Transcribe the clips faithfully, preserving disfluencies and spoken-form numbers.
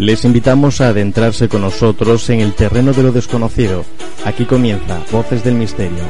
Les invitamos a adentrarse con nosotros en el terreno de lo desconocido. Aquí comienza Voces del Misterio.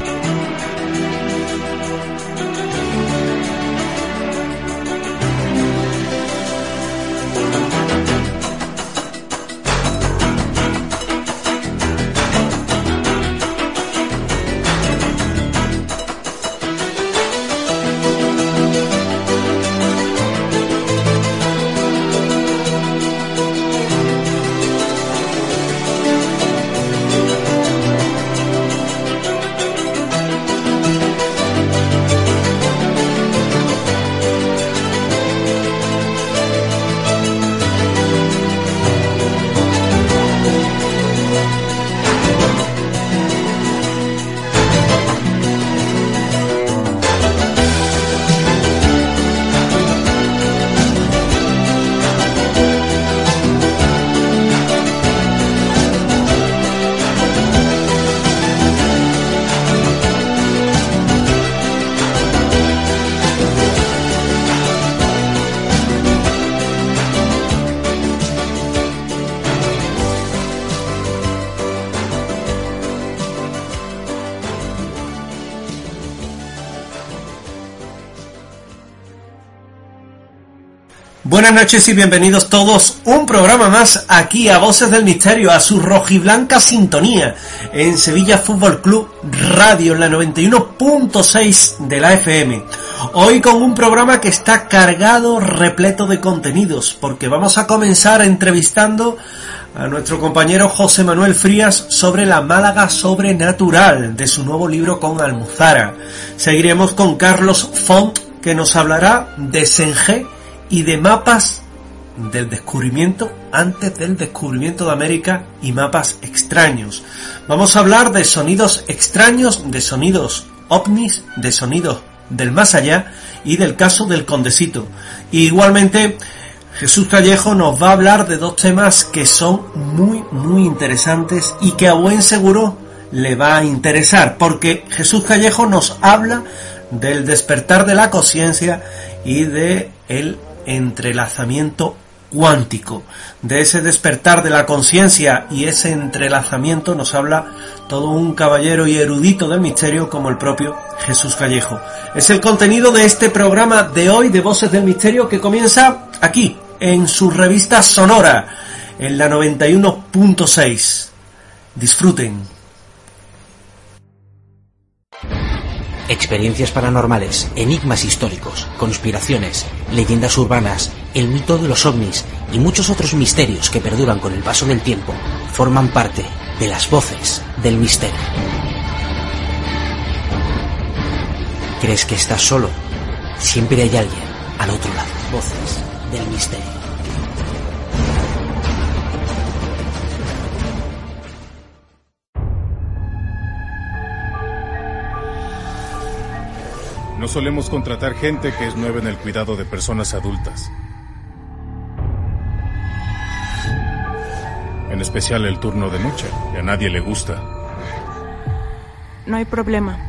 Buenas noches y bienvenidos todos, un programa más aquí a Voces del Misterio, a su rojiblanca sintonía en Sevilla Fútbol Club Radio, en la noventa y uno punto seis de la F M. Hoy con un programa que está cargado, repleto de contenidos, porque vamos a comenzar entrevistando a nuestro compañero José Manuel Frías sobre la Málaga sobrenatural de su nuevo libro con Almuzara. Seguiremos con Carlos Font, que nos hablará de Sengé y de mapas del descubrimiento antes del descubrimiento de América y mapas extraños. Vamos a hablar de sonidos extraños, de sonidos ovnis, de sonidos del más allá y del caso del Condesito. Y igualmente Jesús Callejo nos va a hablar de dos temas que son muy muy interesantes y que a buen seguro le va a interesar, porque Jesús Callejo nos habla del despertar de la conciencia y de el entrelazamiento cuántico. De ese despertar de la conciencia y ese entrelazamiento nos habla todo un caballero y erudito del misterio como el propio Jesús Callejo. Es el contenido de este programa de hoy de Voces del Misterio, que comienza aquí en su revista sonora en la noventa y uno punto seis. Disfruten. Experiencias paranormales, enigmas históricos, conspiraciones, leyendas urbanas, el mito de los ovnis y muchos otros misterios que perduran con el paso del tiempo forman parte de las Voces del Misterio. ¿Crees que estás solo? Siempre hay alguien al otro lado. Voces del Misterio. No solemos contratar gente que es nueva en el cuidado de personas adultas. En especial el turno de noche, que a nadie le gusta. No hay problema.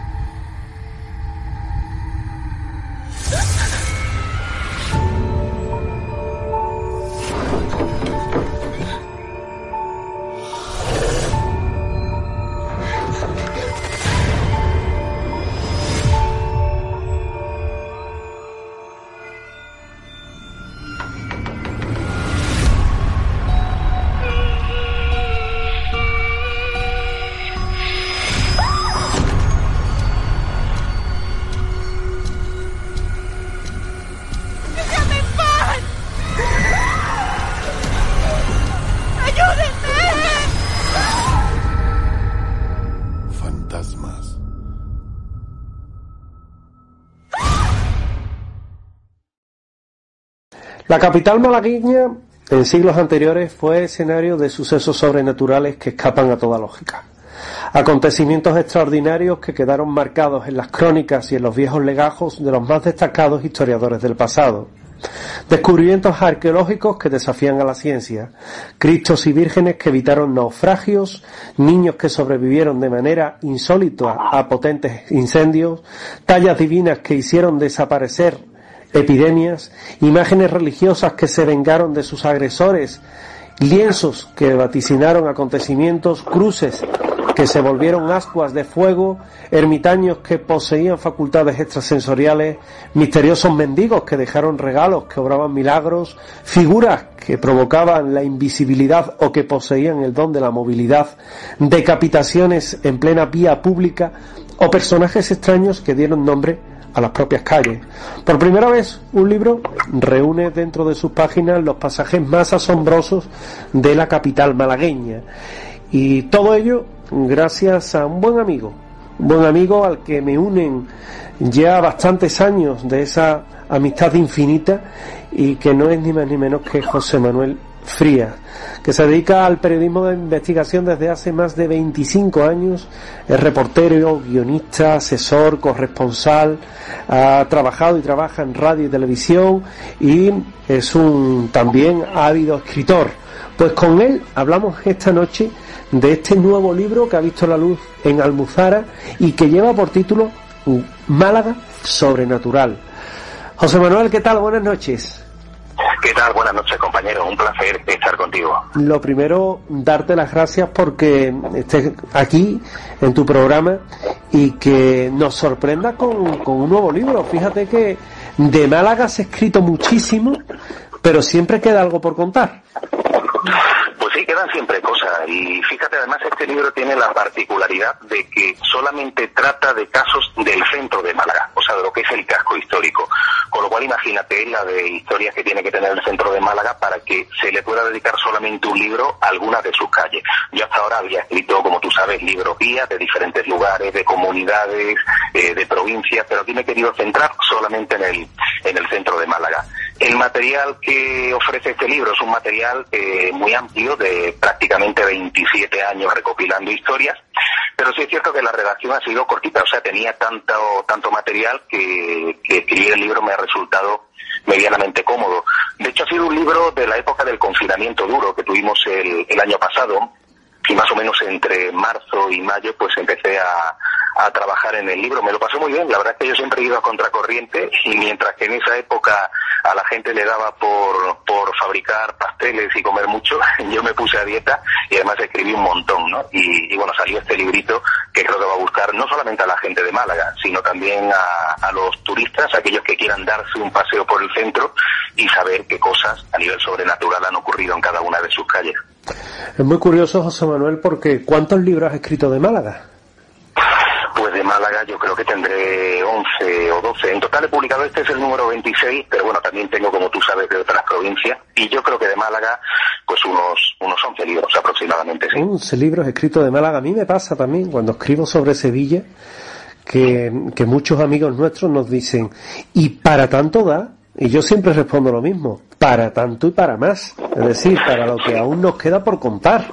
La capital malagueña en siglos anteriores fue escenario de sucesos sobrenaturales que escapan a toda lógica. Acontecimientos extraordinarios que quedaron marcados en las crónicas y en los viejos legajos de los más destacados historiadores del pasado. Descubrimientos arqueológicos que desafían a la ciencia, cristos y vírgenes que evitaron naufragios, niños que sobrevivieron de manera insólita a potentes incendios, tallas divinas que hicieron desaparecer epidemias, imágenes religiosas que se vengaron de sus agresores lienzos que vaticinaron acontecimientos, cruces que se volvieron ascuas de fuego, ermitaños que poseían facultades extrasensoriales, misteriosos mendigos que dejaron regalos que obraban milagros, figuras que provocaban la invisibilidad o que poseían el don de la movilidad, decapitaciones en plena vía pública o personajes extraños que dieron nombre a las propias calles. Por primera vez, un libro reúne dentro de sus páginas los pasajes más asombrosos de la capital malagueña, y todo ello gracias a un buen amigo, un buen amigo al que me unen ya bastantes años de esa amistad infinita, y que no es ni más ni menos que José Manuel Frías, que se dedica al periodismo de investigación desde hace más de veinticinco años, es reportero, guionista, asesor, corresponsal, ha trabajado y trabaja en radio y televisión, y es un también ávido escritor. Pues con él hablamos esta noche de este nuevo libro que ha visto la luz en Almuzara y que lleva por título Málaga Sobrenatural. José Manuel, ¿qué tal? Buenas noches. ¿Qué tal? Buenas noches, compañero. Un placer estar contigo. Lo primero, darte las gracias porque estés aquí en tu programa y que nos sorprenda con, con un nuevo libro. Fíjate que de Málaga se ha escrito muchísimo, pero siempre queda algo por contar. Pues sí, quedan siempre cosas, y fíjate, además este libro tiene la particularidad de que solamente trata de casos del centro de Málaga, o sea, de lo que es el casco histórico, con lo cual imagínate la de historias que tiene que tener el centro de Málaga para que se le pueda dedicar solamente un libro a algunas de sus calles. Yo hasta ahora había escrito, como tú sabes, libros guías de diferentes lugares, de comunidades, eh, de provincias, pero aquí me he querido centrar solamente en el, en el centro de Málaga. El material que ofrece este libro es un material eh, muy amplio, de prácticamente veintisiete años recopilando historias, pero sí es cierto que la redacción ha sido cortita, o sea, tenía tanto tanto material que, que escribir el libro me ha resultado medianamente cómodo. De hecho, ha sido un libro de la época del confinamiento duro que tuvimos el, el año pasado, y más o menos entre marzo y mayo pues empecé a, a trabajar en el libro. Me lo pasé muy bien, la verdad es que yo siempre he ido a contracorriente, y mientras que en esa época a la gente le daba por, por fabricar pasteles y comer mucho, yo me puse a dieta y además escribí un montón, ¿no? Y, y bueno, salió este librito que creo que va a buscar no solamente a la gente de Málaga, sino también a, a los turistas, aquellos que quieran darse un paseo por el centro y saber qué cosas a nivel sobrenatural han ocurrido en cada una de sus calles. Es muy curioso, José Manuel, porque ¿cuántos libros has escrito de Málaga? Pues de Málaga yo creo que tendré once o doce. En total he publicado, este es el número veintiséis, pero bueno, también tengo, como tú sabes, de otras provincias, y yo creo que de Málaga pues unos unos once libros aproximadamente, sí. once libros escritos de Málaga. A mí me pasa también cuando escribo sobre Sevilla que, que muchos amigos nuestros nos dicen, ¿y para tanto da? Y yo siempre respondo lo mismo, para tanto y para más, es decir, para lo que aún nos queda por contar.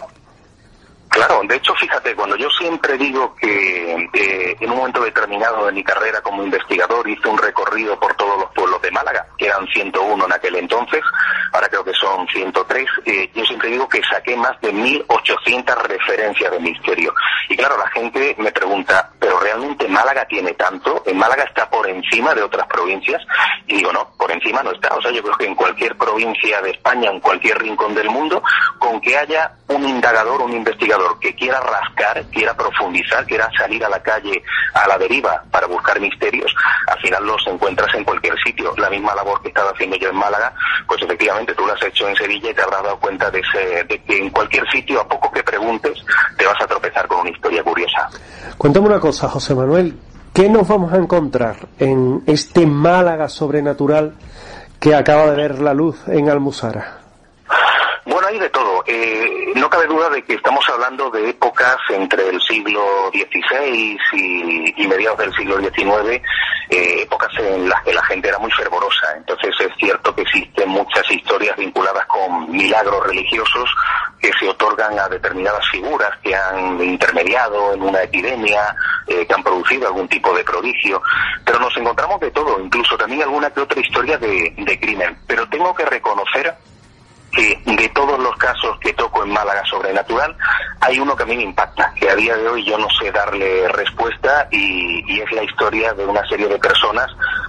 Claro, de hecho, fíjate, cuando yo siempre digo que eh, en un momento determinado de mi carrera como investigador hice un recorrido por todos los pueblos de Málaga, que eran ciento uno en aquel entonces, ahora creo que son ciento tres, eh, yo siempre digo que saqué más de mil ochocientas referencias de misterio. Y claro, la gente me pregunta, ¿pero realmente Málaga tiene tanto? ¿En Málaga está por encima de otras provincias? Y digo, no, por encima no está. O sea, yo creo que en cualquier provincia de España, en cualquier rincón del mundo, con que haya un indagador, un investigador que quiera rascar, quiera profundizar, quiera salir a la calle a la deriva para buscar misterios, al final los encuentras en cualquier sitio. La misma labor que he estado haciendo yo en Málaga, pues efectivamente tú la has hecho en Sevilla y te habrás dado cuenta de, ese, de que en cualquier sitio, a poco que preguntes, te vas a tropezar con una historia curiosa. Cuéntame una cosa, José Manuel, ¿qué nos vamos a encontrar en este Málaga sobrenatural que acaba de ver la luz en Almuzara? Bueno, hay de todo. Eh, no cabe duda de que estamos hablando de épocas entre el siglo dieciséis y, y mediados del siglo diecinueve, eh, épocas en las que la gente era muy fervorosa. Entonces es cierto que existen muchas historias vinculadas con milagros religiosos que se otorgan a determinadas figuras que han intermediado en una epidemia, eh, que han producido algún tipo de prodigio. Pero nos encontramos de todo, incluso también alguna que otra historia de, de crimen. Pero tengo que reconocer que de todos los casos que toco en Málaga sobrenatural, hay uno que a mí me impacta, que a día de hoy yo no sé darle respuesta, y, y es la historia de una serie de personas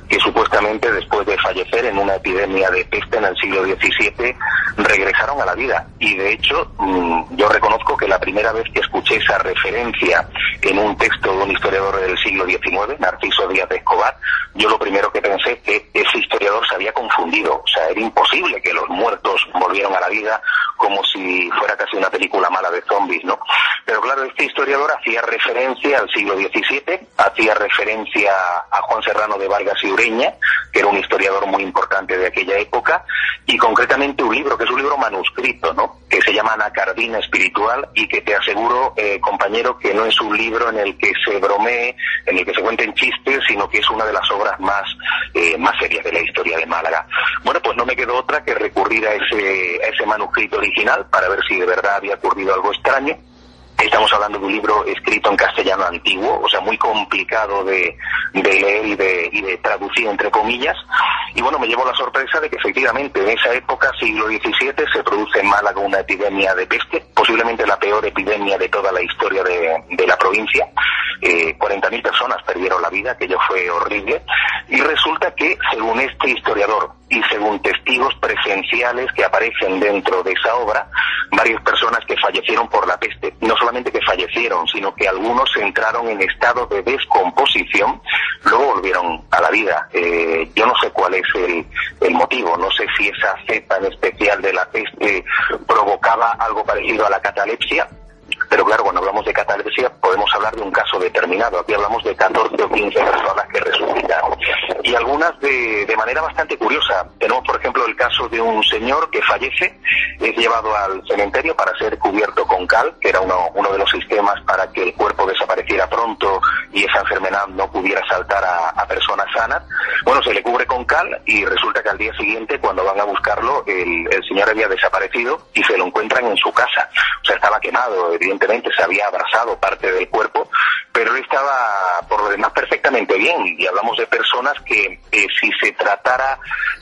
que supuestamente después de fallecer en una epidemia de peste en el siglo diecisiete regresaron a la vida. Y de hecho yo reconozco que la primera vez que escuché esa referencia en un texto de un historiador del siglo diecinueve, Narciso Díaz de Escobar, yo lo primero que pensé es que ese historiador se había confundido. O sea, era imposible que los muertos volvieran a la vida, como si fuera casi una película mala de zombies, ¿no? Pero claro, este historiador hacía referencia al siglo diecisiete, hacía referencia a Juan Serrano de Vargas y Ureña, que era un historiador muy importante de aquella época, y concretamente un libro, que es un libro manuscrito, ¿no?, que se llama Anacardina Espiritual, y que te aseguro, eh, compañero, que no es un libro en el que se bromee, en el que se cuenten chistes, sino que es una de las obras más, eh, más serias de la historia de Málaga. Bueno, pues no me quedó otra que recurrir a ese, a ese manuscrito original para ver si de verdad había ocurrido algo extraño. Estamos hablando de un libro escrito en castellano antiguo, o sea, muy complicado de, de leer y de, y de traducir, entre comillas. Y bueno, me llevo la sorpresa de que efectivamente en esa época, siglo diecisiete, se produce en Málaga una epidemia de peste, posiblemente la peor epidemia de toda la historia de, de la provincia. Eh, cuarenta mil personas perdieron la vida, aquello fue horrible. Y resulta que, según este historiador y según testigos presenciales que aparecen dentro de esa obra, varias personas que fallecieron por la peste, no solamente que fallecieron, sino que algunos entraron en estado de descomposición, luego volvieron a la vida. Eh, yo no sé cuál es el, el motivo, no sé si esa cepa en especial de la peste provocaba algo parecido a la catalepsia, pero claro, cuando hablamos de catalepsia podemos hablar de un caso determinado. Aquí hablamos de catorce o quince personas que resucitaron. Y algunas de, de manera bastante curiosa. Tenemos, por ejemplo, el caso de un señor que fallece, es llevado al cementerio para ser cubierto con cal, que era uno, uno de los sistemas para que el cuerpo desapareciera pronto y esa enfermedad no pudiera saltar a, a personas sanas. Bueno, se le cubre con cal y resulta que al día siguiente, cuando van a buscarlo, el, el señor había desaparecido y se lo encuentran en su casa. O sea, estaba quemado, evidentemente se había abrasado parte del cuerpo, pero él estaba por lo demás perfectamente bien. Y hablamos de personas que eh, si se tratara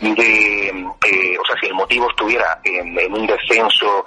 de, eh, o sea, si el motivo estuviera en, en un descenso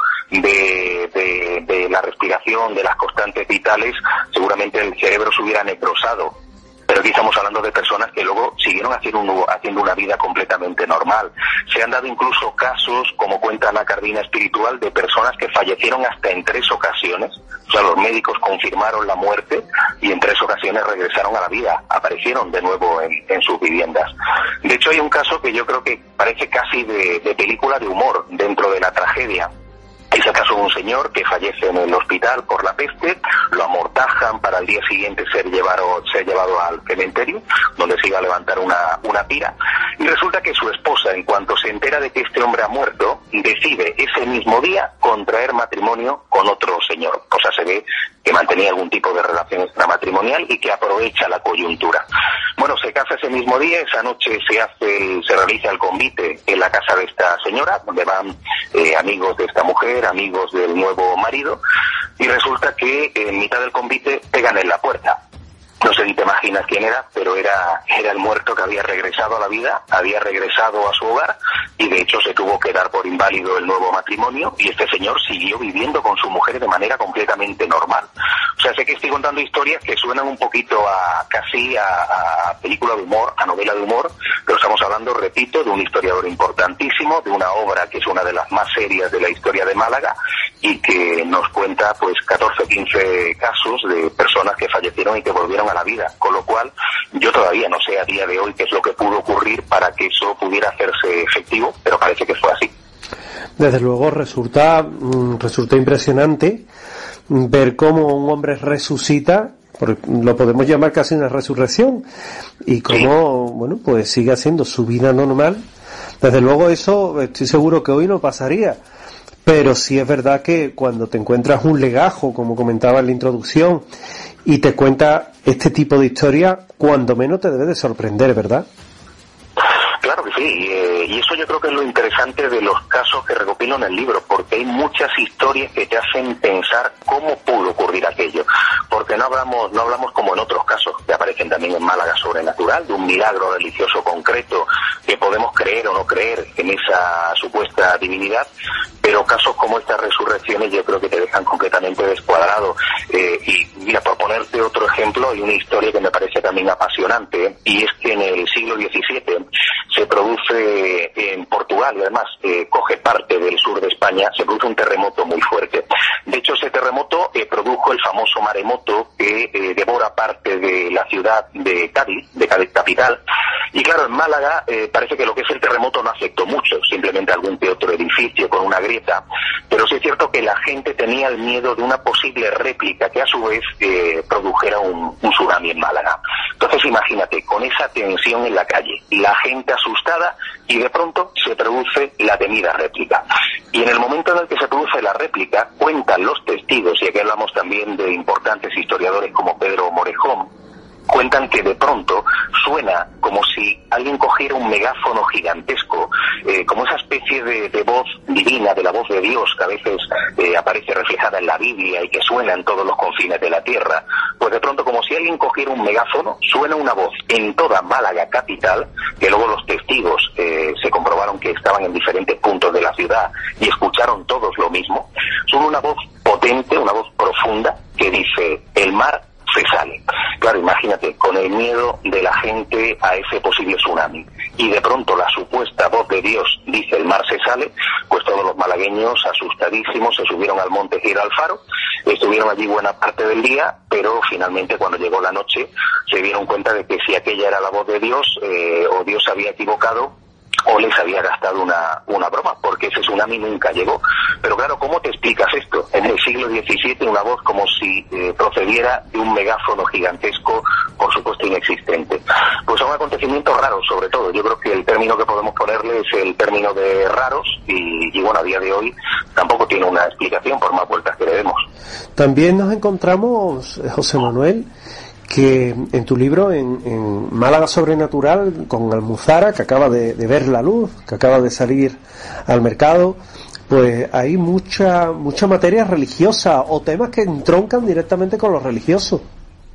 de, de, de la respiración, de las constantes vitales, seguramente el cerebro se hubiera necrosado. Pero aquí estamos hablando de personas que luego siguieron haciendo, un, haciendo una vida completamente normal. Se han dado incluso casos, como cuenta Anacardina Espiritual, de personas que fallecieron hasta en tres ocasiones. O sea, los médicos confirmaron la muerte y en tres ocasiones regresaron a la vida, aparecieron de nuevo en, en sus viviendas. De hecho, hay un caso que yo creo que parece casi de, de película de humor dentro de la tragedia. Es el caso de un señor que fallece en el hospital por la peste, lo amortajan para al día siguiente ser llevado, ser llevado al cementerio, donde se iba a levantar una, una pira, y resulta que su esposa, en cuanto se entera de que este hombre ha muerto, decide ese mismo día contraer matrimonio con otro señor. O sea, se ve que mantenía algún tipo de relación extramatrimonial y que aprovecha la coyuntura. Bueno, se casa ese mismo día, esa noche se hace, se realiza el convite en la casa de esta señora, donde van eh, amigos de esta mujer, amigos del nuevo marido, y resulta que en mitad del convite pegan en la puerta. No sé si te imaginas quién era, pero era, era el muerto que había regresado a la vida, había regresado a su hogar y de hecho se tuvo que dar por inválido el nuevo matrimonio y este señor siguió viviendo con su mujer de manera completamente normal. O sea, sé que estoy contando historias que suenan un poquito a casi a, a película de humor, a novela de humor, pero estamos hablando, repito, de un historiador importantísimo, de una obra que es una de las más serias de la historia de Málaga y que nos cuenta pues catorce o quince casos de personas que fallecieron y que volvieron a la vida, con lo cual yo todavía no sé a día de hoy qué es lo que pudo ocurrir para que eso pudiera hacerse efectivo, pero parece que fue así. Desde luego resulta resulta impresionante ver cómo un hombre resucita, lo podemos llamar casi una resurrección, y cómo sí. bueno pues sigue haciendo su vida normal. Desde luego eso estoy seguro que hoy no pasaría. Pero sí es verdad que cuando te encuentras un legajo, como comentaba en la introducción, y te cuenta este tipo de historia, cuando menos te debe de sorprender, ¿verdad? Claro que sí, eh, y eso yo creo que es lo interesante de los casos que recopilo en el libro, porque hay muchas historias que te hacen pensar cómo pudo ocurrir aquello, porque no hablamos, no hablamos como en otros casos que aparecen también en Málaga sobrenatural, de un milagro religioso concreto que podría podemos creer o no creer en esa supuesta divinidad, pero casos como estas resurrecciones yo creo que te dejan completamente descuadrado. Eh, y mira, por ponerte otro ejemplo, hay una historia que me parece también apasionante, ¿eh? Y es que en el siglo diecisiete se produce en Portugal, y además eh, coge parte del sur de España, se produce un terremoto muy fuerte. De hecho, ese terremoto eh, produjo el famoso maremoto que eh, devora parte de la ciudad de Cádiz, de Cádiz capital. Y claro, en Málaga eh, parece que lo que es el terremoto no afectó mucho, simplemente algún que otro edificio con una grieta, pero sí es cierto que la gente tenía el miedo de una posible réplica que a su vez eh, produjera un, un tsunami en Málaga. Entonces imagínate, con esa tensión en la calle, la gente asustada, y de pronto se produce la temida réplica. Y en el momento en el que se produce la réplica, cuentan los testigos, y aquí hablamos también de importantes historiadores como Pedro Morejón, cuentan que de pronto suena como si alguien cogiera un megáfono gigantesco, eh, como esa especie de, de voz divina, de la voz de Dios que a veces eh, aparece reflejada en la Biblia y que suena en todos los confines de la tierra. Pues de pronto, como si alguien cogiera un megáfono, suena una voz en toda Málaga capital, que luego los testigos eh, se comprobaron que estaban en diferentes puntos de la ciudad y escucharon todos lo mismo. Suena una voz potente, una voz profunda, que dice: el mar se sale. Claro, imagínate, con el miedo de la gente a ese posible tsunami, y de pronto la supuesta voz de Dios dice: el mar se sale, pues todos los malagueños, asustadísimos, se subieron al monte Giralfaro, estuvieron allí buena parte del día, pero finalmente cuando llegó la noche se dieron cuenta de que si aquella era la voz de Dios, eh, o Dios se había equivocado, o les había gastado una, una broma, porque ese tsunami nunca llegó. Pero claro, ¿cómo te explicas esto? En el siglo diecisiete, una voz como si eh, procediera de un megáfono gigantesco, por supuesto inexistente. Pues son acontecimientos raros, sobre todo. Yo creo que el término que podemos ponerle es el término de raros, y, y bueno, a día de hoy tampoco tiene una explicación por más vueltas que le demos. También nos encontramos, José Manuel, que en tu libro, en, en Málaga Sobrenatural, con Almuzara, que acaba de, de ver la luz, que acaba de salir al mercado, pues hay mucha mucha materia religiosa o temas que entroncan directamente con lo religioso.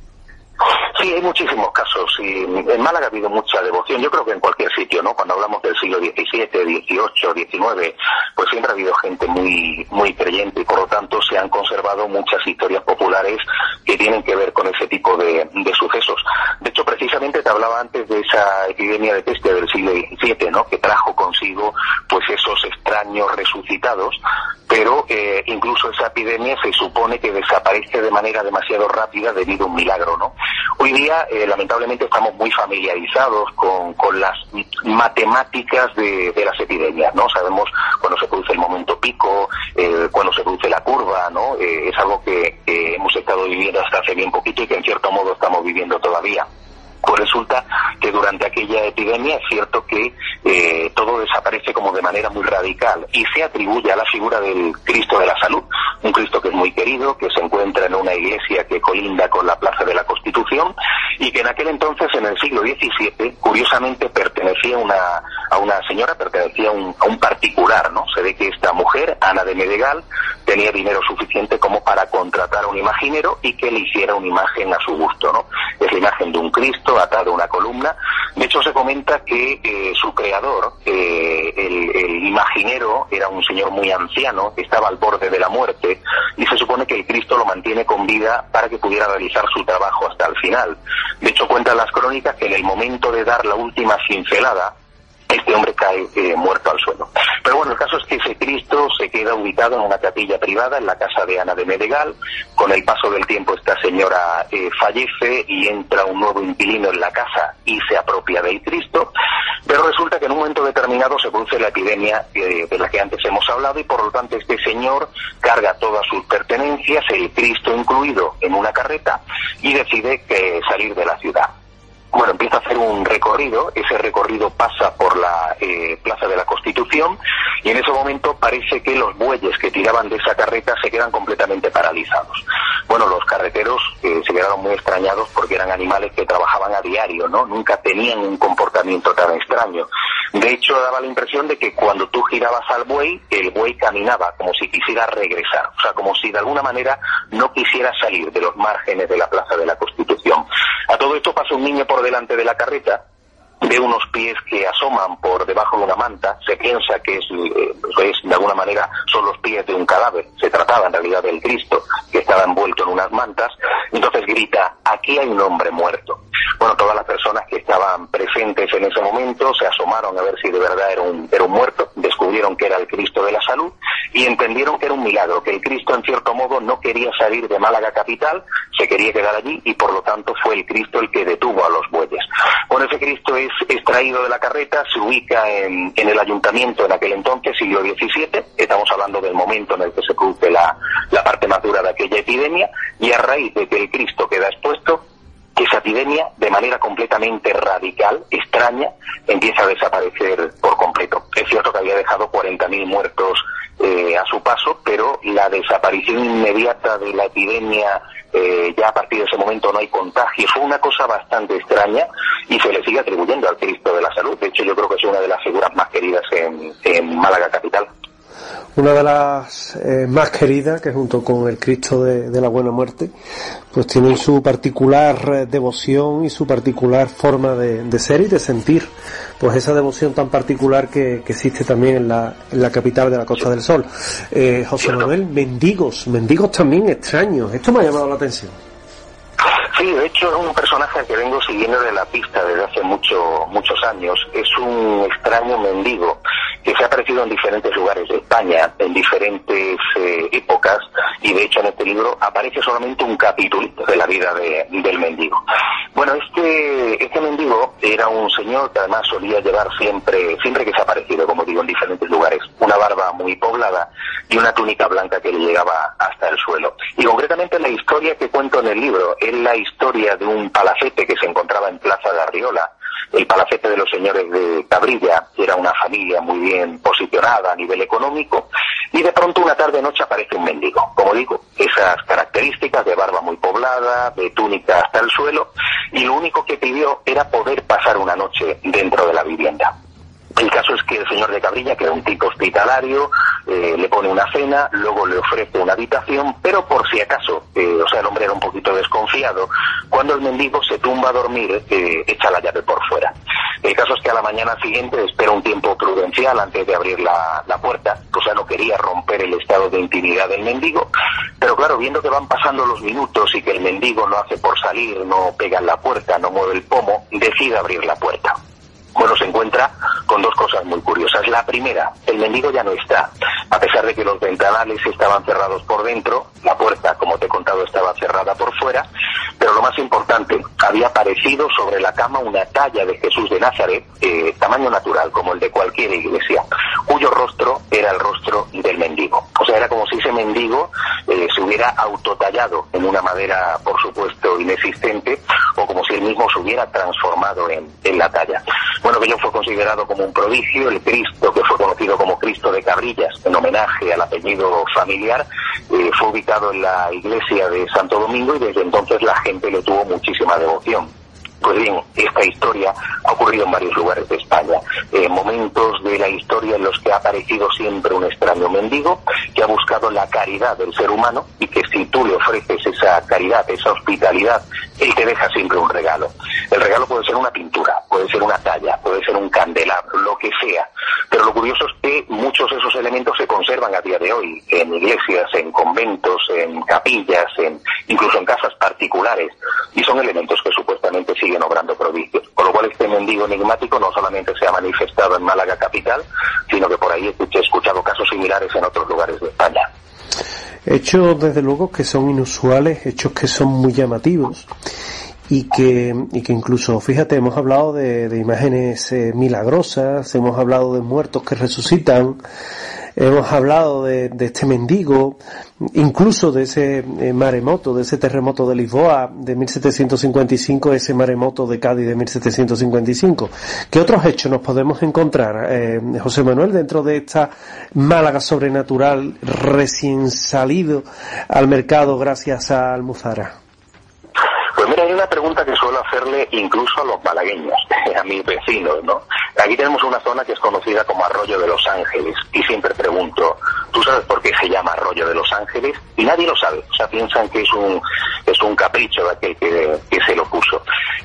Sí, hay muchísimos casos, y en Málaga ha habido mucha devoción, yo creo que en cualquier sitio, ¿no? Cuando hablamos del siglo diecisiete, dieciocho, diecinueve, pues siempre ha habido gente muy muy creyente, y por lo tanto se han conservado muchas historias populares que tienen que ver con ese tipo de, de sucesos. De hecho, precisamente te hablaba antes de esa epidemia de peste del siglo diecisiete, ¿no? Que trajo consigo pues esos extraños resucitados, pero eh, incluso esa epidemia se supone que desaparece de manera demasiado rápida debido a un milagro, ¿no? Hoy día, eh, lamentablemente, estamos muy familiarizados con, con las matemáticas de, de las epidemias, ¿no? Sabemos cuando se produce el momento pico, eh, cuando se produce la curva, ¿no? Eh, es algo que, que hemos estado viviendo hasta hace bien poquito y que en cierto modo estamos viviendo todavía. Pues resulta que durante aquella epidemia es cierto que eh, todo desaparece como de manera muy radical, y se atribuye a la figura del Cristo de la Salud, un Cristo que es muy querido, que se encuentra en una iglesia que colinda con la Plaza de la Constitución, y que en aquel entonces, en el siglo diecisiete, curiosamente pertenecía a una, a una señora, pertenecía a un, a un particular, ¿no? Se ve que esta mujer, Ana de Medegal, tenía dinero suficiente como para contratar a un imaginero y que le hiciera una imagen a su gusto, ¿no? Es la imagen de un Cristo atado a una columna. De hecho, se comenta que eh, su creador, eh, el, el imaginero, era un señor muy anciano, que estaba al borde de la muerte, y se supone que el Cristo lo mantiene con vida para que pudiera realizar su trabajo hasta el final. De hecho, cuentan las crónicas que en el momento de dar la última cincelada, este hombre cae eh, muerto al suelo. Pero bueno, el caso es que ese Cristo se queda ubicado en una capilla privada en la casa de Ana de Medegal. Con el paso del tiempo esta señora eh, fallece y entra un nuevo inquilino en la casa y se apropia del Cristo. Pero resulta que en un momento determinado se produce la epidemia eh, de la que antes hemos hablado, y por lo tanto este señor carga todas sus pertenencias, el Cristo incluido, en una carreta, y decide que salir de la ciudad. Bueno, empieza a hacer un recorrido, ese recorrido pasa por la eh, Plaza de la Constitución, y en ese momento parece que los bueyes que tiraban de esa carreta se quedan completamente paralizados. Bueno, los carreteros eh, se quedaron muy extrañados porque eran animales que trabajaban a diario, ¿no? Nunca tenían un comportamiento tan extraño. De hecho, daba la impresión de que cuando tú girabas al buey, el buey caminaba como si quisiera regresar, o sea, como si de alguna manera no quisiera salir de los márgenes de la Plaza de la Constitución. A todo esto pasa un niño por delante de la carreta, ve unos pies que asoman por debajo de una manta, se piensa que es, eh, es de alguna manera son los pies de un cadáver, se trataba en realidad del Cristo que estaba envuelto en unas mantas, entonces grita, aquí hay un hombre muerto. Bueno, todas las personas que estaban presentes en ese momento se asomaron a ver si de verdad era un, era un muerto, descubrieron que era el Cristo de la Salud y entendieron que era un milagro, que el Cristo en cierto modo no quería salir de Málaga capital, se quería quedar allí y por lo tanto fue el Cristo el que detuvo a los bueyes. Bueno, ese Cristo es extraído de la carreta, se ubica en, en el ayuntamiento en aquel entonces, siglo diecisiete, estamos hablando del momento en el que se produce la, la parte más dura de aquella epidemia, y a raíz de que el Cristo queda expuesto, esa epidemia, de manera completamente radical, extraña, empieza a desaparecer por completo. Es cierto que había dejado cuarenta mil muertos eh, a su paso, pero la desaparición inmediata de la epidemia, eh, ya a partir de ese momento no hay contagios, fue una cosa bastante extraña y se le sigue atribuyendo al Cristo de la Salud. De hecho, yo creo que es una de las figuras más queridas en, en Málaga capital. Una de las eh, más queridas, que junto con el Cristo de, de la Buena Muerte, pues tienen su particular eh, devoción y su particular forma de, de ser y de sentir, pues esa devoción tan particular que, que existe también en la, en la capital de la Costa del Sol. Eh, José Manuel, mendigos, mendigos también extraños, esto me ha llamado la atención. Sí, de hecho es un personaje que vengo siguiendo de la pista desde hace mucho, muchos años. Es un extraño mendigo que se ha aparecido en diferentes lugares de España, en diferentes eh, épocas, y de hecho en este libro aparece solamente un capítulo de la vida de, del mendigo. Bueno, este, este mendigo era un señor que además solía llevar siempre, siempre que se ha aparecido, como digo, en diferentes lugares, una barba muy poblada y una túnica blanca que le llegaba hasta el suelo. Y concretamente la historia que cuento en el libro es la historia de un palacete que se encontraba en Plaza de Arriola, el palacete de los señores de Cabrilla, que era una familia muy bien posicionada a nivel económico, y de pronto una tarde-noche aparece un mendigo. Como digo, esas características de barba muy poblada, de túnica hasta el suelo, y lo único que pidió era poder pasar una noche dentro de la vivienda. El caso es que el señor de Cabrilla, que era un tipo hospitalario, eh, le pone una cena, luego le ofrece una habitación, pero por si acaso, eh, o sea, el hombre era un poquito desconfiado, cuando el mendigo se tumba a dormir, eh, echa la llave por fuera. El caso es que a la mañana siguiente espera un tiempo prudencial antes de abrir la, la puerta, o sea, no quería romper el estado de intimidad del mendigo, pero claro, viendo que van pasando los minutos y que el mendigo no hace por salir, no pega en la puerta, no mueve el pomo, decide abrir la puerta. Bueno, se encuentra con dos cosas muy curiosas. La primera, el mendigo ya no está. A pesar de que los ventanales estaban cerrados por dentro, la puerta, como te he contado, estaba cerrada por fuera, pero lo más importante, había aparecido sobre la cama una talla de Jesús de Nazaret, eh, tamaño natural, como el de cualquier iglesia, cuyo rostro era el rostro del mendigo. O sea, era como si ese mendigo eh, se hubiera autotallado en una madera, por supuesto, inexistente, o como si él mismo se hubiera transformado en, en la talla. Bueno, que ello fue considerado como un prodigio. El Cristo, que fue conocido como Cristo de Cabrillas, en homenaje al apellido familiar, eh, fue ubicado en la iglesia de Santo Domingo y desde entonces la gente le tuvo muchísima devoción. Pues bien, esta historia ha ocurrido en varios lugares de España, eh, momentos de la historia en los que ha aparecido siempre un extraño mendigo que ha buscado la caridad del ser humano y que si tú le ofreces esa caridad, esa hospitalidad, él te deja siempre un regalo. El regalo puede ser una pintura, puede ser una talla, puede ser un candelabro, lo que sea, pero lo curioso es que muchos de esos elementos se conservan a día de hoy en iglesias, en conventos, en capillas, en, incluso en casas particulares, y son elementos que supuestamente siguen obrando prodigios. Con lo cual este mendigo enigmático no solamente se ha manifestado en Málaga capital, sino que por ahí he escuchado casos similares en otros lugares de España. Hechos desde luego que son inusuales, hechos que son muy llamativos y que, y que incluso, fíjate, hemos hablado de, de imágenes eh, milagrosas, hemos hablado de muertos que resucitan, hemos hablado de, de este mendigo, incluso de ese eh, maremoto, de ese terremoto de Lisboa de mil setecientos cincuenta y cinco, ese maremoto de Cádiz de mil setecientos cincuenta y cinco. ¿Qué otros hechos nos podemos encontrar, eh, José Manuel, dentro de esta Málaga sobrenatural recién salido al mercado gracias a Almuzara? Pues mira, hay una pregunta que suelo hacerle incluso a los malagueños, a mis vecinos, ¿no? Aquí tenemos una zona que es conocida como Arroyo de los Ángeles, y siempre pregunto, ¿tú sabes por qué se llama Arroyo de los Ángeles? Y nadie lo sabe, o sea, piensan que es un es un capricho de aquel que, que se lo puso.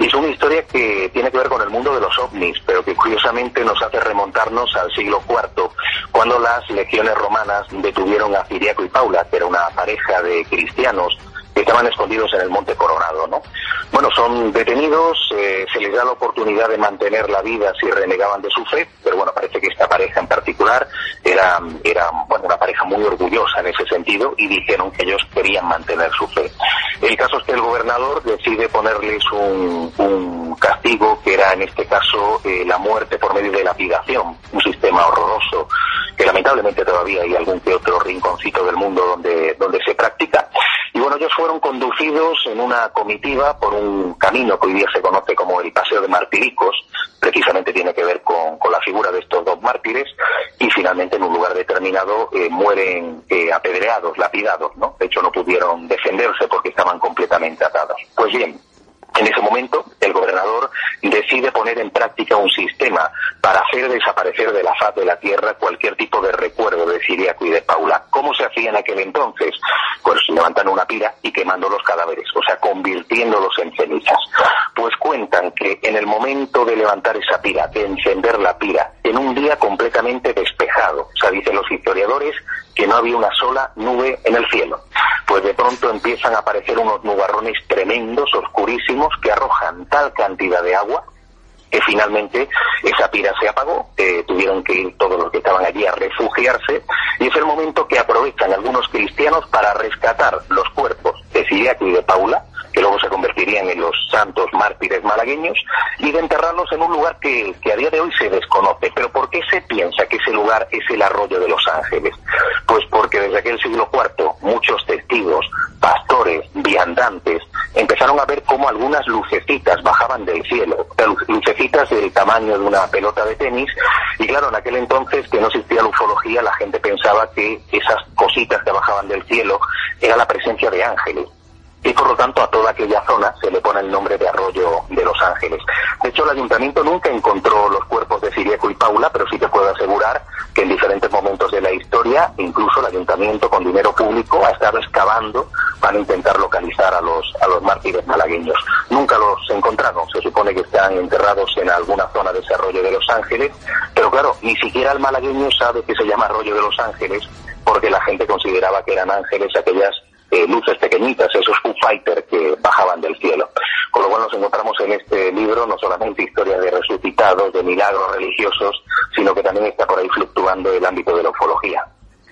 Y es una historia que tiene que ver con el mundo de los ovnis, pero que curiosamente nos hace remontarnos al siglo cuarto, cuando las legiones romanas detuvieron a Ciriaco y Paula, que era una pareja de cristianos que estaban escondidos en el Monte Coronado, ¿no? Bueno, son detenidos, eh, se les da la oportunidad de mantener la vida si renegaban de su fe, pero bueno, parece que esta pareja en particular era, era bueno, una pareja muy orgullosa en ese sentido, y dijeron que ellos querían mantener su fe. El caso es que el gobernador decide ponerles un, un castigo que era en este caso eh, la muerte por medio de lapidación, un sistema horroroso que lamentablemente todavía hay algún que otro rinconcito del mundo donde, donde se practica. Y bueno, ellos fueron conducidos en una comitiva por un camino que hoy día se conoce como el Paseo de Martiricos, precisamente tiene que ver con, con la figura de estos dos mártires, y finalmente en un lugar determinado eh, mueren eh, apedreados, lapidados, ¿no? De hecho no pudieron defenderse porque estaban completamente atados. Pues bien, en ese momento, el gobernador decide poner en práctica un sistema para hacer desaparecer de la faz de la tierra cualquier tipo de recuerdo de Ciriaco y de Paula. ¿Cómo se hacía en aquel entonces? Pues levantando una pira y quemando los cadáveres, o sea, convirtiéndolos en cenizas. Pues cuentan que en el momento de levantar esa pira, de encender la pira, en un día completamente despejado, o sea, dicen los historiadores que no había una sola nube en el cielo, pues de pronto empiezan a aparecer unos nubarrones tremendos, oscurísimos, que arrojan tal cantidad de agua que finalmente esa pira se apagó, eh, tuvieron que ir todos los que estaban allí a refugiarse, y es el momento que aprovechan algunos cristianos para rescatar los cuerpos de Ciriaco y de Paula, que luego se convertirían en los santos mártires malagueños, y de enterrarlos en un lugar que, que a día de hoy se desconoce. ¿Pero por qué se piensa que ese lugar es el Arroyo de los Ángeles? Pues porque desde aquel siglo cuarto muchos testigos, pastores, viandantes, empezaron a ver cómo algunas lucecitas bajaban del cielo, lucecitas del tamaño de una pelota de tenis, y claro, en aquel entonces que no existía la ufología, la gente pensaba que esas cositas que bajaban del cielo era la presencia de ángeles. Y por lo tanto a toda aquella zona se le pone el nombre de Arroyo de los Ángeles. De hecho, el ayuntamiento nunca encontró los cuerpos de Ciriaco y Paula, pero sí te puedo asegurar que en diferentes momentos de la historia, incluso el ayuntamiento con dinero público ha estado excavando para intentar localizar a los a los mártires malagueños. Nunca los encontraron, se supone que están enterrados en alguna zona de ese Arroyo de los Ángeles, pero claro, ni siquiera el malagueño sabe que se llama Arroyo de los Ángeles, porque la gente consideraba que eran ángeles aquellas Eh, luces pequeñitas, esos Foo Fighters que bajaban del cielo. Con lo cual nos encontramos en este libro no solamente historias de resucitados, de milagros religiosos, sino que también está por ahí fluctuando el ámbito de la ufología.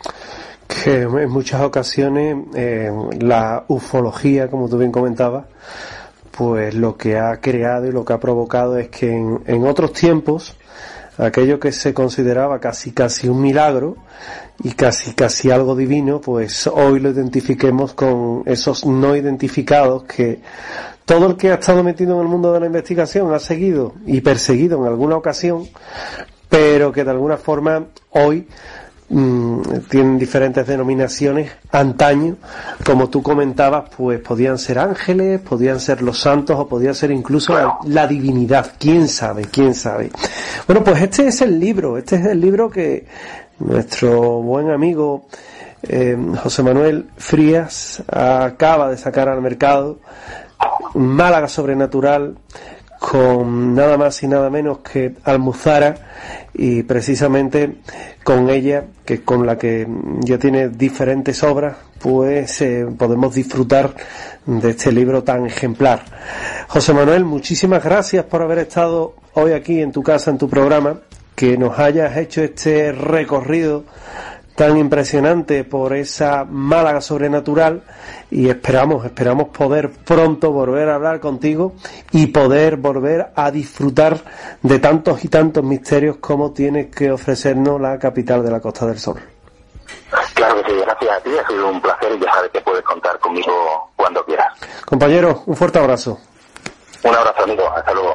Que en muchas ocasiones eh, la ufología, como tú bien comentabas, pues lo que ha creado y lo que ha provocado es que en, en otros tiempos aquello que se consideraba casi casi un milagro y casi casi algo divino, pues hoy lo identifiquemos con esos no identificados que todo el que ha estado metido en el mundo de la investigación ha seguido y perseguido en alguna ocasión, pero que de alguna forma hoy mmm, tienen diferentes denominaciones. Antaño, como tú comentabas, pues podían ser ángeles, podían ser los santos o podía ser incluso la, la divinidad. ¿Quién sabe? ¿Quién sabe? Bueno, pues este es el libro, este es el libro que nuestro buen amigo eh, José Manuel Frías acaba de sacar al mercado, Málaga Sobrenatural, con nada más y nada menos que Almuzara, y precisamente con ella, que con la que ya tiene diferentes obras, pues eh, podemos disfrutar de este libro tan ejemplar. José Manuel, muchísimas gracias por haber estado hoy aquí en tu casa, en tu programa, que nos hayas hecho este recorrido tan impresionante por esa Málaga Sobrenatural, y esperamos, esperamos poder pronto volver a hablar contigo y poder volver a disfrutar de tantos y tantos misterios como tiene que ofrecernos la capital de la Costa del Sol. Claro que sí, gracias a ti, ha sido un placer y ya sabes que puedes contar conmigo cuando quieras. Compañero, un fuerte abrazo. Un abrazo, amigo, hasta luego.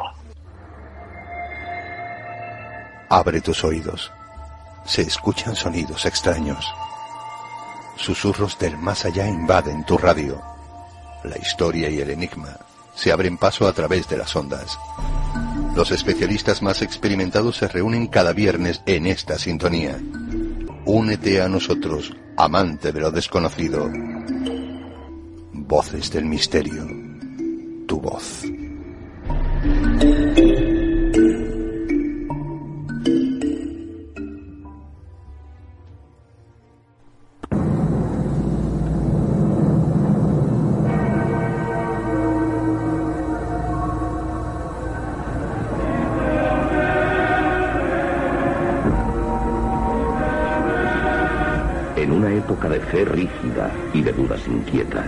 Abre tus oídos. Se escuchan sonidos extraños. Susurros del más allá invaden tu radio. La historia y el enigma se abren paso a través de las ondas. Los especialistas más experimentados se reúnen cada viernes en esta sintonía. Únete a nosotros, amante de lo desconocido. Voces del misterio. Tu voz. En una época de fe rígida y de dudas inquietas,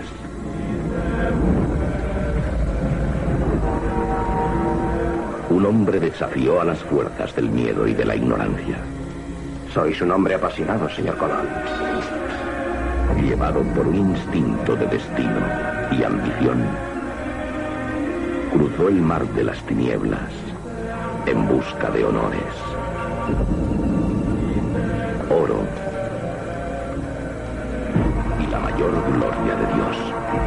un hombre desafió a las fuerzas del miedo y de la ignorancia. Sois un hombre apasionado, señor Colón. Llevado por un instinto de destino y ambición, cruzó el mar de las tinieblas en busca de honores, oro y la mayor gloria de Dios.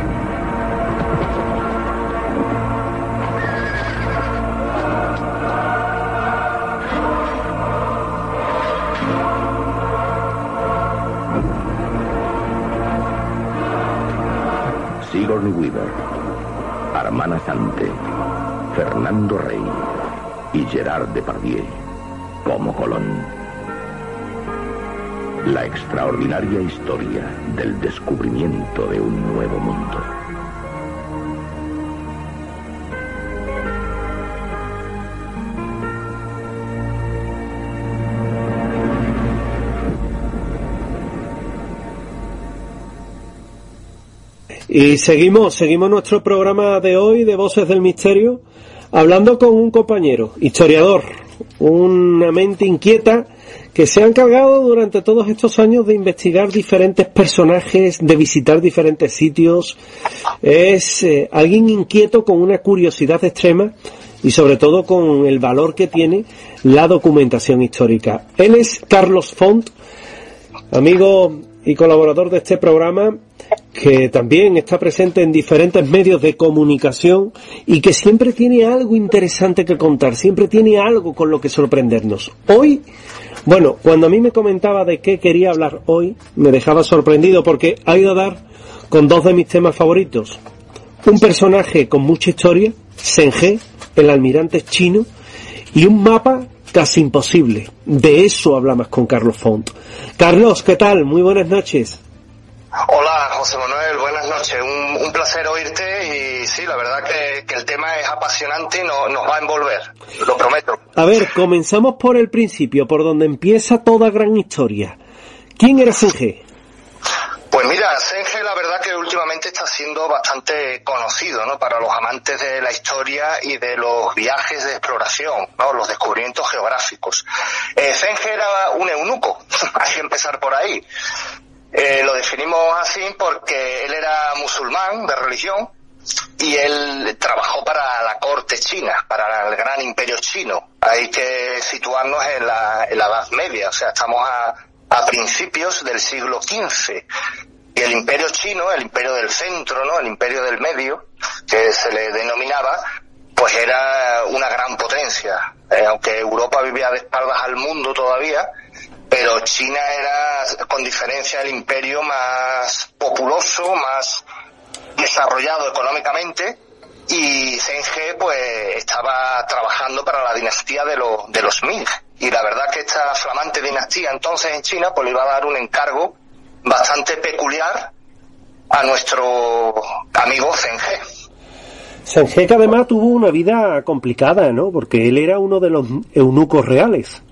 Sigourney Weaver, Armand Assante, Fernando Rey y Gerard Depardieu como Colón. La extraordinaria historia del descubrimiento de un nuevo mundo. Y seguimos, seguimos nuestro programa de hoy de Voces del Misterio, hablando con un compañero, historiador, una mente inquieta que se ha encargado durante todos estos años de investigar diferentes personajes, de visitar diferentes sitios. Es eh, alguien inquieto con una curiosidad extrema y sobre todo con el valor que tiene la documentación histórica. Él es Carlos Font, amigo y colaborador de este programa, que también está presente en diferentes medios de comunicación y que siempre tiene algo interesante que contar, siempre tiene algo con lo que sorprendernos. Hoy, bueno, cuando a mí me comentaba de qué quería hablar hoy, me dejaba sorprendido porque ha ido a dar con dos de mis temas favoritos. Un personaje con mucha historia, Zheng He, el almirante chino, y un mapa casi imposible. De eso hablamos con Carlos Font. Carlos, ¿qué tal? Muy buenas noches. Hola, José Manuel, buenas noches. Un, un placer oírte y sí, la verdad que, que el tema es apasionante y no, nos va a envolver, lo prometo. A ver, comenzamos por el principio, por donde empieza toda gran historia. ¿Quién era Zheng He? Pues mira, Zheng He la verdad que últimamente está siendo bastante conocido, ¿no? Para los amantes de la historia y de los viajes de exploración, ¿no? Los descubrimientos geográficos. Eh, Zheng He era un eunuco, hay que empezar por ahí. Eh, lo definimos así porque él era musulmán de religión y él trabajó para la corte china, para el gran imperio chino. Hay que situarnos en la, en la Edad Media, o sea, estamos a, a principios del siglo quince. Y el imperio chino, el imperio del centro, ¿no? El imperio del medio, que se le denominaba, pues era una gran potencia. Eh, aunque Europa vivía de espaldas al mundo todavía, pero China era, con diferencia, el imperio más populoso, más desarrollado económicamente, y Zheng He pues estaba trabajando para la dinastía de los de los Ming. Y la verdad que esta flamante dinastía entonces en China pues le iba a dar un encargo bastante peculiar a nuestro amigo Zheng He. Zheng He, que además tuvo una vida complicada, ¿no? Porque él era uno de los eunucos reales.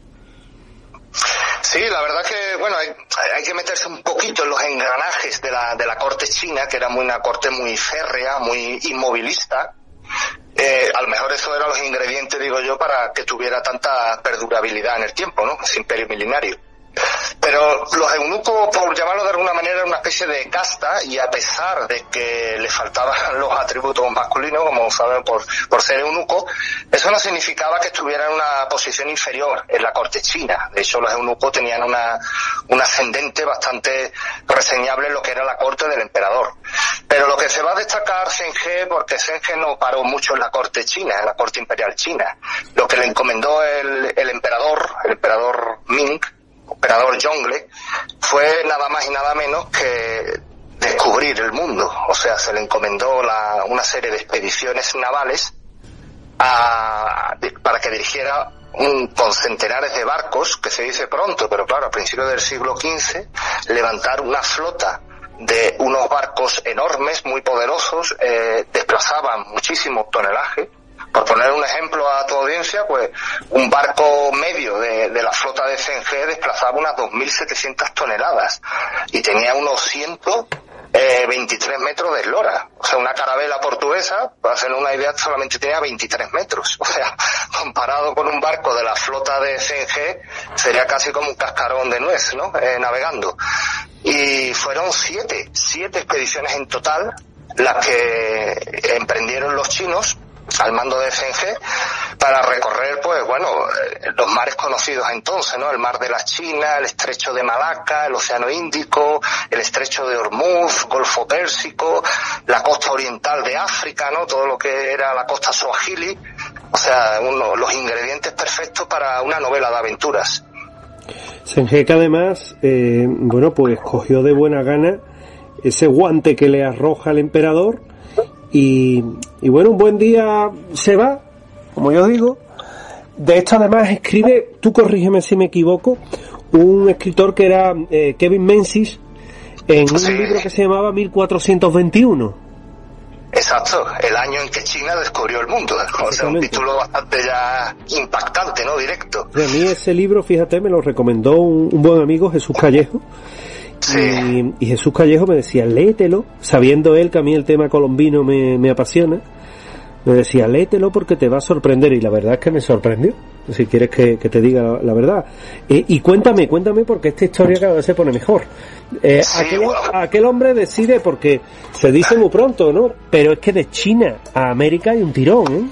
Sí, la verdad que, bueno, hay, hay que meterse un poquito en los engranajes de la de la corte china, que era muy, una corte muy férrea, muy inmovilista. Eh, a lo mejor eso eran los ingredientes, digo yo, para que tuviera tanta perdurabilidad en el tiempo, ¿no? Ese imperio milenario. Pero los eunucos, por llamarlo de alguna manera, eran una especie de casta, y a pesar de que le faltaban los atributos masculinos, como saben, por, por ser eunuco, eso no significaba que estuviera en una posición inferior en la corte china. De hecho, los eunucos tenían una, un ascendente bastante reseñable en lo que era la corte del emperador. Pero lo que se va a destacar Zheng He, porque Zheng He no paró mucho en la corte china, en la corte imperial china. Lo que le encomendó el, el emperador, el emperador Ming, emperador Zhongle, fue nada más y nada menos que descubrir el mundo. O sea, se le encomendó la, una serie de expediciones navales a, para que dirigiera un, con centenares de barcos, que se dice pronto, pero claro, a principios del siglo quince, levantar una flota de unos barcos enormes, muy poderosos, eh, desplazaban muchísimo tonelaje. Por poner un ejemplo a tu audiencia, pues un barco medio de, de la flota de C N G desplazaba unas dos mil setecientas toneladas y tenía unos ciento veintitrés metros de eslora. O sea, una carabela portuguesa, para hacer una idea, solamente tenía veintitrés metros. O sea, comparado con un barco de la flota de C N G, sería casi como un cascarón de nuez, ¿no? Eh, navegando. Y fueron siete, siete expediciones en total las que emprendieron los chinos al mando de C N G para recorrer, pues bueno, los mares conocidos entonces, ¿no? El mar de la China, el estrecho de Malaca, el océano Índico, el estrecho de Hormuz, Golfo Pérsico, la costa oriental de África, ¿no? Todo lo que era la costa Swahili. O sea, uno, los ingredientes perfectos para una novela de aventuras. C N G que además, eh, bueno, pues cogió de buena gana ese guante que le arroja el emperador. Y, y bueno, un buen día se va, como yo digo. De esto además escribe, tú corrígeme si me equivoco, un escritor que era eh, Kevin Menzies, en un sí. libro que se llamaba mil cuatrocientos veintiuno. Exacto, el año en que China descubrió el mundo. O sea, un título bastante ya impactante, ¿no? Directo. A mí ese libro, fíjate, me lo recomendó un, un buen amigo, Jesús Callejo. Sí. Y, y Jesús Callejo me decía, léetelo, sabiendo él que a mí el tema colombino me, me apasiona, me decía, léetelo porque te va a sorprender, y la verdad es que me sorprendió, si quieres que, que te diga la, la verdad. Eh, y cuéntame, cuéntame porque esta historia cada vez se pone mejor. Eh, sí, aquel, bueno. aquel hombre decide, porque se dice muy pronto, ¿no? Pero es que de China a América hay un tirón, ¿eh?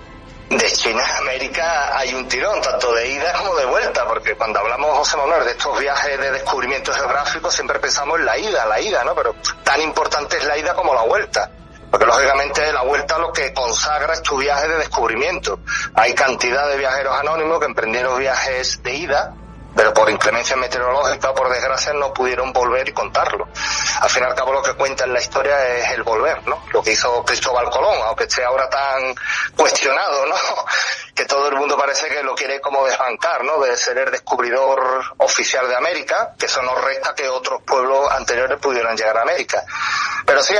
De China a América hay un tirón, tanto de ida como de vuelta, porque cuando hablamos, José Manuel, de estos viajes de descubrimiento geográfico, siempre pensamos en la ida, la ida, ¿no? Pero tan importante es la ida como la vuelta, porque lógicamente la vuelta lo que consagra es tu viaje de descubrimiento. Hay cantidad de viajeros anónimos que emprendieron viajes de ida, pero por inclemencia meteorológica, por desgracia, no pudieron volver y contarlo. Al fin y al cabo, lo que cuenta en la historia es el volver, ¿no? Lo que hizo Cristóbal Colón, aunque esté ahora tan cuestionado, ¿no? Que todo el mundo parece que lo quiere como desbancar, ¿no? De ser el descubridor oficial de América, que eso no resta que otros pueblos anteriores pudieran llegar a América. Pero sí,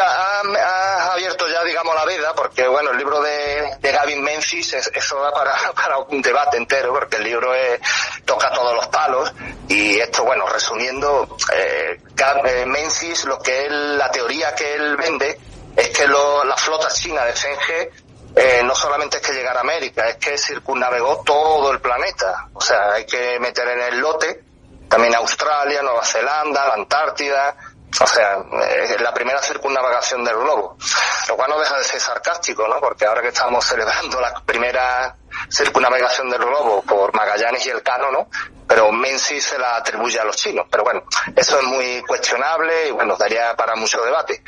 has abierto ya, digamos, la veda, porque, bueno, el libro de, de Gavin Menzies, es, eso da para, para un debate entero, porque el libro es, toca todos los palos, y esto, bueno, resumiendo, eh, Menzies, lo que él, la teoría que él vende, es que lo, la flota china de C N G, eh, no solamente es que llegara a América, es que circunnavegó todo el planeta. O sea, hay que meter en el lote también Australia, Nueva Zelanda, la Antártida. O sea, es la primera circunnavegación del globo. Lo cual no deja de ser sarcástico, ¿no? Porque ahora que estamos celebrando la primera circunnavegación del globo por Magallanes y Elcano, ¿no? Pero Menzies se la atribuye a los chinos. Pero bueno, eso es muy cuestionable y bueno, daría para mucho debate.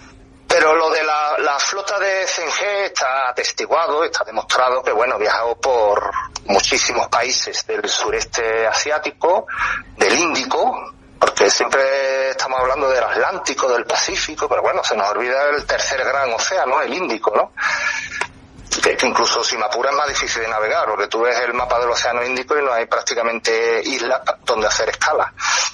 Pero lo de la, la flota de C N G está atestiguado, está demostrado que, bueno, viajó por muchísimos países del sureste asiático, del Índico, porque siempre estamos hablando del Atlántico, del Pacífico, pero bueno, se nos olvida el tercer gran océano, el Índico, ¿no? Que, que incluso si me apuras es más difícil de navegar, porque tú ves el mapa del océano Índico y no hay prácticamente islas donde hacer escala.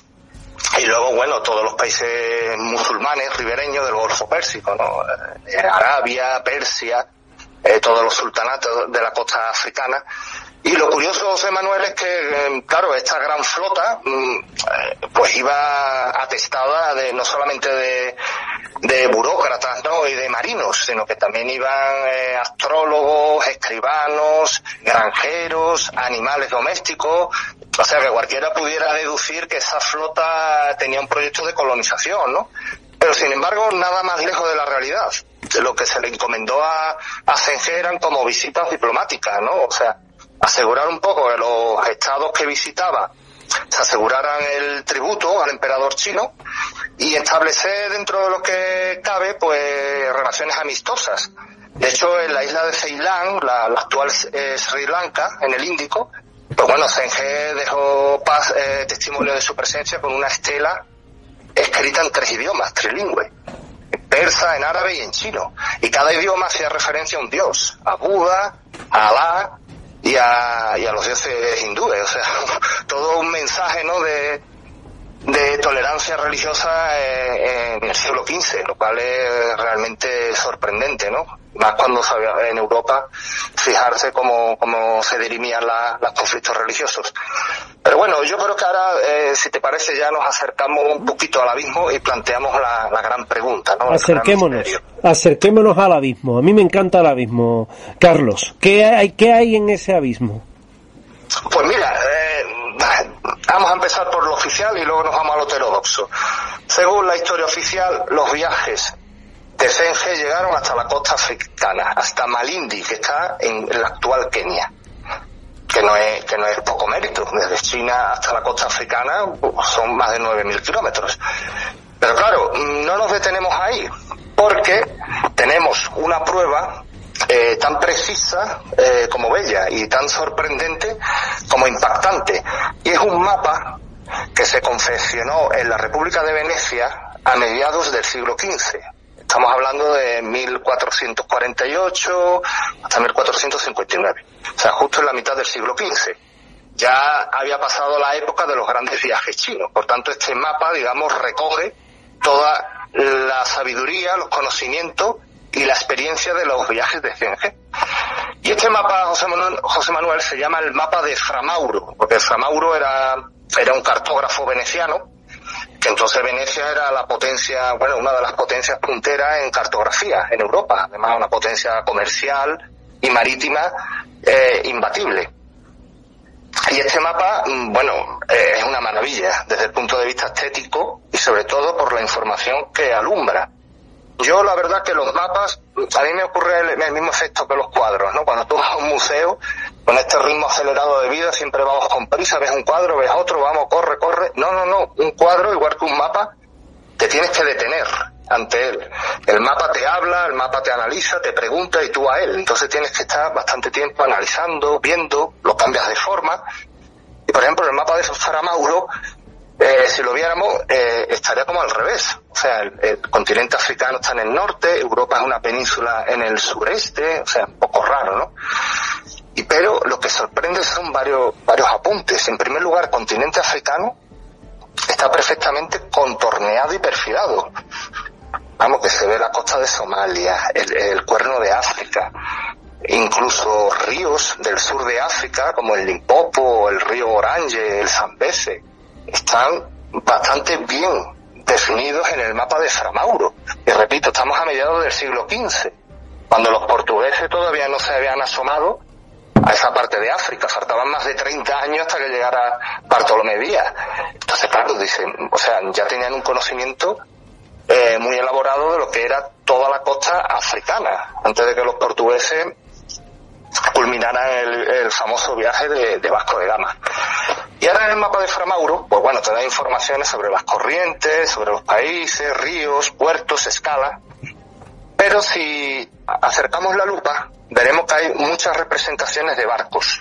Y luego, bueno, todos los países musulmanes ribereños del Golfo Pérsico, ¿no? Eh, Arabia, Persia, eh, todos los sultanatos de la costa africana. Y lo curioso, José Manuel, es que, eh, claro, esta gran flota, mm, eh, pues iba atestada de no solamente de, de burócratas, ¿no? Y de marinos, sino que también iban eh, astrólogos, escribanos, granjeros, animales domésticos. O sea, que cualquiera pudiera deducir que esa flota tenía un proyecto de colonización, ¿no? Pero, sin embargo, nada más lejos de la realidad. Lo que se le encomendó a, a C N G eran como visitas diplomáticas, ¿no? O sea, asegurar un poco que los estados que visitaba se aseguraran el tributo al emperador chino y establecer dentro de lo que cabe, pues, relaciones amistosas. De hecho, en la isla de Ceilán, la, la actual eh, Sri Lanka, en el Índico, pues bueno, C N G dejó paz, eh, testimonio de su presencia con una estela escrita en tres idiomas, trilingüe. persa, en árabe y en chino. Y cada idioma hacía referencia a un dios, a Buda, a Alá y a, y a los dioses hindúes. O sea, todo un mensaje, ¿no?, de, de tolerancia religiosa en, en el siglo quince, lo cual es realmente sorprendente, ¿no? Más cuando sabía, en Europa, fijarse cómo, cómo se dirimían la, los conflictos religiosos. Pero bueno, yo creo que ahora, eh, si te parece, ya nos acercamos un poquito al abismo y planteamos la, la gran pregunta, ¿no? Acerquémonos, acerquémonos al abismo. A mí me encanta el abismo. Carlos, ¿qué hay, qué hay en ese abismo? Pues mira, eh, vamos a empezar por lo oficial y luego nos vamos a lo heterodoxo. Según la historia oficial, los viajes de Zenge llegaron hasta la costa africana, hasta Malindi, que está en la actual Kenia, que no es que no es poco mérito. Desde China hasta la costa africana son más de nueve mil kilómetros. Pero claro, no nos detenemos ahí, porque tenemos una prueba eh, tan precisa eh, como bella y tan sorprendente como impactante, y es un mapa que se confeccionó en la República de Venecia a mediados del siglo quince. Estamos hablando de mil cuatrocientos cuarenta y ocho hasta mil cuatrocientos cincuenta y nueve, o sea, justo en la mitad del siglo quince. Ya había pasado la época de los grandes viajes chinos, por tanto este mapa, digamos, recoge toda la sabiduría, los conocimientos y la experiencia de los viajes de Zenge. Y este mapa, José Manuel, José Manuel, se llama el mapa de Fra Mauro, porque Fra Mauro era, era un cartógrafo veneciano, que entonces Venecia era la potencia, bueno, una de las potencias punteras en cartografía en Europa, además una potencia comercial y marítima eh, imbatible. Y este mapa, bueno, eh, es una maravilla desde el punto de vista estético y sobre todo por la información que alumbra. Yo la verdad que los mapas, a mí me ocurre el, el mismo efecto que los cuadros, ¿no? Cuando tú vas a un museo, con este ritmo acelerado de vida, siempre vamos con prisa, ves un cuadro, ves otro, vamos, corre, corre. No, no, no, un cuadro, igual que un mapa, te tienes que detener ante él. El mapa te habla, el mapa te analiza, te pregunta y tú a él. Entonces tienes que estar bastante tiempo analizando, viendo, lo cambias de forma. Y por ejemplo, el mapa de Fra Mauro, Eh, si lo viéramos, eh, estaría como al revés. O sea, el, el continente africano está en el norte, Europa es una península en el sureste, o sea, un poco raro, ¿no? Y pero lo que sorprende son varios, varios apuntes. En primer lugar, el continente africano está perfectamente contorneado y perfilado. Vamos, que se ve la costa de Somalia, el, el cuerno de África, incluso ríos del sur de África, como el Limpopo, el río Orange, el Zambeze, están bastante bien definidos en el mapa de Fra Mauro. Y repito, estamos a mediados del siglo quince, cuando los portugueses todavía no se habían asomado a esa parte de África. Faltaban más de treinta años hasta que llegara Bartolomé Díaz. Entonces, claro, dicen, o sea, ya tenían un conocimiento eh, muy elaborado de lo que era toda la costa africana, antes de que los portugueses culminaran el, el famoso viaje de, de Vasco de Gama. Y ahora en el mapa de Fra Mauro, pues bueno, te da informaciones sobre las corrientes, sobre los países, ríos, puertos, escalas. Pero si acercamos la lupa, veremos que hay muchas representaciones de barcos.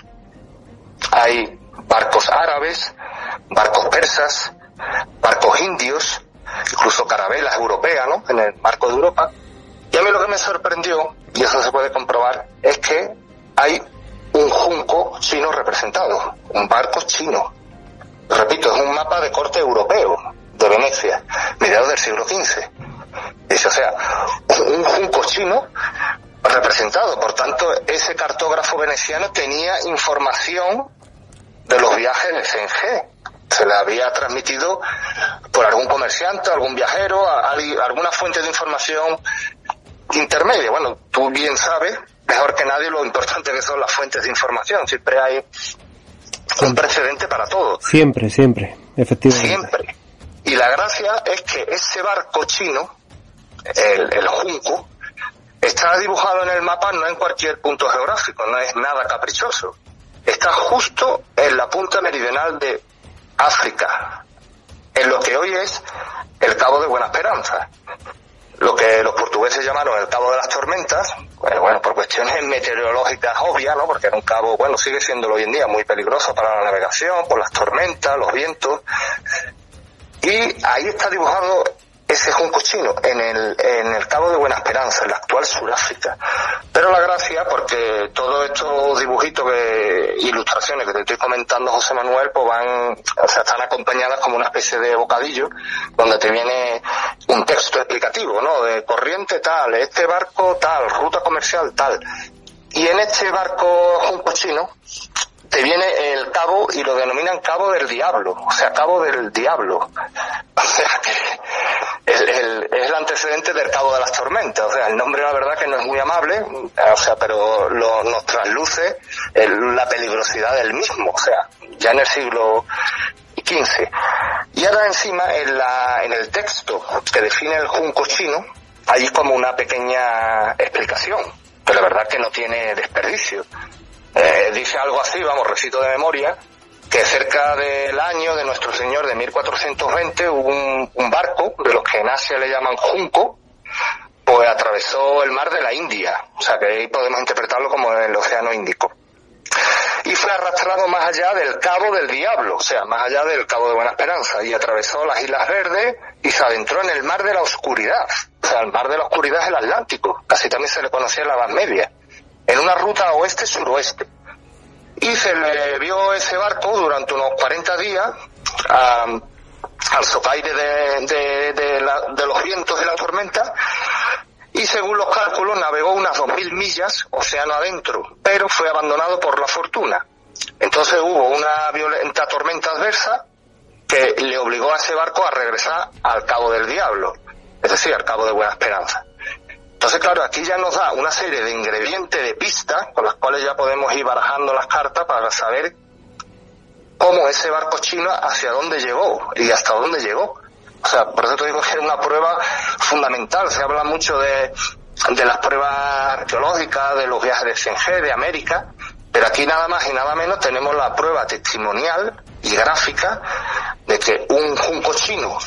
Hay barcos árabes, barcos persas, barcos indios, incluso carabelas europeas, ¿no?, en el marco de Europa. Y a mí lo que me sorprendió, y eso se puede comprobar, es que hay un junco chino representado, un barco chino. Repito, es un mapa de corte europeo, de Venecia, mediados del siglo quince. Dice, o sea, un junco chino representado. Por tanto, ese cartógrafo veneciano tenía información de los viajes de Zenge. Se le había transmitido por algún comerciante, algún viajero, a, a, a alguna fuente de información intermedia. Bueno, tú bien sabes, mejor que nadie, lo importante que son las fuentes de información. Siempre hay un precedente para todo. Siempre, siempre, efectivamente. Siempre. Y la gracia es que ese barco chino, el, el junco, está dibujado en el mapa no en cualquier punto geográfico, no es nada caprichoso. Está justo en la punta meridional de África, en lo que hoy es el Cabo de Buena Esperanza. Lo que los portugueses llamaron el Cabo de las Tormentas, bueno, bueno, por cuestiones meteorológicas obvias, ¿no?, porque era un cabo, bueno, sigue siendo hoy en día muy peligroso para la navegación, por las tormentas, los vientos. Y ahí está dibujado ese junco chino en el, en el Cabo de Buena Esperanza, en la actual Sudáfrica. Pero la gracia, porque todos estos dibujitos que, ilustraciones que te estoy comentando, José Manuel, pues van, o sea, están acompañadas como una especie de bocadillo, donde te viene un texto explicativo, ¿no? De corriente tal, este barco tal, ruta comercial tal. Y en este barco junco chino te viene el cabo y lo denominan Cabo del Diablo, o sea, Cabo del Diablo. O sea, que el, el, es el antecedente del Cabo de las Tormentas. O sea, el nombre la verdad que no es muy amable, o sea, pero lo, nos trasluce el, la peligrosidad del mismo, o sea, ya en el siglo quince. Y ahora encima, en, la, en el texto que define el junco chino, hay como una pequeña explicación, que la verdad que no tiene desperdicio. Eh, dice algo así, vamos, recito de memoria, que cerca del año de nuestro Señor de mil cuatrocientos veinte hubo un, un barco, de los que en Asia le llaman junco, pues atravesó el mar de la India, o sea que ahí podemos interpretarlo como el Océano Índico. Y fue arrastrado más allá del Cabo del Diablo, o sea, más allá del Cabo de Buena Esperanza, y atravesó las Islas Verdes y se adentró en el Mar de la Oscuridad. O sea, el Mar de la Oscuridad es el Atlántico, casi también se le conocía en la Edad Media, en una ruta oeste-suroeste. Y se le vio ese barco durante unos cuarenta días um, al socaire de, de, de, la, de los vientos de la tormenta, y según los cálculos navegó unas dos mil millas océano adentro, pero fue abandonado por la fortuna. Entonces hubo una violenta tormenta adversa que le obligó a ese barco a regresar al Cabo del Diablo, es decir, al Cabo de Buena Esperanza. Entonces, claro, aquí ya nos da una serie de ingredientes, de pistas, con las cuales ya podemos ir barajando las cartas para saber cómo ese barco chino hacia dónde llegó y hasta dónde llegó. O sea, por eso te digo que es una prueba fundamental. Se habla mucho de, de las pruebas arqueológicas, de los viajes de Zheng He, de América, pero aquí nada más y nada menos tenemos la prueba testimonial y gráfica de que un junco chino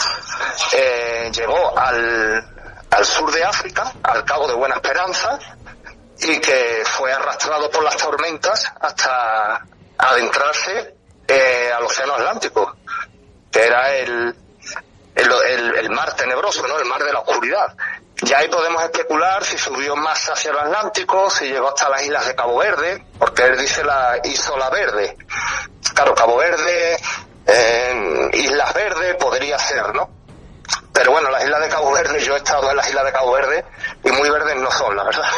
eh, llegó al... al sur de África, al Cabo de Buena Esperanza, y que fue arrastrado por las tormentas hasta adentrarse eh, al Océano Atlántico, que era el, el, el, el mar tenebroso, ¿no? El mar de la oscuridad. Ya ahí podemos especular si subió más hacia el Atlántico, si llegó hasta las islas de Cabo Verde, porque él dice la Isla Verde. Claro, Cabo Verde, eh, Islas Verdes podría ser, ¿no? Pero bueno, las islas de Cabo Verde, yo he estado en las islas de Cabo Verde y muy verdes no son, la verdad.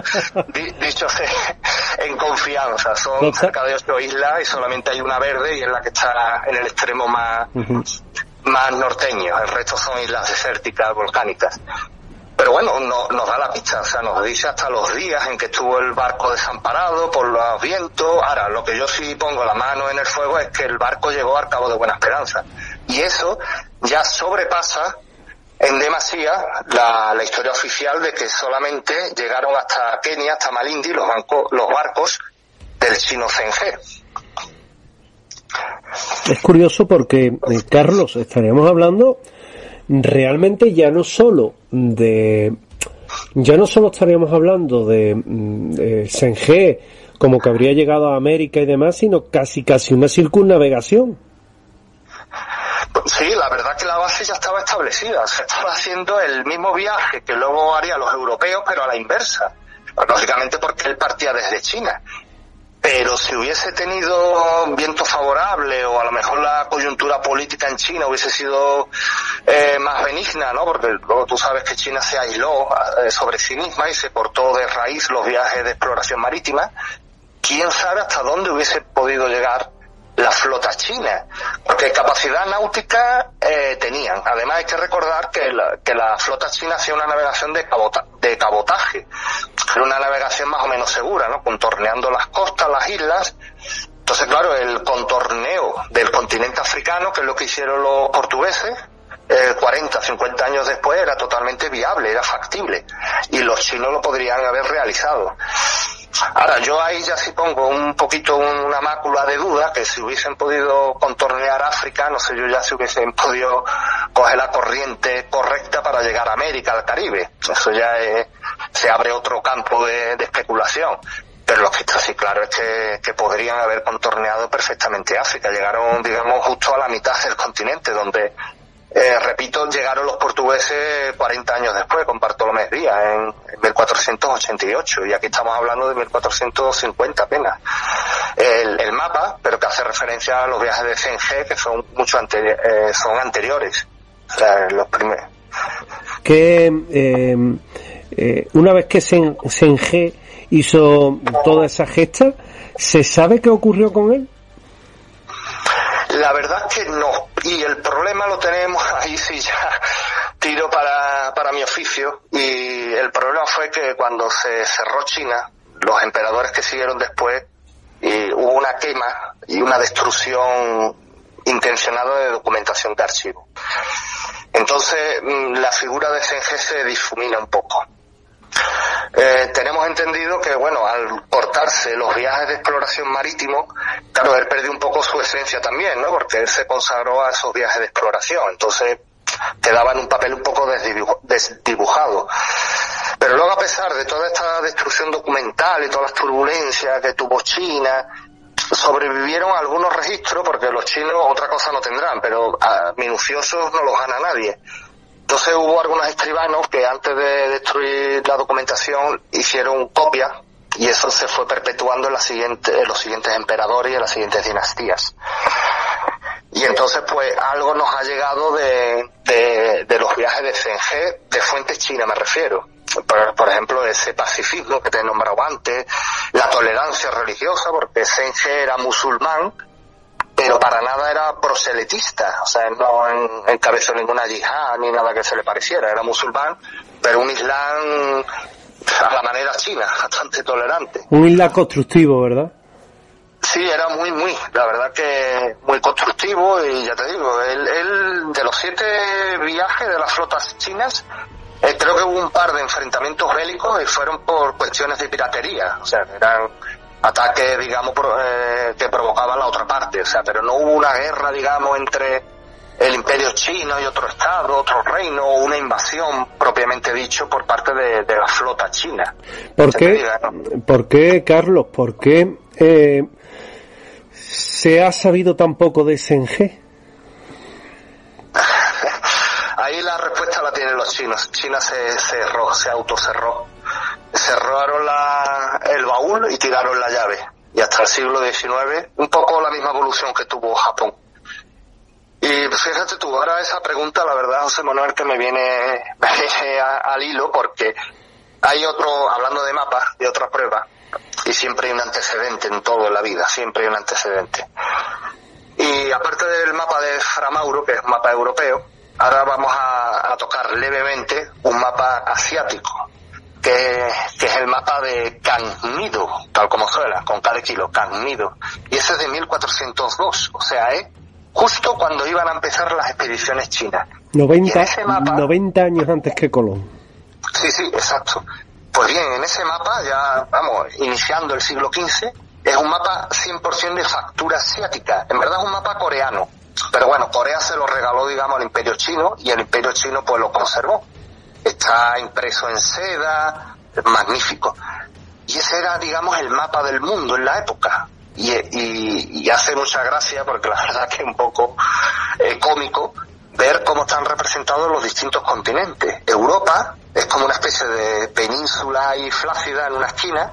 Dicho en confianza, son cerca de ocho islas y solamente hay una verde y es la que está en el extremo más, uh-huh. más norteño. El resto son islas desérticas, volcánicas. Pero bueno, no, nos da la pista, o sea, nos dice hasta los días en que estuvo el barco desamparado por los vientos. Ahora, lo que yo sí pongo la mano en el fuego es que el barco llegó al Cabo de Buena Esperanza. Y eso ya sobrepasa en demasía la, la historia oficial de que solamente llegaron hasta Kenia, hasta Malindi, los, banco, los barcos del chino Zheng He. Es curioso porque, eh, Carlos, estaríamos hablando realmente ya no solo de... Ya no solo estaríamos hablando de, de Zheng He como que habría llegado a América y demás, sino casi casi una circunnavegación. Sí, la verdad que la base ya estaba establecida, se estaba haciendo el mismo viaje que luego harían los europeos, pero a la inversa, lógicamente porque él partía desde China. Pero si hubiese tenido viento favorable o a lo mejor la coyuntura política en China hubiese sido eh, más benigna, ¿no? Porque luego tú sabes que China se aisló eh, sobre sí misma y se cortó de raíz los viajes de exploración marítima. ¿Quién sabe hasta dónde hubiese podido llegar la flota china? Porque capacidad náutica eh, tenían. Además hay que recordar que la, que la flota china hacía una navegación de, cabota, de cabotaje. Era una navegación más o menos segura, ¿no? Contorneando las costas, las islas. Entonces, claro, el contorneo del continente africano, que es lo que hicieron los portugueses, eh, cuarenta, cincuenta años después, era totalmente viable, era factible. Y los chinos lo podrían haber realizado. Ahora, yo ahí ya sí pongo un poquito una mácula de duda, que si hubiesen podido contornear África, no sé yo ya si hubiesen podido coger la corriente correcta para llegar a América, al Caribe. Eso ya es, se abre otro campo de, de especulación. Pero lo que está así claro es que, que podrían haber contorneado perfectamente África. Llegaron, digamos, justo a la mitad del continente, donde Eh, repito, llegaron los portugueses cuarenta años después, con Bartolomé Díaz, en, en mil cuatrocientos ochenta y ocho, y aquí estamos hablando de mil cuatrocientos cincuenta apenas. El, el mapa, pero que hace referencia a los viajes de Zeng-He, que son mucho anteri- eh, son anteriores, o sea, los primeros. Que eh, eh, una vez que Zeng- Zeng-He hizo toda esa gesta, ¿se sabe qué ocurrió con él? La verdad es que no, y el problema lo tenemos, ahí sí ya tiro para, para mi oficio, y el problema fue que cuando se cerró China, los emperadores que siguieron después, y hubo una quema y una destrucción intencionada de documentación de archivo. Entonces la figura de Zeng-He se difumina un poco. Eh, tenemos entendido que, bueno, al cortarse los viajes de exploración marítimo, claro, él perdió un poco su esencia también, ¿no? Porque él se consagró a esos viajes de exploración, entonces quedaba en un papel un poco desdibuj- desdibujado. Pero luego, a pesar de toda esta destrucción documental y todas las turbulencias que tuvo China, sobrevivieron algunos registros, porque los chinos otra cosa no tendrán, pero a minuciosos no los gana nadie. Entonces hubo algunos escribanos que antes de destruir la documentación hicieron copias, y eso se fue perpetuando en, la siguiente, en los siguientes emperadores y en las siguientes dinastías. Y entonces pues algo nos ha llegado de, de, de los viajes de Zeng-He, de fuentes chinas me refiero. Por, por ejemplo, ese pacifismo que te he nombrado antes, la tolerancia religiosa, porque Zeng-He era musulmán, pero para nada era proselitista, o sea, no en, encabezó ninguna yihad ni nada que se le pareciera, era musulmán, pero un islam a la manera china, bastante tolerante. Un islam constructivo, ¿verdad? Sí, era muy, muy, la verdad que muy constructivo, y ya te digo, él, él de los siete viajes de las flotas chinas, eh, creo que hubo un par de enfrentamientos bélicos y fueron por cuestiones de piratería, o sea, eran ataques, digamos, pro, eh, que provocaban la otra parte, o sea, pero no hubo una guerra, digamos, entre el imperio chino y otro estado, otro reino, o una invasión propiamente dicho por parte de, de la flota china. ¿Por qué, diga, ¿no? ¿Por qué, Carlos? ¿Por qué eh, se ha sabido tan poco de Zeng-He? Ahí la respuesta la tienen los chinos. China se cerró, se autocerró. Cerraron la, el baúl y tiraron la llave. Y hasta el siglo diecinueve, un poco la misma evolución que tuvo Japón. Y fíjate tú, ahora esa pregunta, la verdad, José Manuel, que me viene, me viene a, al hilo, porque hay otro, hablando de mapas, de otra prueba, y siempre hay un antecedente en todo en la vida, siempre hay un antecedente. Y aparte del mapa de Fra Mauro, que es un mapa europeo, ahora vamos a, a tocar levemente un mapa asiático, que, que es el mapa de Cangnido, tal como suena, con cada kilo, Cangnido. Y ese es de mil cuatrocientos dos, o sea, es justo cuando iban a empezar las expediciones chinas. noventa, mapa, noventa años antes que Colón. Sí, sí, exacto. Pues bien, en ese mapa, ya, vamos, iniciando el siglo quince, es un mapa cien por ciento de factura asiática. En verdad es un mapa coreano. Pero bueno, Corea se lo regaló, digamos, al Imperio Chino, y el Imperio Chino pues lo conservó. Está impreso en seda, magnífico. Y ese era, digamos, el mapa del mundo en la época. Y, y, y hace mucha gracia, porque la verdad que es un poco eh, cómico ver cómo están representados los distintos continentes. Europa es como una especie de península ahí flácida en una esquina.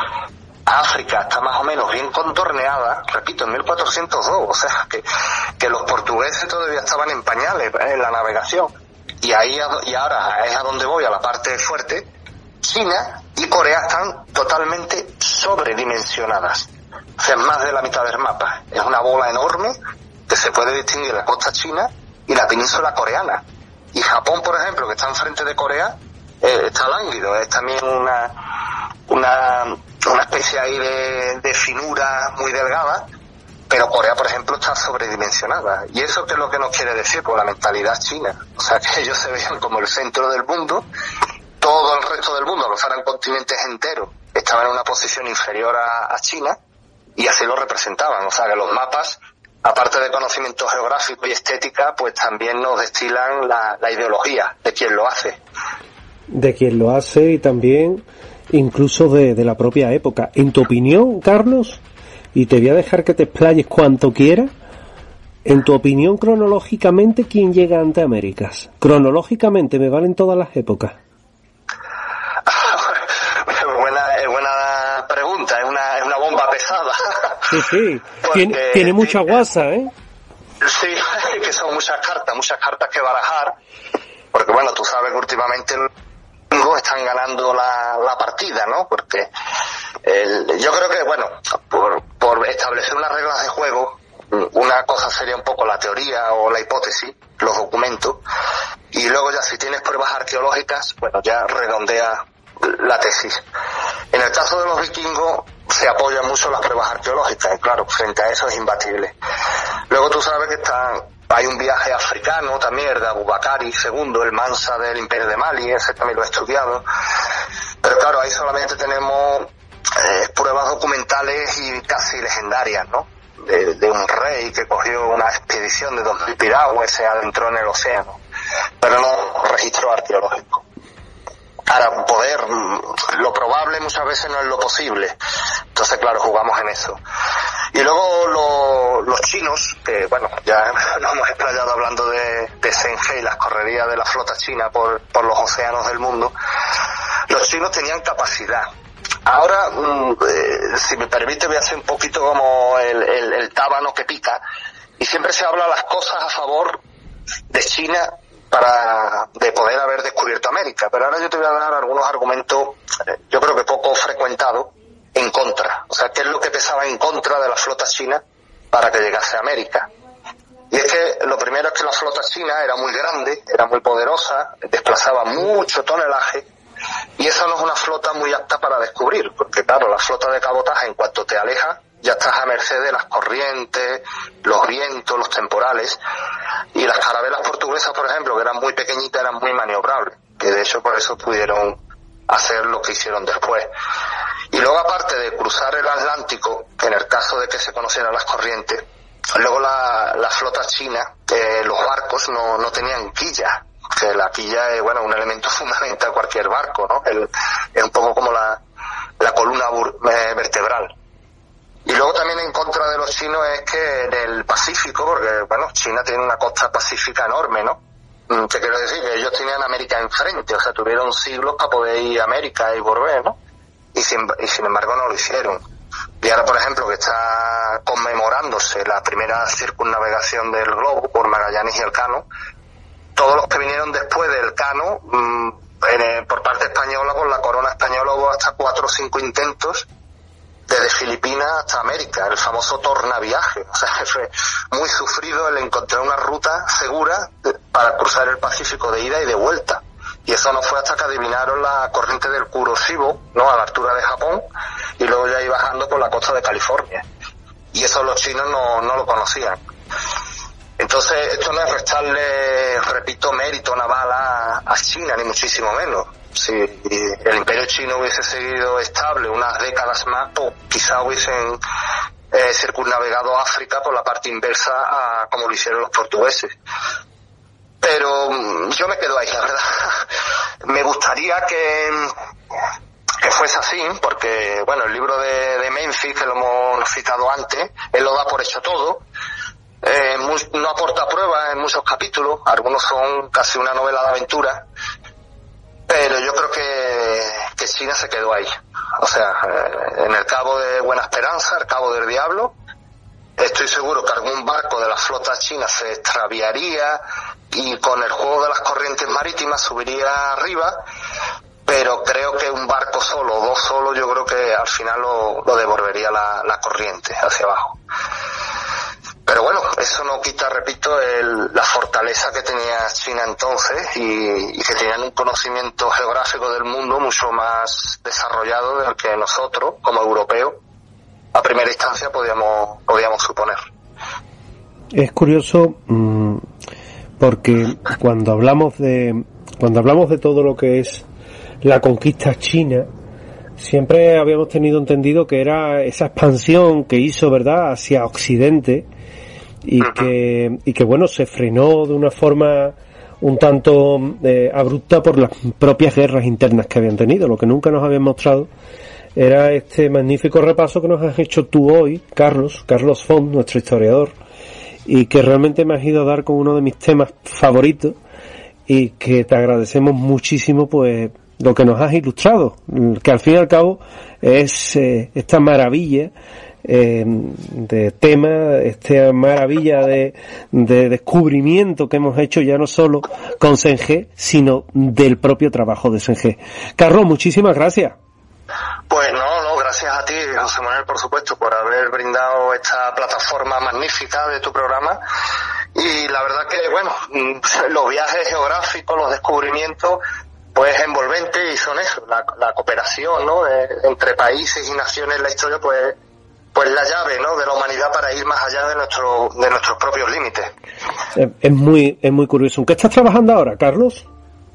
África está más o menos bien contorneada, repito, en mil cuatrocientos dos, o sea, que, que los portugueses todavía estaban en pañales en la navegación. Y ahí, y ahora es a donde voy, a la parte fuerte. China y Corea están totalmente sobredimensionadas. O sea, más de la mitad del mapa. Es una bola enorme que se puede distinguir la costa china y la península coreana. Y Japón, por ejemplo, que está enfrente de Corea, eh, está lánguido. Es también una, una, una especie ahí de, de finura muy delgada. Pero Corea, por ejemplo, está sobredimensionada. ¿Y eso qué es lo que nos quiere decir? Pues la mentalidad china. O sea, que ellos se veían como el centro del mundo. Todo el resto del mundo, que fueran continentes enteros, estaban en una posición inferior a, a China, y así lo representaban. O sea, que los mapas, aparte de conocimiento geográfico y estética, pues también nos destilan la, la ideología de quien lo hace. De quien lo hace, y también incluso de, de la propia época. En tu opinión, Carlos, y te voy a dejar que te explayes cuanto quieras, En tu opinión, cronológicamente, ¿quién llega ante Américas? Cronológicamente, me valen todas las épocas. buena, es buena pregunta, es una, es una bomba pesada. Sí, sí, tiene, tiene mucha guasa, ¿eh? Sí, que son muchas cartas, muchas cartas que barajar, porque bueno, tú sabes que últimamente están ganando la, la partida, ¿no? Porque el, yo creo que, bueno, por, por establecer unas reglas de juego, una cosa sería un poco la teoría o la hipótesis, los documentos, y luego ya si tienes pruebas arqueológicas, bueno, ya redondea la tesis. En el caso de los vikingos se apoyan mucho las pruebas arqueológicas, y claro, frente a eso es imbatible. Luego tú sabes que están, hay un viaje africano también, de Abubakari segundo, el Mansa del Imperio de Mali, ese también lo he estudiado, pero claro, ahí solamente tenemos eh, pruebas documentales y casi legendarias, ¿no? De, de un rey que cogió una expedición de dos mil piraguas, se adentró en el océano, pero no registro arqueológico. Para poder, lo probable muchas veces no es lo posible, entonces claro, jugamos en eso. Y luego lo, los chinos, que bueno, ya nos hemos explayado hablando de, de Zheng He y las correrías de la flota china por, por los océanos del mundo. Los chinos tenían capacidad. Ahora, eh, si me permite, voy a hacer un poquito como el, el, el tábano que pica, y siempre se habla las cosas a favor de China para de poder haber descubierto América, pero ahora yo te voy a dar algunos argumentos, eh, yo creo que poco frecuentados, en contra. O sea, ¿qué es lo que pesaba en contra de la flota china para que llegase a América? Y es que lo primero es que la flota china era muy grande, era muy poderosa, desplazaba mucho tonelaje, y esa no es una flota muy apta para descubrir, porque claro, la flota de cabotaje, en cuanto te alejas, ya estás a merced de las corrientes, los vientos, los temporales, y las carabelas portuguesas, por ejemplo, que eran muy pequeñitas, eran muy maniobrables, que de hecho por eso pudieron hacer lo que hicieron después. Y luego, aparte de cruzar el Atlántico, en el caso de que se conocieran las corrientes, luego la, la flota china, eh, los barcos no, no tenían quilla, que la quilla es, bueno, un elemento fundamental de cualquier barco, ¿no? El, es un poco como la, la columna bur, eh, vertebral. Y luego también en contra de los chinos es que en el Pacífico, porque, bueno, China tiene una costa pacífica enorme, ¿no? ¿Qué quiero decir? Que ellos tenían América enfrente, o sea, tuvieron siglos para poder ir a América y volver, ¿no? Y sin, y sin embargo no lo hicieron. Y ahora, por ejemplo, que está conmemorándose la primera circunnavegación del globo por Magallanes y Elcano, todos los que vinieron después del Elcano, mmm, en, por parte española, por la corona española, hubo hasta cuatro o cinco intentos desde Filipinas hasta América, el famoso tornaviaje. O sea, fue muy sufrido el encontrar una ruta segura para cruzar el Pacífico de ida y de vuelta. Y eso no fue hasta que adivinaron la corriente del Kuroshio, ¿no?, a la altura de Japón, y luego ya iba bajando por la costa de California. Y eso los chinos no, no lo conocían. Entonces, esto no es restarle, repito, mérito naval a, a China, ni muchísimo menos. Si el imperio chino hubiese seguido estable unas décadas más, pues quizá hubiesen eh, circunnavegado África por la parte inversa a como lo hicieron los portugueses. Pero yo me quedo ahí, la verdad. Me gustaría que, que fuese así, porque, bueno, el libro de, de Memphis, que lo hemos citado antes, él lo da por hecho todo. Eh, muy, no aporta pruebas en muchos capítulos, algunos son casi una novela de aventura, pero yo creo que, que China se quedó ahí. O sea, eh, en el Cabo de Buena Esperanza, el Cabo del Diablo, estoy seguro que algún barco de la flota china se extraviaría y con el juego de las corrientes marítimas subiría arriba, pero creo que un barco solo, dos solo, yo creo que al final lo, lo devolvería la, la corriente hacia abajo. Pero bueno, eso no quita, repito, el, la fortaleza que tenía China entonces y, y que tenían un conocimiento geográfico del mundo mucho más desarrollado del que nosotros, como europeos, a primera instancia podíamos, podíamos suponer. Es curioso mmm, porque cuando hablamos de cuando hablamos de todo lo que es la conquista china, siempre habíamos tenido entendido que era esa expansión que hizo, ¿verdad?, hacia Occidente y que y que bueno, se frenó de una forma un tanto eh, abrupta por las propias guerras internas que habían tenido. Lo que nunca nos habían mostrado era este magnífico repaso que nos has hecho tú hoy, Carlos, Carlos Font, nuestro historiador, y que realmente me has ido a dar con uno de mis temas favoritos, y que te agradecemos muchísimo pues lo que nos has ilustrado, que al fin y al cabo es eh, esta maravilla eh, de tema, esta maravilla de, de descubrimiento que hemos hecho ya no solo con Senge, sino del propio trabajo de Senge. Carlos, muchísimas gracias. Pues no, no, gracias a ti, José Manuel, por supuesto, por haber brindado esta plataforma magnífica de tu programa. Y la verdad que, bueno, los viajes geográficos, los descubrimientos, pues envolventes, y son eso, la, la cooperación, ¿no?, de, entre países y naciones en la historia, pues pues la llave, ¿no?, de la humanidad para ir más allá de nuestro de nuestros propios límites. Es, es muy es muy curioso. ¿En qué estás trabajando ahora, Carlos?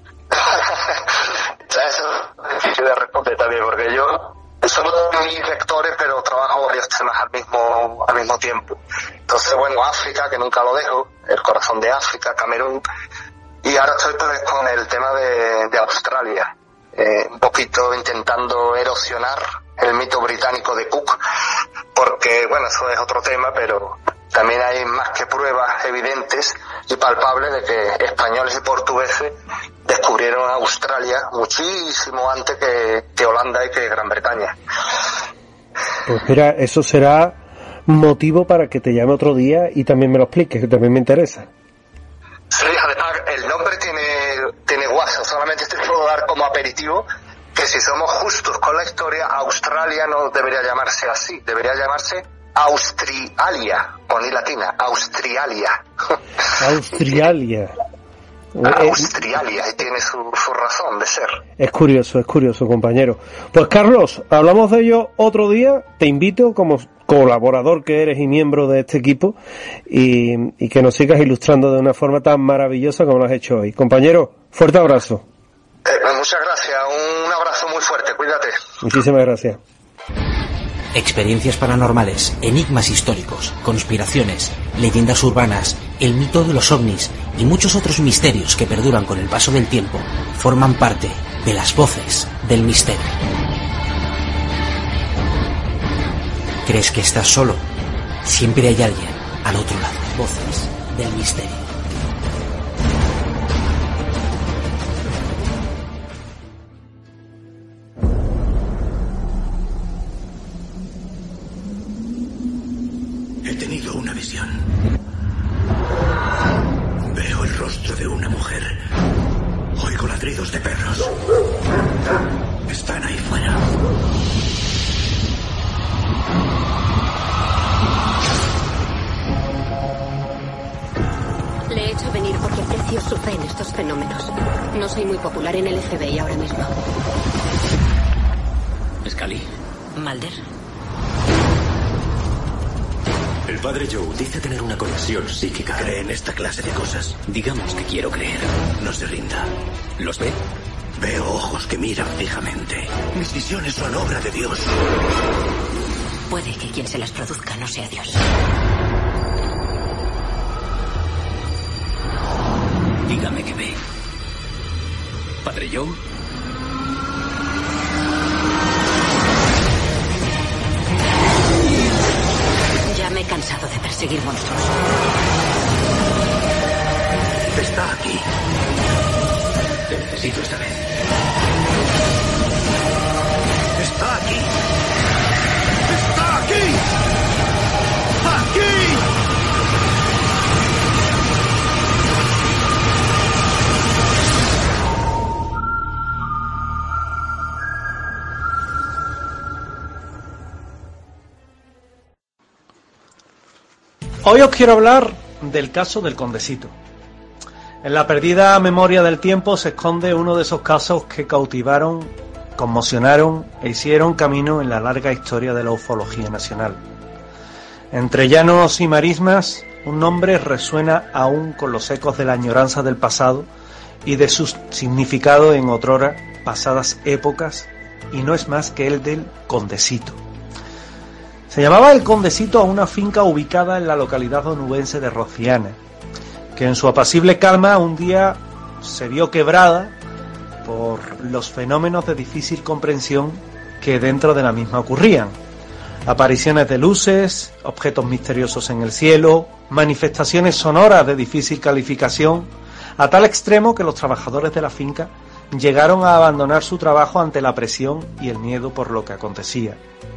Eso es difícil de responder también, porque yo solo tengo mis vectores, pero trabajo varios temas al mismo al mismo tiempo. Entonces, bueno, África, que nunca lo dejo, el corazón de África, Camerún, y ahora estoy pues con el tema de, de Australia, eh, un poquito intentando erosionar el mito británico de Cook, porque, bueno, eso es otro tema, pero también hay más que pruebas evidentes y palpables de que españoles y portugueses descubrieron Australia muchísimo antes que, que Holanda y que Gran Bretaña. Pues mira, eso será motivo para que te llame otro día y también me lo expliques, que también me interesa. Sí, además el nombre tiene tiene guasa, solamente te puedo dar como aperitivo que si somos justos con la historia, Australia no debería llamarse así, debería llamarse Austrialia, con i latina, Austrialia. Austrialia. Austrialia, y tiene su, su razón de ser. Es curioso, es curioso, compañero. Pues Carlos, hablamos de ello otro día. Te invito, como colaborador que eres y miembro de este equipo, y, y que nos sigas ilustrando de una forma tan maravillosa como lo has hecho hoy. Compañero, fuerte abrazo. Eh, muchas gracias, un abrazo muy fuerte, cuídate. Muchísimas gracias. Experiencias paranormales, enigmas históricos, conspiraciones, leyendas urbanas, el mito de los ovnis y muchos otros misterios que perduran con el paso del tiempo forman parte de las voces del misterio. ¿Crees que estás solo? Siempre hay alguien al otro lado. Voces del misterio. He tenido una visión. Veo el rostro de una mujer. Oigo ladridos de perros. Están ahí fuera. Le he hecho venir porque aprecio su fe en estos fenómenos. No soy muy popular en el F B I ahora mismo. Scully. Mulder. El padre Joe dice tener una conexión psíquica. ¿Cree en esta clase de cosas? Digamos que quiero creer. No se rinda. ¿Los ve? Veo ojos que miran fijamente. Mis visiones son obra de Dios. Puede que quien se las produzca no sea Dios. Dígame qué ve. ¿Padre Joe? Ya me he cansado de perseguir monstruos. Está aquí. Te necesito esta vez. Está aquí. Está aquí. Aquí. Hoy os quiero hablar del caso del Condesito. En la perdida memoria del tiempo se esconde uno de esos casos que cautivaron, conmocionaron e hicieron camino en la larga historia de la ufología nacional. Entre llanos y marismas, un nombre resuena aún con los ecos de la añoranza del pasado y de su significado en otrora pasadas épocas, y no es más que el del Condesito. Se llamaba el Condesito a una finca ubicada en la localidad onubense de Rociana, que en su apacible calma un día se vio quebrada por los fenómenos de difícil comprensión que dentro de la misma ocurrían. Apariciones de luces, objetos misteriosos en el cielo, manifestaciones sonoras de difícil calificación, a tal extremo que los trabajadores de la finca llegaron a abandonar su trabajo ante la presión y el miedo por lo que acontecía.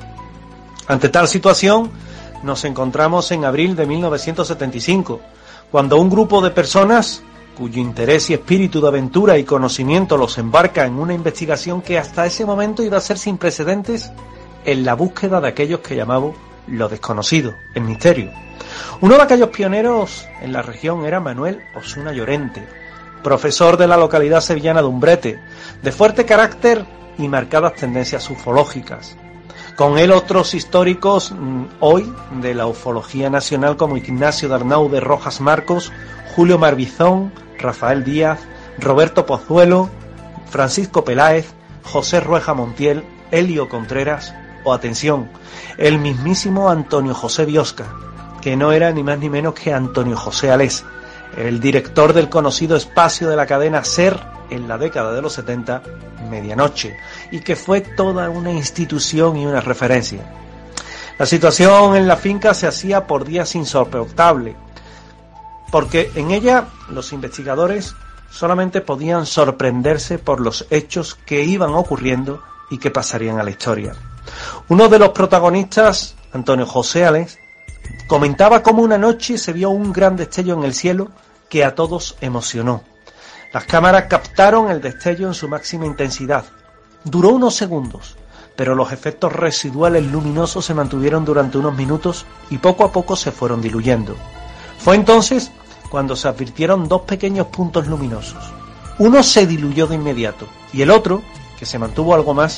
Ante tal situación, nos encontramos en abril de mil novecientos setenta y cinco, cuando un grupo de personas, cuyo interés y espíritu de aventura y conocimiento los embarca en una investigación que hasta ese momento iba a ser sin precedentes en la búsqueda de aquellos que llamamos lo desconocido, el misterio. Uno de aquellos pioneros en la región era Manuel Osuna Llorente, profesor de la localidad sevillana de Umbrete, de fuerte carácter y marcadas tendencias ufológicas. Con él otros históricos mmm, hoy de la ufología nacional como Ignacio de Arnau de Rojas Marcos, Julio Marbizón, Rafael Díaz, Roberto Pozuelo, Francisco Peláez, José Rueja Montiel, Helio Contreras o, atención, el mismísimo Antonio José Biosca, que no era ni más ni menos que Antonio José Alés, el director del conocido espacio de la cadena SER en la década de los setenta, Medianoche, y que fue toda una institución y una referencia. La situación en la finca se hacía por días insoportable, porque en ella los investigadores solamente podían sorprenderse por los hechos que iban ocurriendo y que pasarían a la historia. Uno de los protagonistas, Antonio José Alés, comentaba cómo una noche se vio un gran destello en el cielo que a todos emocionó. Las cámaras captaron el destello en su máxima intensidad. Duró unos segundos, pero los efectos residuales luminosos se mantuvieron durante unos minutos y poco a poco se fueron diluyendo. Fue entonces cuando se advirtieron dos pequeños puntos luminosos. Uno se diluyó de inmediato y el otro, que se mantuvo algo más,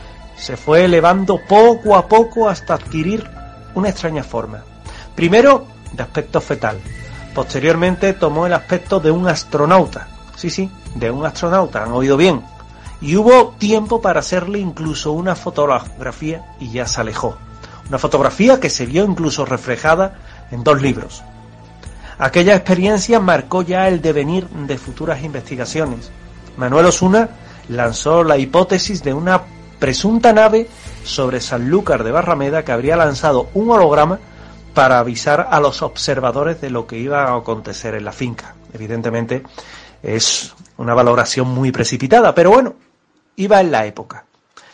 se fue elevando poco a poco hasta adquirir una extraña forma. Primero de aspecto fetal, posteriormente tomó el aspecto de un astronauta. Sí, sí, de un astronauta, han oído bien. Y hubo tiempo para hacerle incluso una fotografía y ya se alejó. Una fotografía que se vio incluso reflejada en dos libros. Aquella experiencia marcó ya el devenir de futuras investigaciones. Manuel Osuna lanzó la hipótesis de una presunta nave sobre Sanlúcar de Barrameda que habría lanzado un holograma para avisar a los observadores de lo que iba a acontecer en la finca. Evidentemente es una valoración muy precipitada, pero bueno, iba en la época.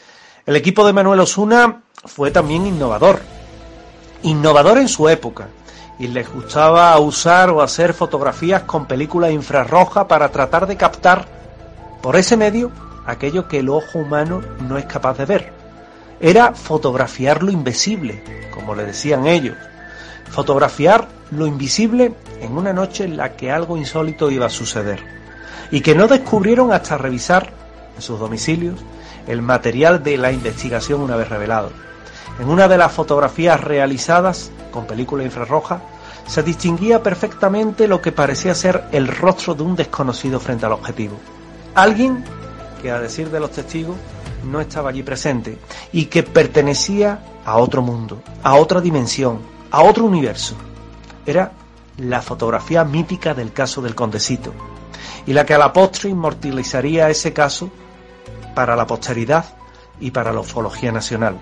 El equipo de Manuel Osuna fue también innovador, innovador en su época, y les gustaba usar o hacer fotografías con película infrarroja para tratar de captar por ese medio aquello que el ojo humano no es capaz de ver. Era fotografiar lo invisible, como le decían ellos. Fotografiar lo invisible en una noche en la que algo insólito iba a suceder y que no descubrieron hasta revisar en sus domicilios el material de la investigación una vez revelado. En una de las fotografías realizadas con película infrarroja se distinguía perfectamente lo que parecía ser el rostro de un desconocido frente al objetivo. Alguien que, a decir de los testigos, no estaba allí presente y que pertenecía a otro mundo, a otra dimensión, a otro universo. Era la fotografía mítica del caso del Condesito, y la que a la postre inmortalizaría ese caso para la posteridad y para la ufología nacional.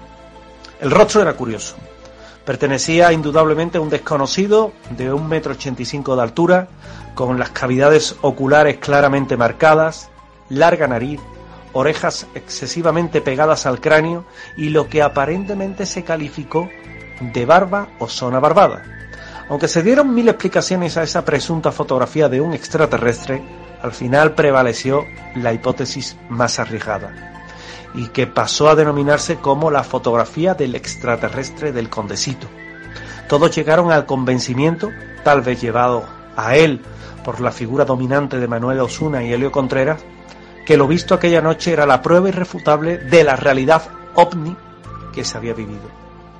El rostro era curioso. Pertenecía indudablemente a un desconocido de un metro ochenta y cinco de altura, con las cavidades oculares claramente marcadas, larga nariz, orejas excesivamente pegadas al cráneo y lo que aparentemente se calificó de barba o zona barbada. Aunque se dieron mil explicaciones a esa presunta fotografía de un extraterrestre, al final prevaleció la hipótesis más arriesgada, y que pasó a denominarse como la fotografía del extraterrestre del Condesito. Todos llegaron al convencimiento, tal vez llevado a él por la figura dominante de Manuel Osuna y Helio Contreras, que lo visto aquella noche era la prueba irrefutable de la realidad ovni que se había vivido.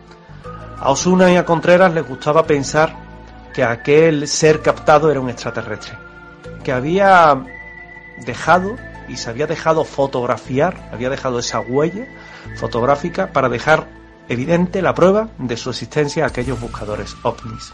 A Osuna y a Contreras les gustaba pensar que aquel ser captado era un extraterrestre, que había dejado y se había dejado fotografiar, había dejado esa huella fotográfica para dejar evidente la prueba de su existencia a aquellos buscadores ovnis.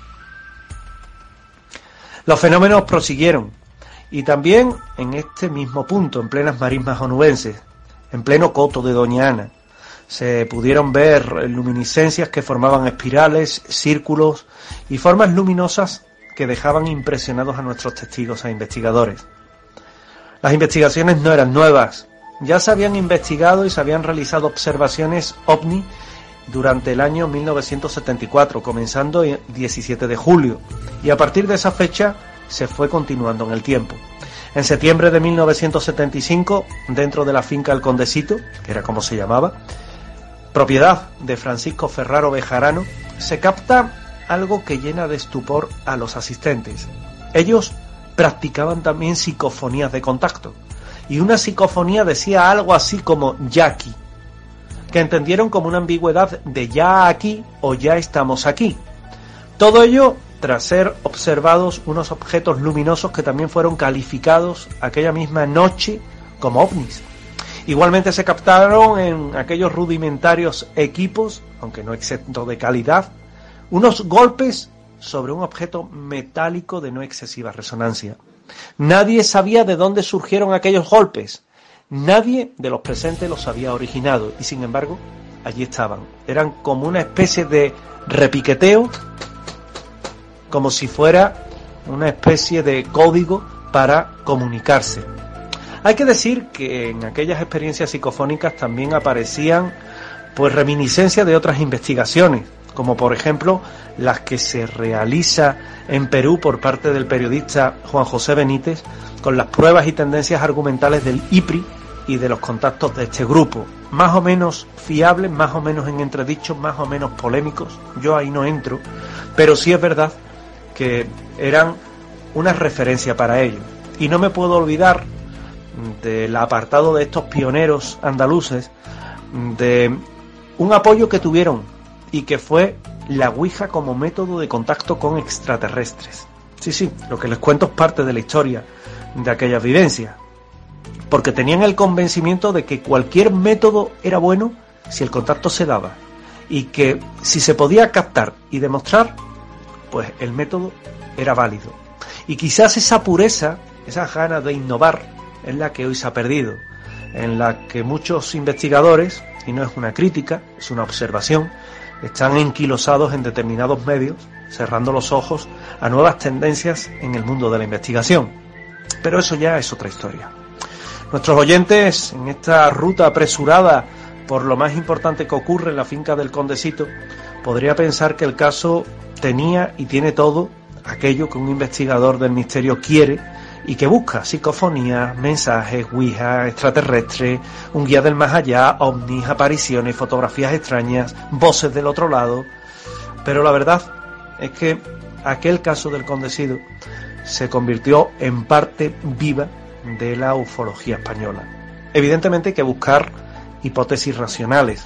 Los fenómenos prosiguieron, y también en este mismo punto, en plenas marismas onubenses, en pleno coto de Doña Ana, se pudieron ver luminiscencias que formaban espirales, círculos y formas luminosas que dejaban impresionados a nuestros testigos e investigadores. Las investigaciones no eran nuevas, ya se habían investigado y se habían realizado observaciones ovni durante el año mil novecientos setenta y cuatro, comenzando el diecisiete de julio, y a partir de esa fecha se fue continuando en el tiempo. En septiembre de mil novecientos setenta y cinco, dentro de la finca El Condesito, que era como se llamaba, propiedad de Francisco Ferraro Bejarano, se capta algo que llena de estupor a los asistentes. Ellos practicaban también psicofonías de contacto, y una psicofonía decía algo así como ya aquí, que entendieron como una ambigüedad de ya aquí o ya estamos aquí. Todo ello tras ser observados unos objetos luminosos que también fueron calificados aquella misma noche como ovnis. Igualmente se captaron en aquellos rudimentarios equipos, aunque no exento de calidad, unos golpes sobre un objeto metálico de no excesiva resonancia. Nadie sabía de dónde surgieron aquellos golpes. Nadie de los presentes los había originado y sin embargo allí estaban. Eran como una especie de repiqueteo, como si fuera una especie de código para comunicarse. Hay que decir que en aquellas experiencias psicofónicas también aparecían pues reminiscencias de otras investigaciones, como por ejemplo las que se realiza en Perú por parte del periodista Juan José Benítez con las pruebas y tendencias argumentales del I P R I y de los contactos de este grupo, más o menos fiables, más o menos en entredichos, más o menos polémicos. Yo ahí no entro, pero sí es verdad que eran una referencia para ellos. Y no me puedo olvidar del apartado de estos pioneros andaluces, de un apoyo que tuvieron y que fue la Ouija como método de contacto con extraterrestres. Sí, sí, lo que les cuento es parte de la historia de aquellas vivencias, porque tenían el convencimiento de que cualquier método era bueno si el contacto se daba, y que si se podía captar y demostrar, pues el método era válido. Y quizás esa pureza, esa ganas de innovar, es la que hoy se ha perdido, en la que muchos investigadores, y no es una crítica, es una observación, están enquilosados en determinados medios, cerrando los ojos a nuevas tendencias en el mundo de la investigación. Pero eso ya es otra historia. Nuestros oyentes, en esta ruta apresurada por lo más importante que ocurre en la finca del Condesito, podría pensar que el caso tenía y tiene todo aquello que un investigador del misterio quiere y que busca: psicofonías, mensajes, ouija, extraterrestres, un guía del más allá, ovnis, apariciones, fotografías extrañas, voces del otro lado. Pero la verdad es que aquel caso del Condesito se convirtió en parte viva de la ufología española. Evidentemente hay que buscar hipótesis racionales.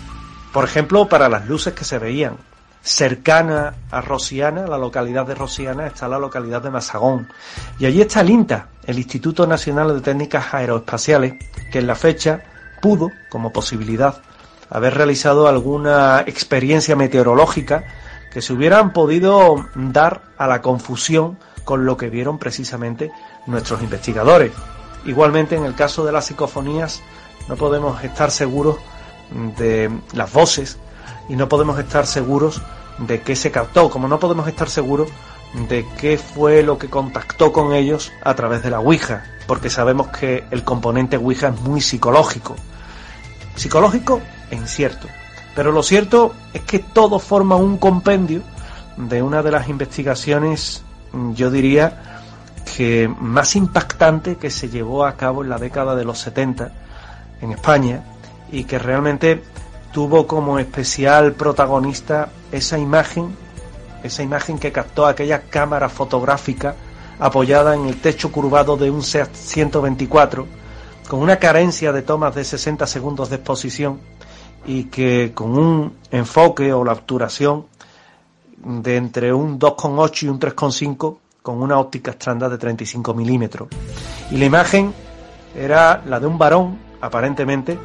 Por ejemplo, para las luces que se veían. Cercana a Rosiana, la localidad de Rosiana, está la localidad de Masagón. Y allí está el INTA, el Instituto Nacional de Técnicas Aeroespaciales, que en la fecha pudo, como posibilidad, haber realizado alguna experiencia meteorológica que se hubieran podido dar a la confusión con lo que vieron precisamente nuestros investigadores. Igualmente, en el caso de las psicofonías, no podemos estar seguros de las voces y no podemos estar seguros de qué se captó, como no podemos estar seguros de qué fue lo que contactó con ellos a través de la Ouija, porque sabemos que el componente Ouija es muy psicológico. Psicológico e incierto. Pero lo cierto es que todo forma un compendio de una de las investigaciones, yo diría, que más impactante que se llevó a cabo en la década de los setenta en España, y que realmente tuvo como especial protagonista esa imagen, esa imagen que captó aquella cámara fotográfica apoyada en el techo curvado de un SEAT ciento veinticuatro, con una carencia de tomas de sesenta segundos de exposición y que con un enfoque o la obturación de entre un dos coma ocho y un tres coma cinco con una óptica estándar de treinta y cinco milímetros. Y la imagen era la de un varón, aparentemente,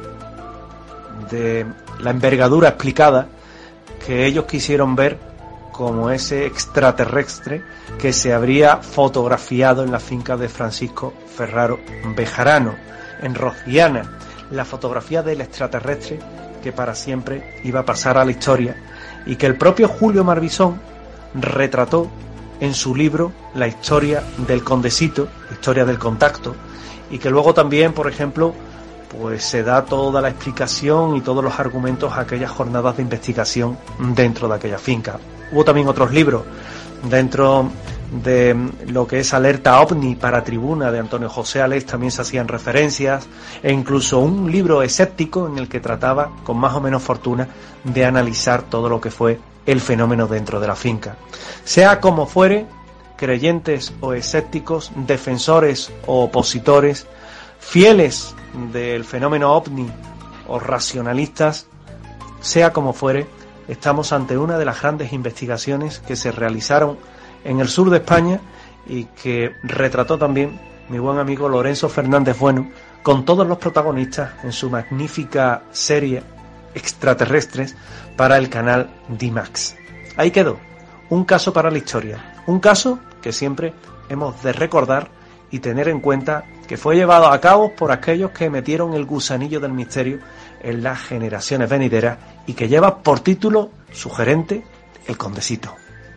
de la envergadura explicada, que ellos quisieron ver como ese extraterrestre que se habría fotografiado en la finca de Francisco Ferraro Bejarano, en Rosiana, la fotografía del extraterrestre que para siempre iba a pasar a la historia y que el propio Julio Marbizón retrató en su libro La historia del Condesito, historia del contacto, y que luego también, por ejemplo, pues se da toda la explicación y todos los argumentos a aquellas jornadas de investigación dentro de aquella finca. Hubo también otros libros dentro de lo que es Alerta OVNI para Tribuna de Antonio José Ales, también se hacían referencias, e incluso un libro escéptico en el que trataba con más o menos fortuna de analizar todo lo que fue el fenómeno dentro de la finca. Sea como fuere, creyentes o escépticos, defensores o opositores, fieles del fenómeno OVNI o racionalistas, sea como fuere, estamos ante una de las grandes investigaciones que se realizaron en el sur de España y que retrató también mi buen amigo Lorenzo Fernández Bueno, con todos los protagonistas en su magnífica serie Extraterrestres para el canal D MAX. Ahí quedó, un caso para la historia, un caso que siempre hemos de recordar y tener en cuenta que fue llevado a cabo por aquellos que metieron el gusanillo del misterio en las generaciones venideras y que lleva por título sugerente El Condesito.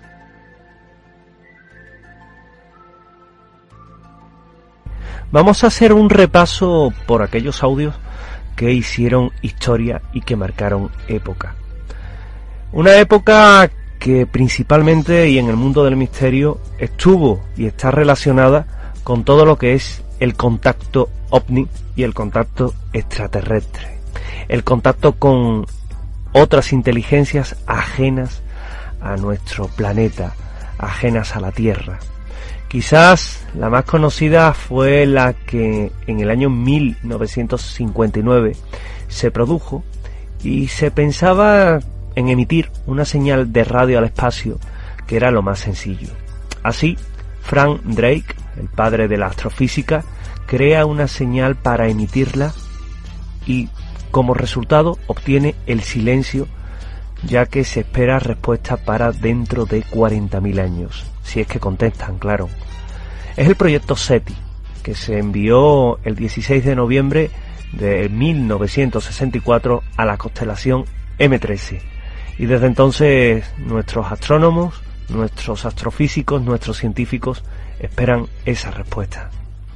Vamos a hacer un repaso por aquellos audios que hicieron historia y que marcaron época. Una época que principalmente y en el mundo del misterio estuvo y está relacionada con todo lo que es el contacto OVNI y el contacto extraterrestre, el contacto con otras inteligencias ajenas a nuestro planeta, ajenas a la Tierra. Quizás la más conocida fue la que en el año mil novecientos cincuenta y nueve se produjo y se pensaba en emitir una señal de radio al espacio, que era lo más sencillo. Así, Frank Drake, el padre de la astrofísica, crea una señal para emitirla y como resultado obtiene el silencio, ya que se espera respuesta para dentro de cuarenta mil años, si es que contestan, claro. Es el proyecto SETI, que se envió el dieciséis de noviembre de mil novecientos sesenta y cuatro a la constelación eme trece. Y desde entonces nuestros astrónomos, nuestros astrofísicos, nuestros científicos esperan esa respuesta.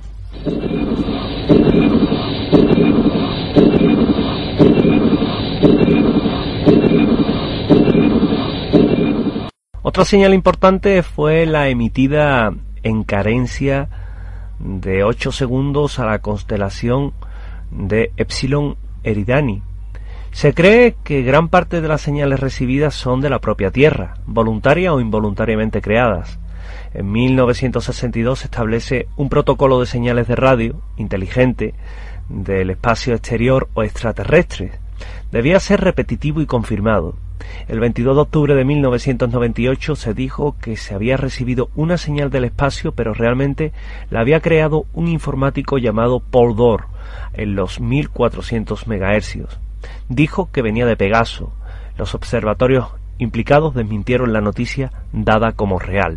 Otra señal importante fue la emitida en carencia de ocho segundos a la constelación de Epsilon Eridani. Se cree que gran parte de las señales recibidas son de la propia Tierra, voluntaria o involuntariamente creadas. En mil novecientos sesenta y dos se establece un protocolo de señales de radio inteligente del espacio exterior o extraterrestre. Debía ser repetitivo y confirmado. El veintidós de octubre de mil novecientos noventa y ocho se dijo que se había recibido una señal del espacio, pero realmente la había creado un informático llamado Paul Dore en los mil cuatrocientos megahercios. Dijo que venía de Pegaso. Los observatorios implicados desmintieron la noticia dada como real.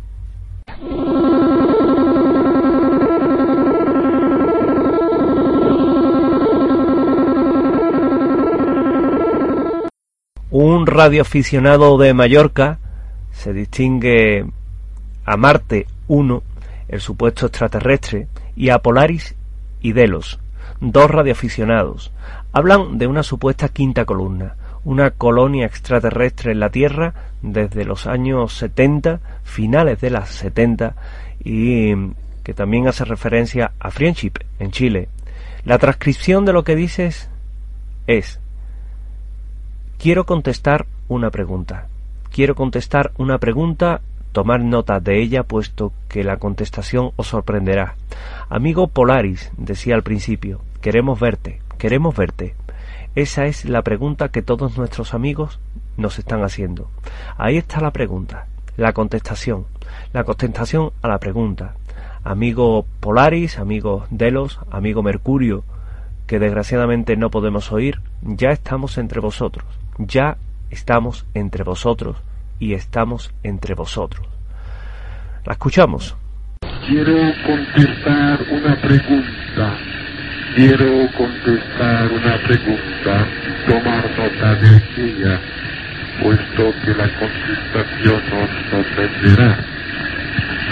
Un radioaficionado de Mallorca se distingue a Marte uno, el supuesto extraterrestre, y a Polaris y Delos, dos radioaficionados. Hablan de una supuesta quinta columna, una colonia extraterrestre en la Tierra desde los años setenta, finales de las setenta, y que también hace referencia a Friendship en Chile. La transcripción de lo que dices es: quiero contestar una pregunta. Quiero contestar una pregunta, tomar nota de ella, puesto que la contestación os sorprenderá. Amigo Polaris, decía al principio, queremos verte, queremos verte. Esa es la pregunta que todos nuestros amigos nos están haciendo. Ahí está la pregunta, la contestación, la contestación a la pregunta. Amigo Polaris, amigo Delos, amigo Mercurio, que desgraciadamente no podemos oír, ya estamos entre vosotros. Ya estamos entre vosotros y estamos entre vosotros. La escuchamos. Quiero contestar una pregunta. Quiero contestar una pregunta. Tomar nota de ella, puesto que la contestación nos sorprenderá.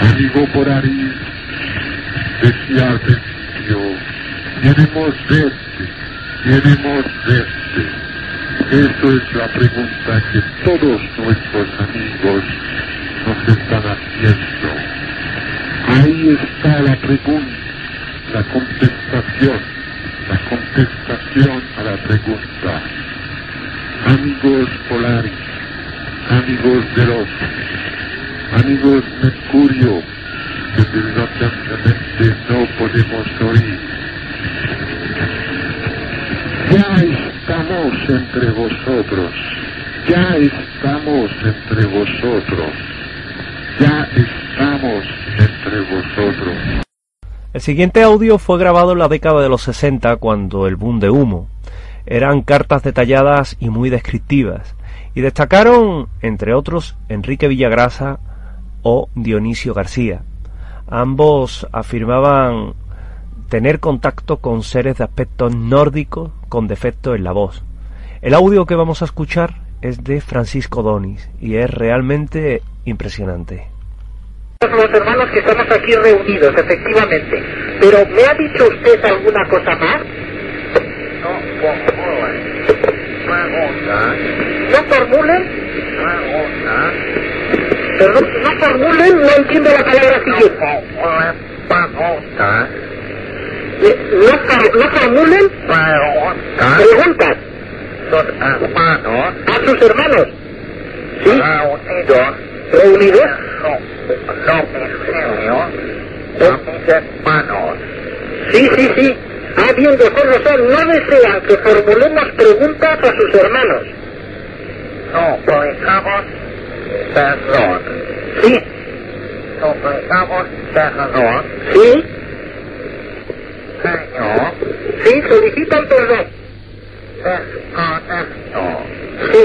Amigo Polaris, decía al principio, queremos verte, queremos verte. Eso es la pregunta que todos nuestros amigos nos están haciendo. Ahí está la pregunta, la contestación, la contestación a la pregunta. Amigos Polaris, amigos del OVNI, amigos Mercurio, que desgraciadamente no podemos oír. Ya estamos entre vosotros, ya estamos entre vosotros, ya estamos entre vosotros. El siguiente audio fue grabado en la década de los sesenta, cuando el boom de humo. Eran cartas detalladas y muy descriptivas, y destacaron, entre otros, Enrique Villagrasa o Dionisio García. Ambos afirmaban tener contacto con seres de aspecto nórdico con defecto en la voz. El audio que vamos a escuchar es de Francisco Donis y es realmente impresionante. Los hermanos que estamos aquí reunidos, efectivamente. Pero ¿me ha dicho usted alguna cosa más? No formulen. Pero no, no formulen, no entiendo la palabra siguiente. No, no formulen preguntas a sus hermanos. ¿Sí? Reunidos. Sí, sí, sí. Ah, bien, de acuerdo, o sea, no desean que formulemos preguntas a sus hermanos. No, solicitamos perdón. Sí. Solicitamos perdón. Sí. Señor. Sí, solicitan perdón. Deshonesto. Sí.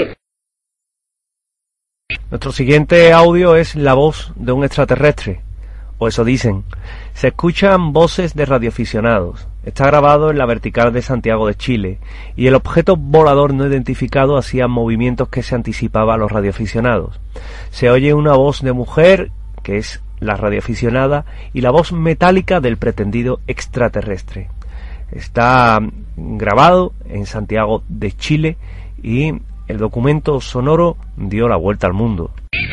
Nuestro siguiente audio es la voz de un extraterrestre, o eso dicen. Se escuchan voces de radioaficionados. Está grabado en la vertical de Santiago de Chile, y el objeto volador no identificado hacía movimientos que se anticipaba a los radioaficionados. Se oye una voz de mujer, que es la radioaficionada, y la voz metálica del pretendido extraterrestre. Está grabado en Santiago de Chile y el documento sonoro dio la vuelta al mundo.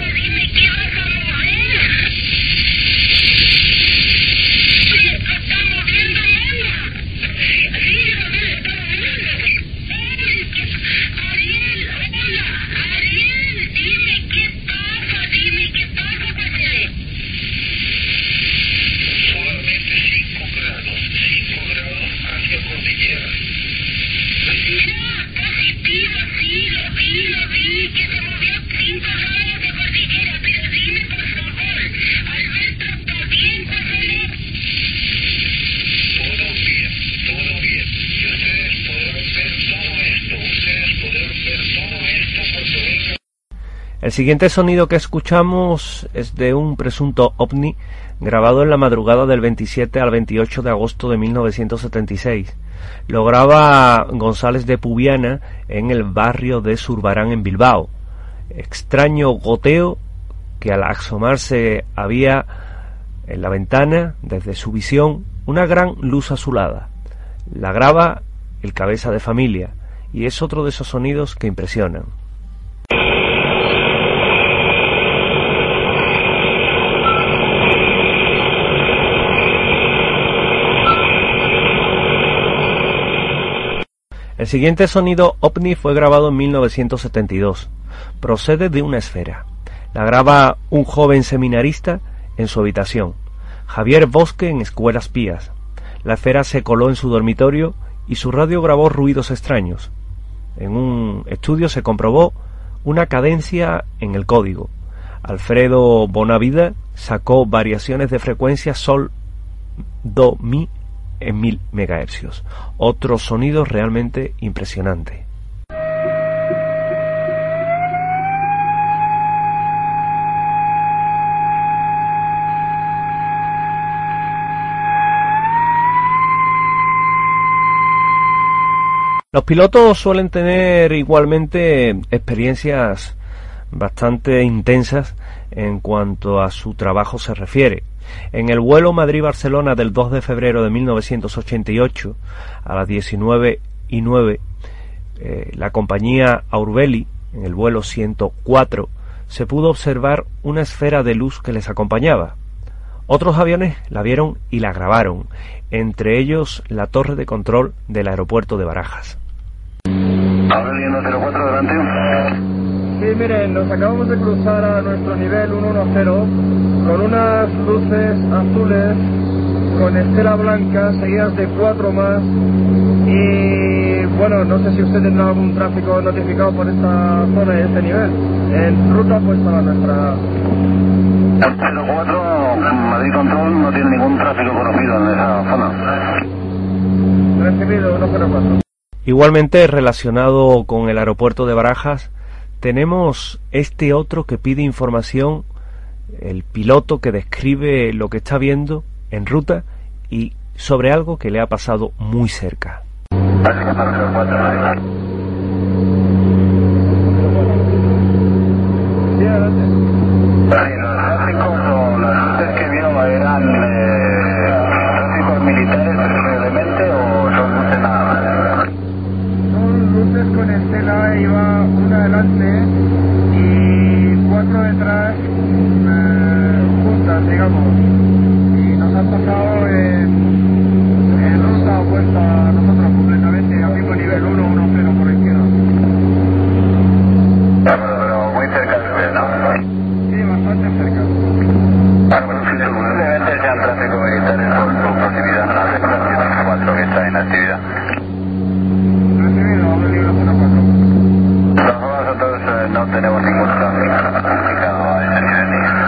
El siguiente sonido que escuchamos es de un presunto ovni grabado en la madrugada del veintisiete al veintiocho de agosto de mil novecientos setenta y seis. Lo graba González de Pubiana en el barrio de Zurbarán en Bilbao. Extraño goteo que al asomarse había en la ventana, desde su visión, una gran luz azulada. La graba el cabeza de familia y es otro de esos sonidos que impresionan. El siguiente sonido ovni fue grabado en mil novecientos setenta y dos. Procede de una esfera. La graba un joven seminarista en su habitación. Javier Bosque en Escuelas Pías. La esfera se coló en su dormitorio y su radio grabó ruidos extraños. En un estudio se comprobó una cadencia en el código. Alfredo Bonavida sacó variaciones de frecuencia sol, do, mi en mil megahercios. Otro sonido realmente impresionante. Los pilotos suelen tener igualmente experiencias bastante intensas en cuanto a su trabajo se refiere. En el vuelo Madrid-Barcelona del dos de febrero de mil novecientos ochenta y ocho, a las diecinueve y nueve, eh, la compañía Aurbeli, en el vuelo ciento cuatro, se pudo observar una esfera de luz que les acompañaba. Otros aviones la vieron y la grabaron, entre ellos la torre de control del aeropuerto de Barajas. Aurbeli uno cero cuatro, delante. Sí, miren, nos acabamos de cruzar a nuestro nivel ciento diez con unas luces azules con estela blanca seguidas de cuatro más y bueno, no sé si usted tendrá algún tráfico notificado por esta zona y este nivel. En ruta pues para nuestra... cero cuatro, Madrid Control, no tiene ningún tráfico conocido en esa zona. Recibido, uno cero cuatro. Igualmente, relacionado con el aeropuerto de Barajas, tenemos este otro que pide información, el piloto que describe lo que está viendo en ruta y sobre algo que le ha pasado muy cerca. Sí, adelante. Las luces que vio eran eh, tráficos militares preferiblemente o son luces nada más. Son luces con estela, iba una adelante y cuatro detrás eh, juntas, digamos, y nos han pasado en, en ruta opuesta a nosotros completamente, a mismo nivel uno uno cero por la izquierda. Pero, pero muy cerca de usted, ¿no? Sí, bastante cerca. Bueno, bueno, si posiblemente sean tráficos militares por su proximidad a la sección cuatro que está en actividad. Recibido, Aurbeli uno cero cuatro. Nosotros eh, no tenemos ningún tráfico notificado a ese nivel.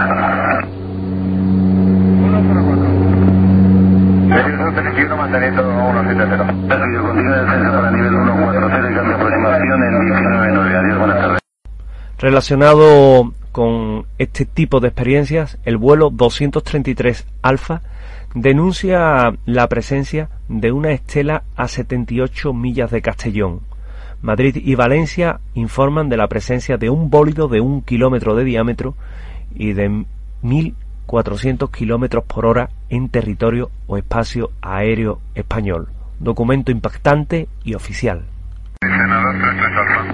uno cero cuatro. Servicio setenta y uno manteniendo uno siete cero. Recibido, continúa el descenso para nivel uno cuatro cero y cambio de aproximación en diecinueve nueve. Adiós, buenas tardes. Relacionado con este tipo de experiencias, el vuelo doscientos treinta y tres Alfa denuncia la presencia de una estela a setenta y ocho millas de Castellón. Madrid y Valencia informan de la presencia de un bólido de un kilómetro de diámetro y de mil cuatrocientos kilómetros por hora en territorio o espacio aéreo español. Documento impactante y oficial. Senador tres tres Alfa.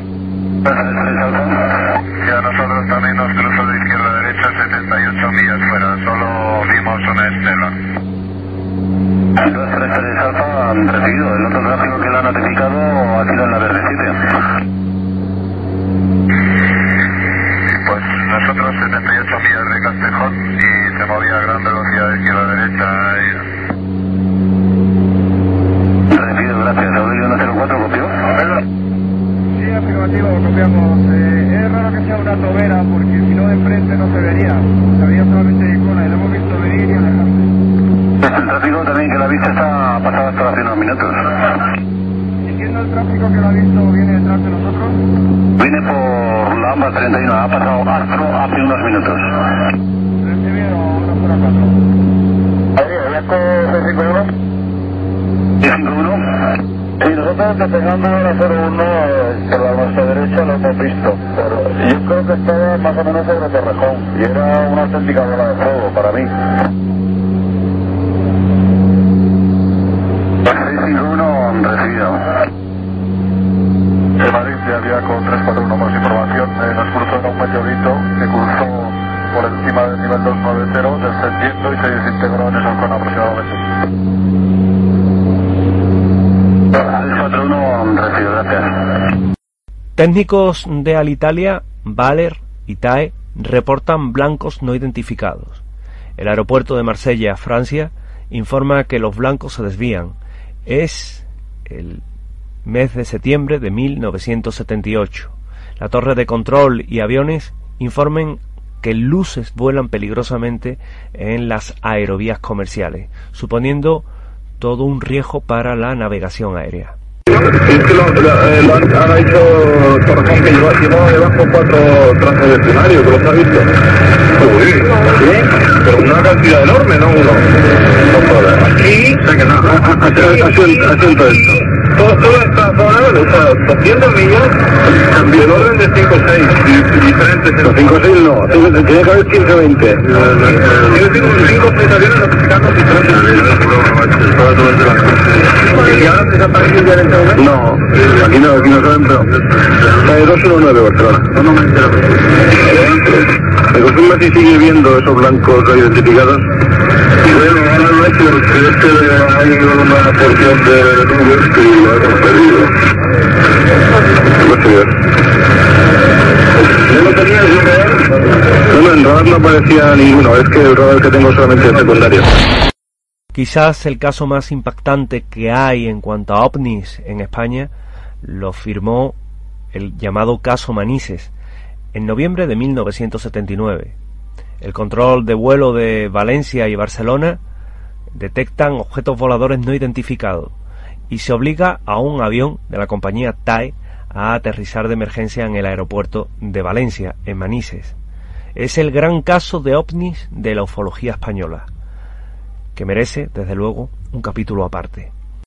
Y a nosotros también nos cruzó de izquierda a derecha setenta y ocho millas fuera, solo vimos una estela. dos tres tres Alfa han recibido, el otro tráfico que le ha notificado ha sido en la verde siete. Pues nosotros setenta y ocho millas de Castejón y se movía a gran velocidad de izquierda a derecha. Y... Recibido, gracias. Aurbeli uno cero cuatro, ¿copió? Sí, afirmativo, copiamos. Eh, es raro que sea una tobera porque si no de frente no se vería. Se vería solamente de icona y lo hemos visto venir y alejarse. El tráfico también que la vista está pasado hasta hace unos minutos. Entiendo el tráfico que la ha visto viene detrás de nosotros. Viene por la AMBA treinta y uno, ha pasado Astro hace unos minutos. Recibido uno cero cuatro. Ahí, ¿había con cinco uno? cinco uno. Sí, nosotros despegando a la cero uno por la nuestra derecha lo hemos visto, pero yo creo que estaba más o menos sobre Torrejón y era una auténtica bola de fuego para mí. seis cinco uno recibido. En Madrid ya había con tres cuatro uno más información, eh, nos cruzó en un meteorito que cruzó por encima del nivel dos nueve cero, descendiendo y se desintegró en el halcón aproximadamente. seis cuatro uno recibido, gracias. Técnicos de Alitalia, Valer y T A E reportan blancos no identificados. El aeropuerto de Marsella, Francia, informa que los blancos se desvían. Es el mes de septiembre de mil novecientos setenta y ocho. La torre de control y aviones informan que luces vuelan peligrosamente en las aerovías comerciales, suponiendo todo un riesgo para la navegación aérea. Es que lo, lo, lo han, han hecho Torrejón que lleva, lleva debajo cuatro trazos de escenario, que los ha visto. Uy, ¿sí? Pero una cantidad enorme, ¿no? Uno. Aquí, o sea que no, asiento esto. Toda esta zona igual, o sea, doscientos millas, cambio el orden de cinco o seis, diferentes. Los cinco o seis no, tiene, tiene que haber quince o veinte. Yo tengo cinco presentaciones notificando diferentes. ¿Y ahora te desaparece ya en este momento? No, aquí no, aquí no saben, pero... Calle dos uno nueve, Barcelona. No, no me entero. ¿Me confirma si sigue viendo esos blancos no identificados? Bueno, ahora no es que es que hay una porción de nubes que lo hemos perdido. No sé. ¿No lo tenías en radar? No, no, en radar no aparecía ninguno, es que el radar que tengo solamente es secundario. Quizás el caso más impactante que hay en cuanto a ovnis en España lo firmó el llamado caso Manises en noviembre de mil novecientos setenta y nueve. El control de vuelo de Valencia y Barcelona detectan objetos voladores no identificados y se obliga a un avión de la compañía T A E a aterrizar de emergencia en el aeropuerto de Valencia, en Manises. Es el gran caso de ovnis de la ufología española, que merece, desde luego, un capítulo aparte.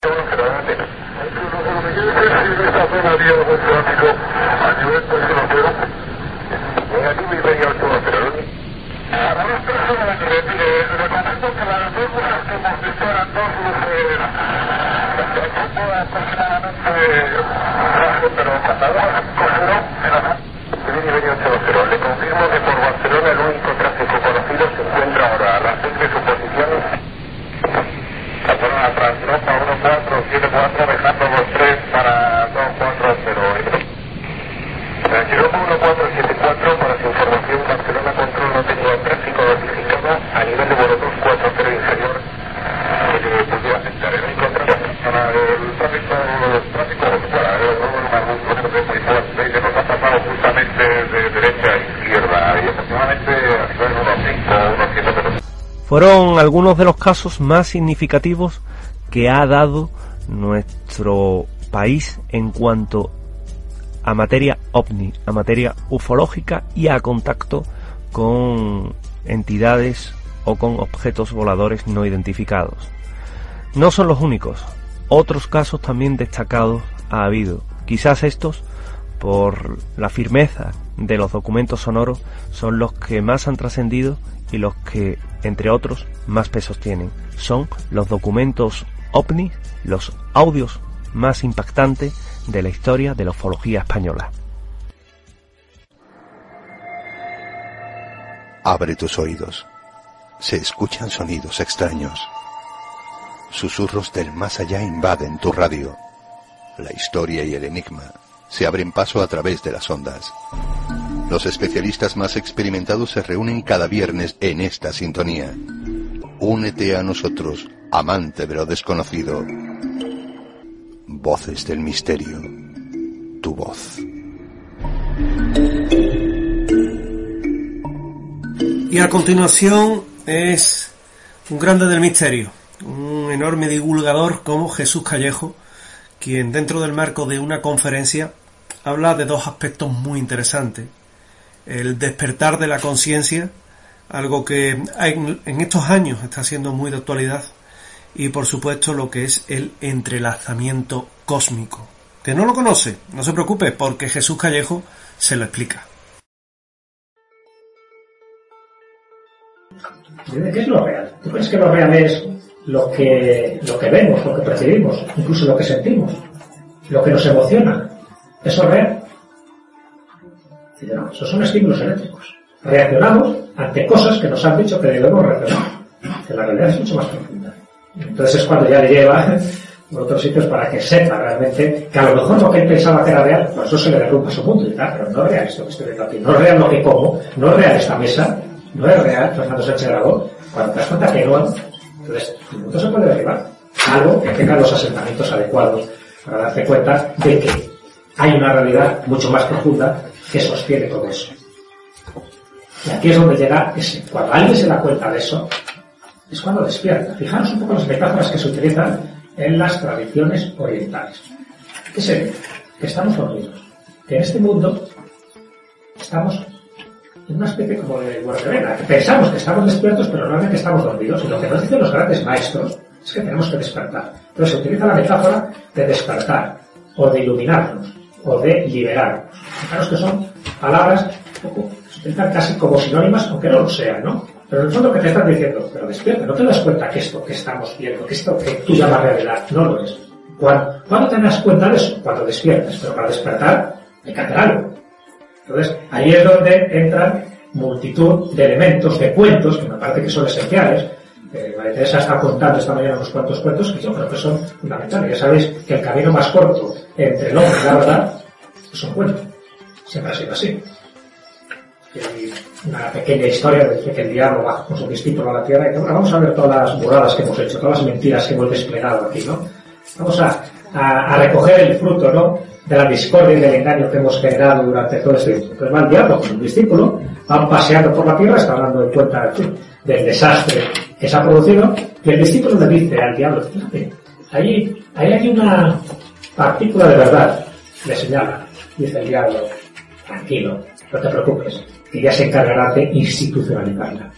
Le confirmo que por Barcelona el único tráfico conocido se encuentra ahora a las seis de su posición. Barcelona Transnopa uno cuatro siete cuatro dejando dos tres para dos cuatro cero. Tranquilo uno cuatro siete cuatro para su información. Barcelona Control no tenía tráfico notificado a nivel de vuelo dos cuatro cero inferior que le pudiera afectar. El único tráfico para el tráfico el tráfico para el número más que nos ha pasado justamente de derecha a izquierda y aproximadamente a nivel uno cinco o uno siete. Fueron algunos de los casos más significativos que ha dado nuestro país en cuanto a materia ovni, a materia ufológica y a contacto con entidades o con objetos voladores no identificados. No son los únicos, otros casos también destacados ha habido. Quizás estos, por la firmeza de los documentos sonoros, son los que más han trascendido y los que, entre otros, más pesos tienen. Son los documentos ovni, los audios más impactantes de la historia de la ufología española. Abre tus oídos. Se escuchan sonidos extraños. Susurros del más allá invaden tu radio. La historia y el enigma se abren paso a través de las ondas. Los especialistas más experimentados se reúnen cada viernes en esta sintonía. Únete a nosotros, amante de lo desconocido. Voces del misterio. Tu voz. Y a continuación es un grande del misterio, un enorme divulgador como Jesús Callejo, quien dentro del marco de una conferencia habla de dos aspectos muy interesantes. El despertar de la conciencia, algo que en, en estos años está siendo muy de actualidad, y por supuesto lo que es el entrelazamiento cósmico. Que no lo conoce, no se preocupe, porque Jesús Callejo se lo explica. ¿Qué es lo real? ¿Tú crees que lo real es lo que, lo que vemos, lo que percibimos, incluso lo que sentimos, lo que nos emociona? ¿Eso es real? Dice, no, esos son estímulos eléctricos. Reaccionamos ante cosas que nos han dicho que debemos reaccionar, que la realidad es mucho más profunda. Entonces es cuando ya le lleva por otros sitios para que sepa realmente que a lo mejor lo que él pensaba que era real, pues eso se le derrumba su mundo y tal, pero no es real esto que estoy viendo aquí, no es real lo que como, no es real esta mesa, no es real Fernando Sánchez Dragón. Cuando te das cuenta que no, entonces tu mundo se puede derribar. Algo que tenga los asentamientos adecuados para darte cuenta de que hay una realidad mucho más profunda que sostiene todo eso. Y aquí es donde llega ese. Cuando alguien se da cuenta de eso, es cuando despierta. Fijaros un poco las metáforas que se utilizan en las tradiciones orientales. ¿Qué sería? Que estamos dormidos. Que en este mundo estamos en una especie como de guardarena, que pensamos que estamos despiertos, pero realmente estamos dormidos. Y lo que nos dicen los grandes maestros es que tenemos que despertar. Entonces se utiliza la metáfora de despertar. o de iluminarnos, o de liberarnos. Fijaros que son palabras un poco, se utilizan casi como sinónimas, aunque no lo sean, ¿no? Pero en el fondo que te están diciendo, pero despierta, no te das cuenta que esto que estamos viendo, que esto que tú llamas realidad, no lo es. ¿Cuándo, ¿Cuándo te das cuenta de eso? Cuando despiertas, pero para despertar hay que hacer algo. Entonces, ahí es donde entran multitud de elementos, de cuentos, que me parece que son esenciales. Eh, María Teresa está contando esta mañana unos cuantos cuentos que yo creo que son fundamentales. Ya sabéis que el camino más corto entre el hombre y la verdad es un cuento. Siempre ha sido así. Y una pequeña historia de que el diablo va con su discípulo a la tierra y que, bueno, vamos a ver todas las burradas que hemos hecho, todas las mentiras que hemos desplegado aquí, ¿no? Vamos a, a, a recoger el fruto, ¿no?, de la discordia y del engaño que hemos generado durante todo este tiempo. Entonces va el diablo con un discípulo, van paseando por la tierra, está hablando de cuenta del desastre que se ha producido, y el discípulo le dice al diablo, fíjate, ahí, ahí hay una partícula de verdad, le señala, dice el diablo, tranquilo, no te preocupes, que ya se encargará de institucionalizarla.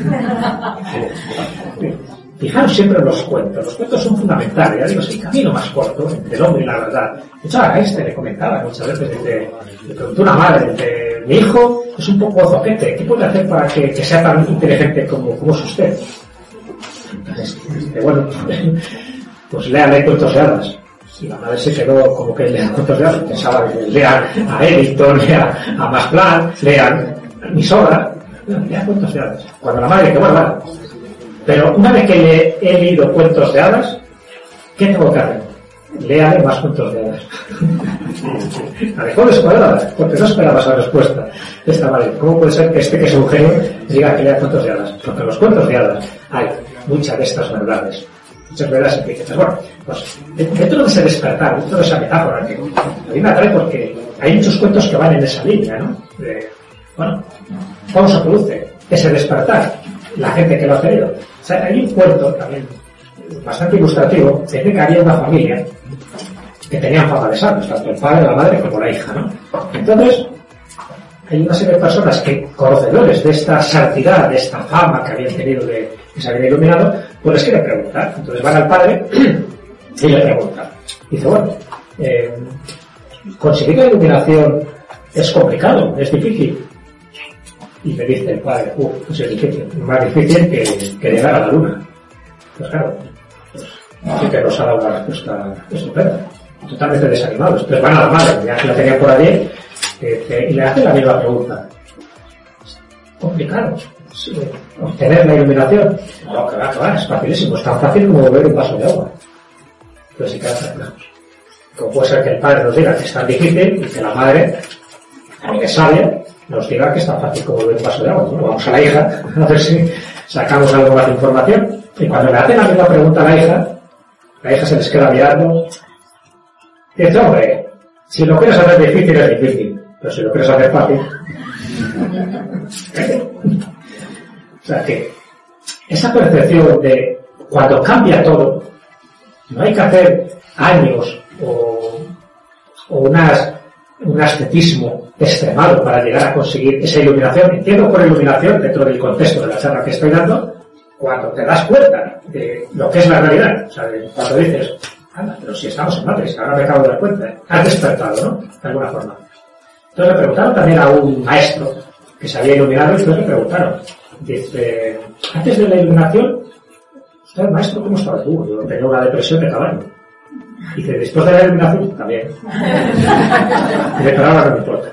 Fijaros siempre en los cuentos. Los cuentos son fundamentales. Ya digo, es el camino más corto entre el hombre y la verdad. De hecho, a este le comentaba muchas veces, le, le preguntó una madre, de, mi hijo es un poco zoquete, ¿qué puede hacer para que, que sea tan inteligente como, como es usted? Entonces, dice, bueno, pues léale cuentos de hadas. Y la madre se quedó como que lea cuentos de hadas. Pensaba que lean a Edison, lea a Max Planck, lean mis obras. Lea cuentos de hadas. Cuando la madre dice, bueno, vale. Pero una vez que le he leído cuentos de hadas, ¿qué tengo que hacer? Léale más cuentos de hadas. La dejó descuadrada, porque no esperaba esa respuesta. Esta madre, ¿cómo puede ser que este que es un genio diga que lea cuentos de hadas? Porque en los cuentos de hadas hay muchas de estas verdades. Muchas verdades implícitas. Bueno, pues dentro de ese despertar, dentro de esa metáfora, que a mí me atrae porque hay muchos cuentos que van en esa línea, ¿no? De, bueno, ¿cómo se produce ese despertar? La gente que lo ha tenido. O sea, hay un cuento también bastante ilustrativo, de que había una familia que tenían fama de sabios, tanto el padre, la madre como la hija, ¿no? Entonces, hay una serie de personas que, conocedores de esta santidad, de esta fama que habían tenido de que se habían iluminado, pues les quieren preguntar. Entonces van al padre y le preguntan. Dice, bueno, eh, conseguir la iluminación es complicado, es difícil. Y le dice el padre, uff, uh, es difícil, más difícil que, que llegar a la luna. Pues claro, pues, sí que nos ha dado una respuesta estupenda, totalmente desanimados. Entonces van a la madre, ya que la tenía por allí, eh, y le hacen la misma pregunta. ¿Complicado? Sí, obtener la iluminación. No, que va, que va, es facilísimo, es tan fácil como beber un vaso de agua. Entonces sí que perplejos. Como puede ser que el padre nos diga que es tan difícil y que la madre, aunque es sabia, nos diga que es tan fácil como beber un vaso de agua. Bueno, vamos a la hija, a ver si sacamos algo más de información. Y cuando le hacen la misma pregunta a la hija, la hija se les queda mirando. Y dice, hombre, si lo quieres hacer difícil es difícil, pero si lo quieres hacer fácil. O sea que esa percepción de cuando cambia todo, no hay que hacer años o, o unas, un ascetismo extremado para llegar a conseguir esa iluminación. Entiendo por iluminación, dentro del contexto de la charla que estoy dando, cuando te das cuenta de lo que es la realidad. O sea, cuando dices, anda, pero si estamos en Matrix, ahora me acabo de dar cuenta, has despertado, ¿no? De alguna forma. Entonces le preguntaron también a un maestro que se había iluminado y después le preguntaron, dice, antes de la iluminación, usted, maestro, ¿cómo estaba tú? Yo tenía una depresión de caballo. Y dice, después de la iluminación, también. Y le paraba no me importa.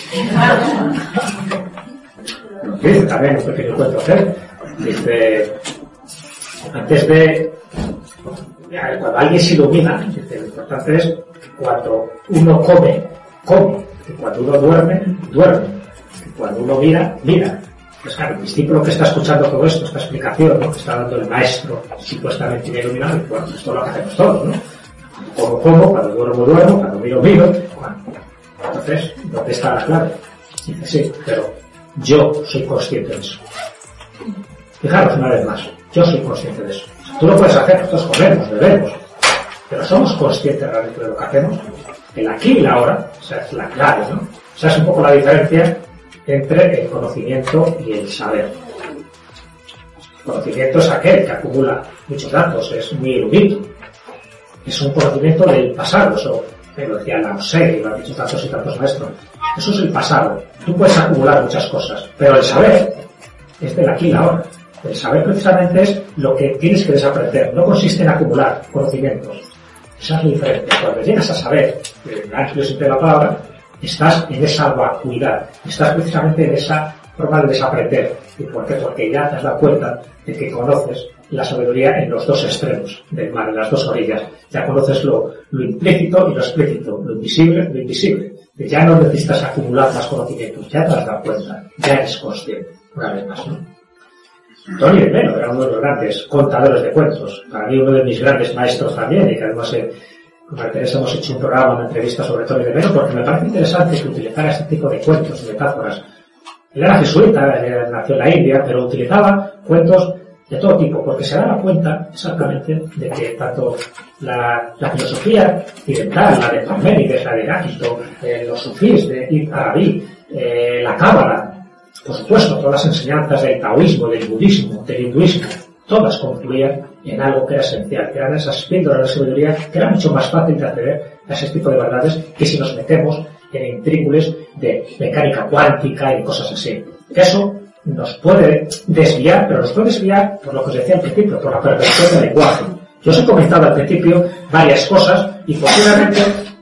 Dice también un pequeño cuento hacer. Dice, antes de, cuando alguien se ilumina, dice, lo importante es cuando uno come, come. Que cuando uno duerme, duerme. Que cuando uno mira, mira. Pues claro, el discípulo que está escuchando todo esto, esta explicación, ¿no?, que está dando el maestro supuestamente iluminado, bueno, esto es lo que hacemos todos, ¿no? Como como, cuando duermo, duermo, cuando miro, miro. Bueno, entonces, ¿dónde está la clave? Dice, sí, pero yo soy consciente de eso. Fijaros una vez más, yo soy consciente de eso. O sea, tú lo puedes hacer, nosotros comemos, bebemos, pero somos conscientes realmente de lo que hacemos. El aquí y la ahora, o sea, es la clave, ¿no? O sea, es un poco la diferencia entre el conocimiento y el saber. El conocimiento es aquel que acumula muchos datos, es muy erudito. Es un conocimiento del pasado, eso eh, lo decía Lao Tse, y lo han dicho tantos y tantos maestros. Eso es el pasado. Tú puedes acumular muchas cosas, pero el saber es del aquí y la ahora. El saber precisamente es lo que tienes que desaprender. No consiste en acumular conocimientos. Esa es la diferencia. Cuando llegas a saber, en el amplio sentido de la palabra, estás en esa vacuidad. Estás precisamente en esa forma de desaprender. ¿Y por qué? Porque ya te has dado cuenta de que conoces la sabiduría en los dos extremos del mar, en las dos orillas. Ya conoces lo, lo implícito y lo explícito, lo invisible, lo invisible. Ya no necesitas acumular más conocimientos, ya te has dado cuenta, ya eres consciente, una vez más, ¿no? Tony de Melo era uno de los grandes contadores de cuentos, para mí uno de mis grandes maestros también, y que además eh, con Teresa hemos hecho un programa, una entrevista sobre Tony de Melo, porque me parece interesante que utilizara este tipo de cuentos y metáforas. Él era jesuita, él nació en la India, pero utilizaba cuentos de todo tipo, porque se daba cuenta exactamente de que tanto la, la filosofía occidental, la de Parménides, la de Heráclito, eh, los sufís de Ibn Arabi, eh, la cábala, por supuesto, todas las enseñanzas del taoísmo, del budismo, del hinduismo, todas confluían en algo que era esencial, que eran esas píldoras de sabiduría que era mucho más fácil de acceder a ese tipo de verdades que si nos metemos en intríngulis de mecánica cuántica y cosas así. Eso nos puede desviar, pero nos puede desviar por lo que os decía al principio, por la perversión del lenguaje. Yo os he comentado al principio varias cosas y posiblemente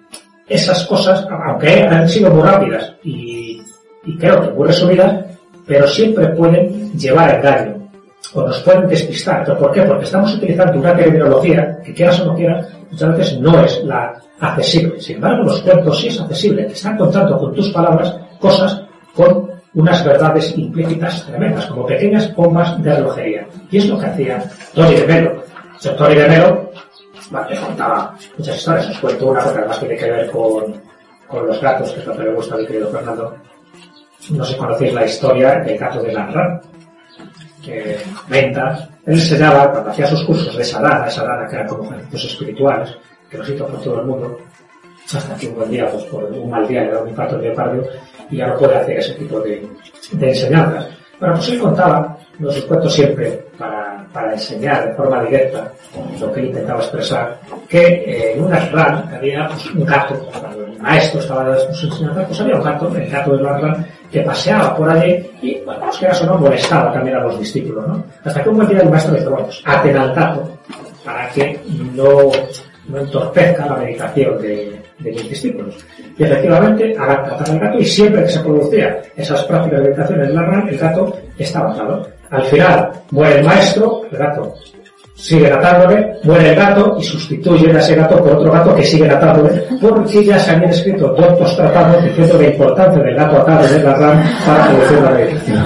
esas cosas, aunque han sido muy rápidas y, y creo que muy resumidas, pero siempre pueden llevar a engaño o nos pueden despistar. ¿Pero por qué? Porque estamos utilizando una terminología que, quieras o no quieras, muchas veces no es la accesible. Sin embargo, los cuentos sí es accesible. Te están contando con tus palabras cosas con unas verdades implícitas tremendas, como pequeñas bombas de relojería. Y es lo que hacía Tony de Melo. O sea, Tony de Melo, bueno, les contaba muchas historias. Os cuento una porque además tiene que ver con, con los gatos, que es lo que le gusta a mi querido Fernando. No sé si conocéis la historia del gato de Lanran, que Ventas, él enseñaba, cuando hacía sus cursos de sadhana, sadhana que eran como ejercicios espirituales, que los hizo por todo el mundo, hasta que un buen día, pues por un mal día le da un infarto de miocardio y ya no puede hacer ese tipo de, de enseñanzas. Bueno, pues él contaba, los cuento siempre para, para enseñar de forma directa lo que él intentaba expresar, que eh, en una run había pues, un gato, cuando el maestro estaba dando sus enseñanzas, pues había un gato, el gato de la run, que paseaba por allí y, bueno, pues que eso no molestaba también a los discípulos, ¿no? Hasta que un buen día el maestro dice, bueno, pues aten al gato para que no, no entorpezca la meditación de, de mis discípulos. Y efectivamente, hagan tratar al gato y siempre que se producían esas prácticas de meditación en la run, el gato estaba atado. Al final, muere el maestro, el gato sigue atándole, muere el gato y sustituye a ese gato por otro gato que sigue atándole, porque ya se habían escrito dos tratados diciendo la importancia del gato atado de la run para producir la meditación.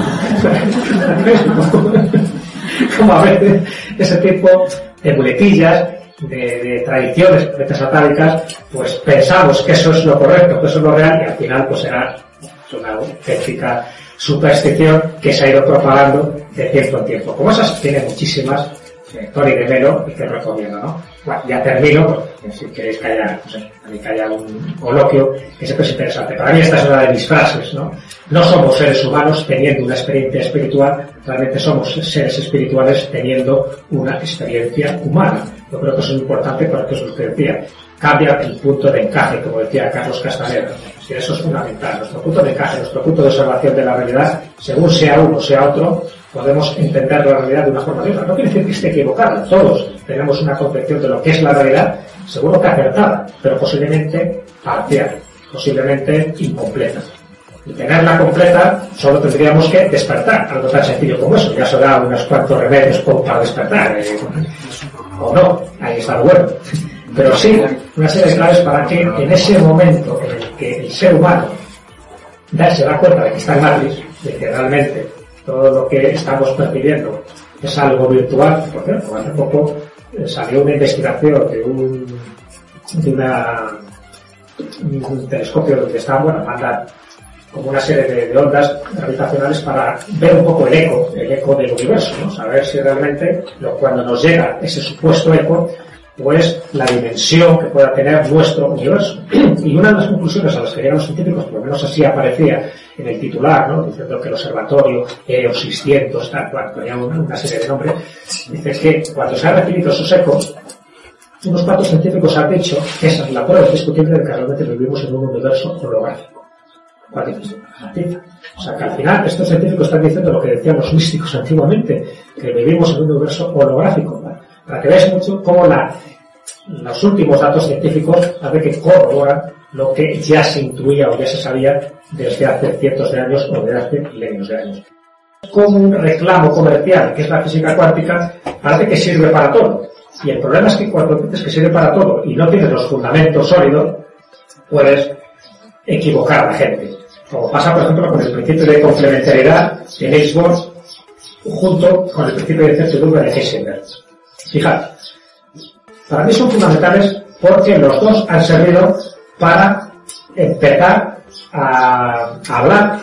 Como a veces ese tipo de muletillas, de, de tradiciones satánicas, pues pensamos que eso es lo correcto, que eso es lo real, y al final pues será una auténtica superstición que se ha ido propagando de tiempo en tiempo. Como esas tiene muchísimas, eh, Tony de Melo, y que recomiendo, ¿no? Bueno, ya termino, porque si queréis que haya, no sé, que haya un coloquio, que siempre es interesante. Para mí esta es una de mis frases, ¿no? No somos seres humanos teniendo una experiencia espiritual, realmente somos seres espirituales teniendo una experiencia humana. Yo creo que eso es importante porque es lo que decía. Cambia el punto de encaje, como decía Carlos Castaneda. Y eso es fundamental. Nuestro punto de encaje, nuestro punto de observación de la realidad, según sea uno o sea otro, podemos entender la realidad de una forma u otra. No quiere decir que esté equivocada. Todos tenemos una concepción de lo que es la realidad, seguro que acertada, pero posiblemente parcial, posiblemente incompleta. Y tenerla completa, solo tendríamos que despertar, algo tan sencillo como eso. Ya se da unos cuantos remedios para despertar, eh, o no, ahí está lo bueno. Pero sí, una serie de claves para que en ese momento en el que el ser humano se da cuenta de que está en Matrix, de que realmente todo lo que estamos percibiendo es algo virtual. Por ejemplo, hace poco salió una investigación de un, de una, un telescopio donde estaban, bueno, mandan como una serie de, de ondas gravitacionales para ver un poco el eco, el eco del universo, ¿no? Saber si realmente lo, cuando nos llega ese supuesto eco, pues la dimensión que pueda tener nuestro universo. Y una de las conclusiones a las que llegan los científicos, por lo menos así aparecía en el titular, ¿no? Diciendo que el observatorio E O seiscientos, tal cual, tenía una, una serie de nombres, dice que cuando se han recibido esos ecos, unos cuantos científicos han dicho que esa es la prueba indiscutible de que realmente vivimos en un universo holográfico. O sea, que al final estos científicos están diciendo lo que decían los místicos antiguamente, que vivimos en un universo holográfico, ¿vale? Para que veáis mucho cómo la, los últimos datos científicos hace que corroboran lo que ya se intuía o ya se sabía desde hace cientos de años o desde hace milenios de años. Como un reclamo comercial, que es la física cuántica, parece que sirve para todo. Y el problema es que cuando dices que sirve para todo y no tienes los fundamentos sólidos, puedes equivocar a la gente. Como pasa, por ejemplo, con el principio de complementariedad de Niels Bohr junto con el principio de incertidumbre de Heisenberg. Fijad, para mí son fundamentales porque los dos han servido para empezar a hablar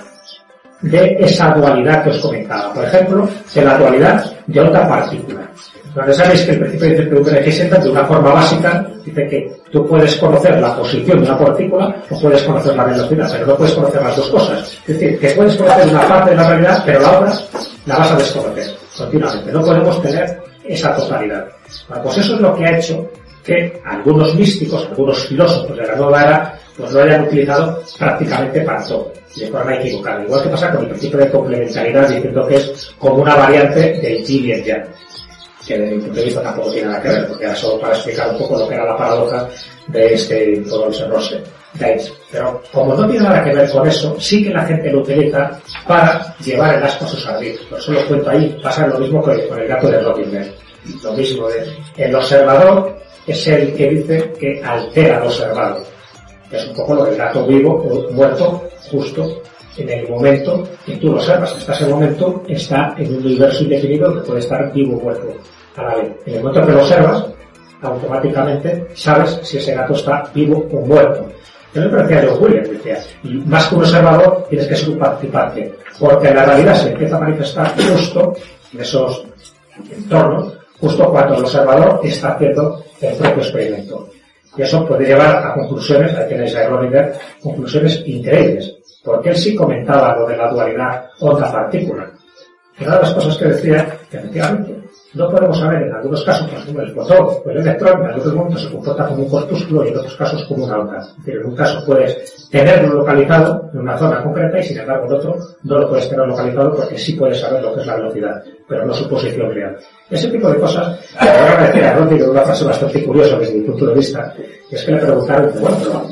de esa dualidad que os comentaba. Por ejemplo, de la dualidad de onda-partícula. Donde sabéis que el principio de incertidumbre de Heisenberg, de una forma básica, dice que tú puedes conocer la posición de una partícula o puedes conocer la velocidad, pero no puedes conocer las dos cosas. Es decir, que puedes conocer una parte de la realidad, pero la otra la vas a desconocer continuamente. No podemos tener esa totalidad. Bueno, pues eso es lo que ha hecho que algunos místicos, algunos filósofos de la nueva era, pues lo hayan utilizado prácticamente para todo, de forma equivocada. Igual que pasa con el principio de complementariedad, diciendo que es como una variante del yin y el yang, que desde mi punto de vista tampoco tiene nada que ver, porque era solo para explicar un poco lo que era la paradoja de este Podolse Rose. Pero como no tiene nada que ver con eso, sí que la gente lo utiliza para llevar el asco a sus ardidos. Por eso lo cuento ahí, pasa lo mismo con el, con el gato de Rottenberg. Lo mismo de, el observador es el que dice que altera al observado. Es un poco lo del gato vivo o muerto justo en el momento que tú lo observas. Hasta ese momento está en un universo indefinido que puede estar vivo o muerto a la vez. En el momento que lo observas, automáticamente sabes si ese gato está vivo o muerto. Yo me parecía a John Williams, decía, y más que un observador tienes que ser un participante, porque la realidad se empieza a manifestar justo en esos entornos, justo cuando el observador está haciendo el propio experimento. Y eso puede llevar a conclusiones, ahí tenéis a Rodinger, conclusiones increíbles, porque él sí comentaba lo de la dualidad onda-partícula. Y una de las cosas que decía, que efectivamente, no podemos saber en algunos casos, por ejemplo, el fotón o el electrón, en algunos momentos se comporta como un corpúsculo y en otros casos como una onda. Es decir, en un caso puedes tenerlo localizado en una zona concreta y sin embargo en otro no lo puedes tener localizado porque sí puedes saber lo que es la velocidad, pero no su posición real. Ese tipo de cosas, que ahora me decía Rodri, de una frase bastante curiosa desde mi punto de vista, y es que le preguntaron, bueno, pero,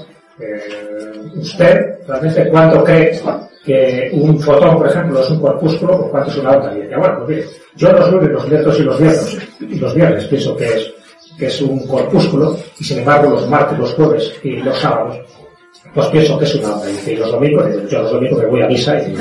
eh, ¿usted realmente cuánto cree que un fotón, por ejemplo, es un corpúsculo o cuánto es una onda? Y decía, bueno, pues mire, yo los lunes, los miércoles y los viernes, y los viernes pienso que es, que es un corpúsculo, y sin embargo los martes, los jueves y los sábados, pues pienso que es una onda. Y dice, y los domingos, yo los domingos me voy a misa y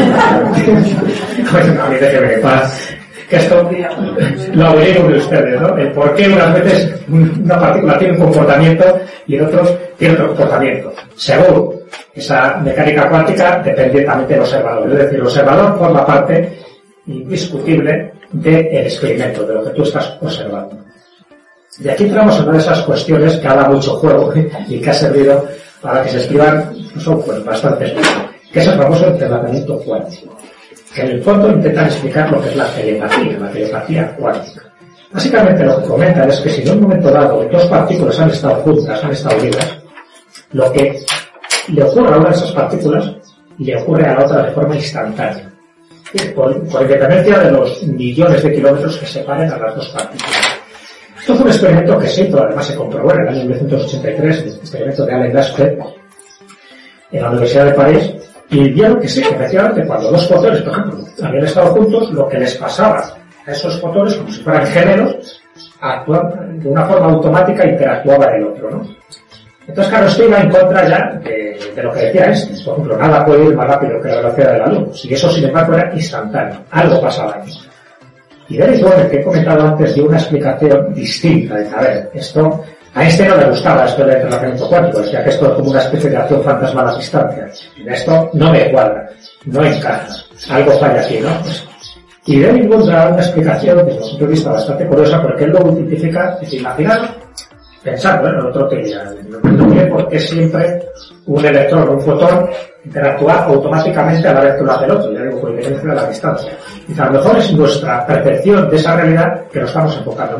a mí déjeme en paz. Que esto lo averiguo de ustedes, ¿no? El por qué unas veces una partícula tiene un comportamiento y en otros tiene otro comportamiento. Según esa mecánica cuántica depende también del observador. Es decir, el observador forma parte indiscutible del experimento, de lo que tú estás observando. Y aquí entramos en una de esas cuestiones que ha dado mucho juego y que ha servido para que se escriban, son pues, bastantes, que es el famoso entrenamiento cuántico. Que en el fondo intentan explicar lo que es la telepatía, la telepatía cuántica. Básicamente lo que comentan es que si en un momento dado dos partículas han estado juntas, han estado unidas, lo que le ocurre a una de esas partículas le ocurre a la otra de forma instantánea. Por, por independencia de los millones de kilómetros que separen a las dos partículas. Esto fue un experimento que se hizo, además se comprobó en el año mil novecientos ochenta y tres, el experimento de Alain Aspect, en la Universidad de París, y vieron que sí, que efectivamente cuando dos fotones, por ejemplo, habían estado juntos, lo que les pasaba a esos fotones, como si fueran géneros, actuaban de una forma automática e interactuaban el otro, ¿no? Entonces, claro, esto iba en contra ya de, de lo que decía Einstein. Por ejemplo, nada puede ir más rápido que la velocidad de la luz. Y eso, sin embargo, era instantáneo. Algo pasaba aquí. Y Dennis Bohr, que he comentado antes, dio una explicación distinta. De, a ver, esto, a Einstein no le gustaba esto del entrenamiento cuántico. Decía que esto es como una especie de acción fantasma a las distancias. Y esto no me cuadra, no encaja. Algo falla aquí, ¿no? Pues, y Dennis Bohr da una explicación desde un punto de vista bastante curiosa, porque él lo identifica, es decir, imaginar, pensar, bueno, en otro teoría, no tiene por qué siempre un electrón o un fotón interactúa automáticamente a la vez que lo hace el otro, ya digo, por independencia de la distancia. Y a lo mejor es nuestra percepción de esa realidad que lo estamos enfocando mal.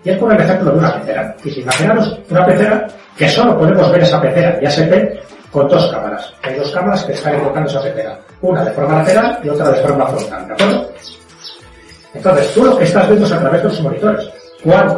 Y él pone el ejemplo de una pecera. Y si imaginaros una pecera que solo podemos ver esa pecera, ya se ve, con dos cámaras. Hay dos cámaras que están enfocando esa pecera. Una de forma lateral y otra de forma frontal, ¿de acuerdo? Entonces, tú lo que estás viendo es a través de los monitores. Cuando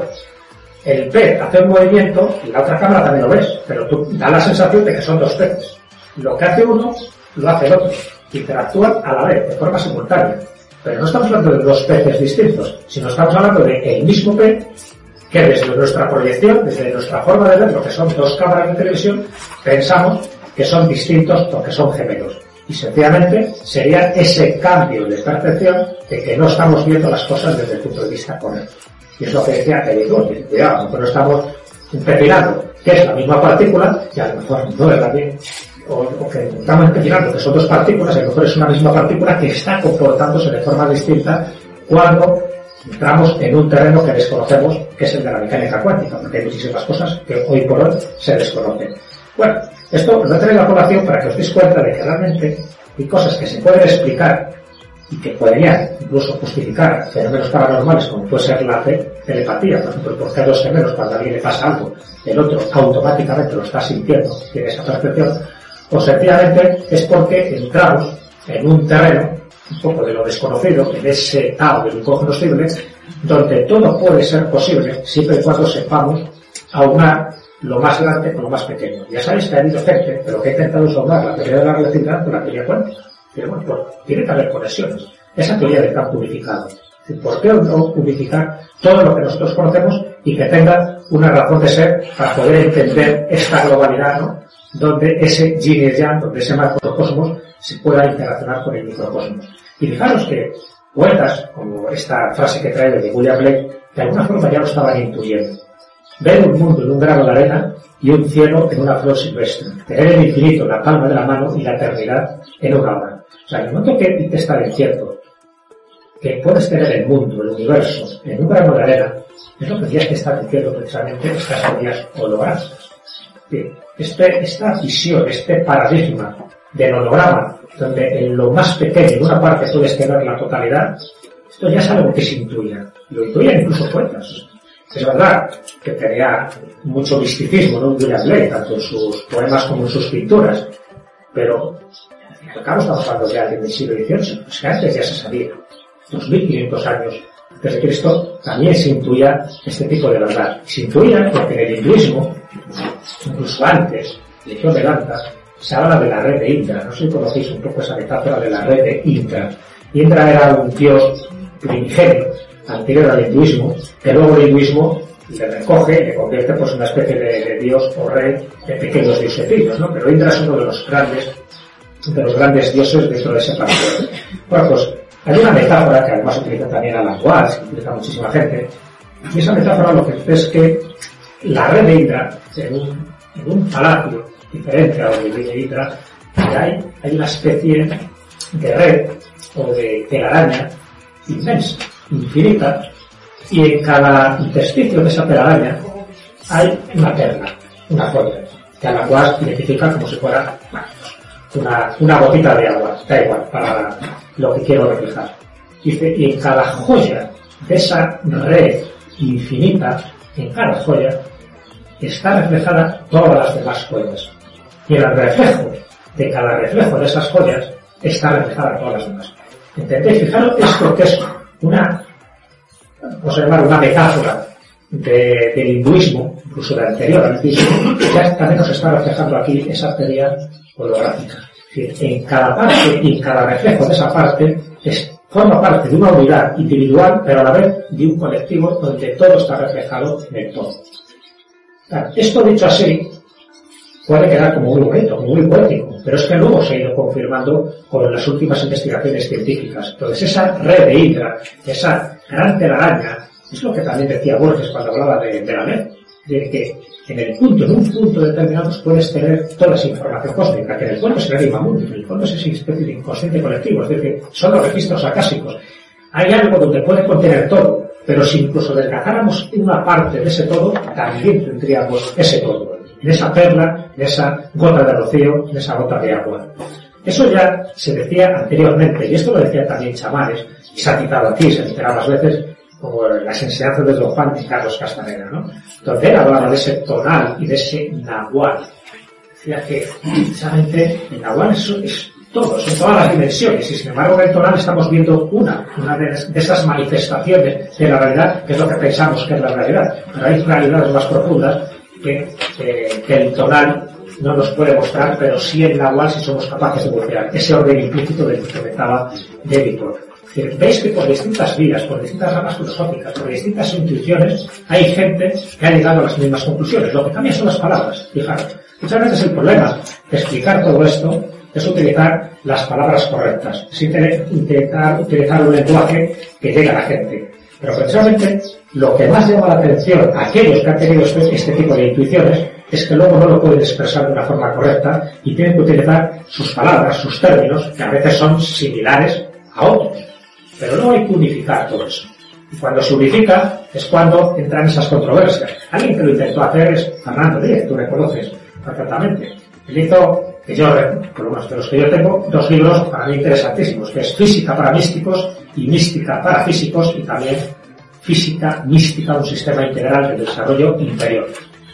el pez hace un movimiento, y la otra cámara también lo ves, pero tú da la sensación de que son dos peces. Lo que hace uno, lo hace el otro. Interactúan a la vez, de forma simultánea. Pero no estamos hablando de dos peces distintos, sino estamos hablando de el mismo pez que desde nuestra proyección, desde nuestra forma de ver lo que son dos cámaras de televisión, pensamos que son distintos o que son gemelos. Y sencillamente sería ese cambio de percepción de que no estamos viendo las cosas desde el punto de vista correcto. Y es lo que decía que digo, cuidado, no estamos empepinando que es la misma partícula, y a lo mejor no es la misma, o, o que estamos empepinando que son dos partículas, y a lo mejor es una misma partícula que está comportándose de forma distinta cuando entramos en un terreno que desconocemos, que es el de la mecánica cuántica, porque hay muchísimas cosas que hoy por hoy se desconocen. Bueno, esto lo trae la población para que os deis cuenta de que realmente hay cosas que se pueden explicar y que podrían incluso justificar fenómenos paranormales, como puede ser la telepatía, por ejemplo, por qué a dos gemelos cuando a alguien le pasa algo, el otro automáticamente lo está sintiendo, tiene esa percepción, o sencillamente es porque entramos en un terreno un poco de lo desconocido, en ese Tao del incognoscible, donde todo puede ser posible siempre y cuando sepamos aunar lo más grande con lo más pequeño. Ya sabéis que ha habido gente, pero que ha intentado sumar la teoría de la relatividad con la teoría cuántica. Pero bueno, pues, tiene que haber conexiones. Esa teoría de campo unificado. ¿Por qué no unificar todo lo que nosotros conocemos y que tenga una razón de ser para poder entender esta globalidad, ¿no? Donde ese yin y yang, donde ese macrocosmos se pueda interaccionar con el microcosmos. Y fijaros que poetas, como esta frase que trae de William Blake, de alguna forma ya lo estaban intuyendo. Ver un mundo en un grano de arena y un cielo en una flor silvestre. Tener el infinito en la palma de la mano y la eternidad en una hora. O sea, en el momento que te está diciendo que puedes tener el mundo, el universo, en un grano de arena, es lo que tienes que estar diciendo precisamente estas teorías holográficas. Este, esta visión, este paradigma del holograma, donde en lo más pequeño, en una parte puedes tener la totalidad, esto ya es algo que se intuya. Lo intuyen incluso poetas. Es verdad que tenía mucho misticismo, ¿no? William Blake, tanto en sus poemas como en sus pinturas, pero al cabo estamos hablando de alguien del siglo dieciocho, pues que antes ya se sabía, dos mil quinientos años antes de Cristo, también se intuía este tipo de verdad. Se intuía porque en el hinduismo, incluso antes, Legión de Lanza, se habla de la red de Indra. No sé si conocéis un poco esa metáfora de la red de Indra. Indra era un dios primigenio, anterior al hinduismo, que luego el hinduismo le recoge y le convierte pues, en una especie de, de dios o rey de pequeños diosetillos, ¿no? Pero Indra es uno de los grandes, de los grandes dioses dentro de ese panteón. Bueno, pues hay una metáfora que además utiliza también Alan Watts, que utiliza muchísima gente, y esa metáfora lo que dice es que la red de Indra, en un, en un palacio diferente a donde vive Indra, hay, hay una especie de red o de telaraña inmensa, infinita, y en cada intersticio de esa telaraña hay una perla, una joya, que a la cual identifica como si fuera bueno, una, una gotita de agua, da igual, para lo que quiero reflejar. Dice, y en cada joya de esa red infinita, en cada joya, está reflejada todas las demás joyas. Y en el reflejo de cada reflejo de esas joyas está reflejada todas las demás. ¿Entendéis? Fijaros esto que es una, vamos a llamar una metáfora de, del hinduismo, incluso de anterior al hinduismo, ya también nos está reflejando aquí esa teoría holográfica. Es decir, en cada parte y en cada reflejo de esa parte es, forma parte de una unidad individual, pero a la vez de un colectivo donde todo está reflejado en el todo. Claro, esto dicho así, puede quedar como muy bonito, muy poético, pero es que luego se ha ido confirmando con las últimas investigaciones científicas. Entonces esa red de Indra, esa gran telaraña, es lo que también decía Borges cuando hablaba de, de la red, de que en el punto, en un punto determinado puedes tener toda esa información cósmica, que en el fondo es el anima mundi, en el fondo es esa especie de inconsciente colectivo, es decir, son los registros acásicos. Hay algo donde puede contener todo, pero si incluso desgajáramos una parte de ese todo, también tendríamos ese todo. En esa perla, en esa gota de rocío, en esa gota de agua. Eso ya se decía anteriormente, y esto lo decían también chamanes, y se ha citado aquí, se ha citado más veces, como las enseñanzas de Don Juan y Carlos Castaneda, ¿no? Donde él hablaba de ese tonal y de ese nahual. Decía que precisamente el nahual es, es todo, son todas las dimensiones, y sin embargo en el tonal estamos viendo una, una de, de esas manifestaciones de la realidad, que es lo que pensamos que es la realidad. Pero hay realidades más profundas que, eh, que el tonal no nos puede mostrar, pero sí el nahual si somos capaces de bucear. Ese orden implícito del que comentaba David. Veis que por distintas vías, por distintas ramas filosóficas, por distintas intuiciones, hay gente que ha llegado a las mismas conclusiones. Lo que cambia son las palabras. Fijaros, muchas veces el problema de explicar todo esto es utilizar las palabras correctas, es intentar utilizar un lenguaje que llegue a la gente. Pero precisamente lo que más llama la atención a aquellos que han tenido este, este tipo de intuiciones es que luego no lo pueden expresar de una forma correcta y tienen que utilizar sus palabras, sus términos, que a veces son similares a otros. Pero no hay que unificar todo eso. Y cuando se unifica es cuando entran esas controversias. Alguien que lo intentó hacer es Fernando Díez, tú le conoces perfectamente. Él hizo, que yo, por lo menos de los que yo tengo, dos libros para mí interesantísimos, que es Física para místicos y Mística para físicos, y también Física mística, un sistema integral de desarrollo interior.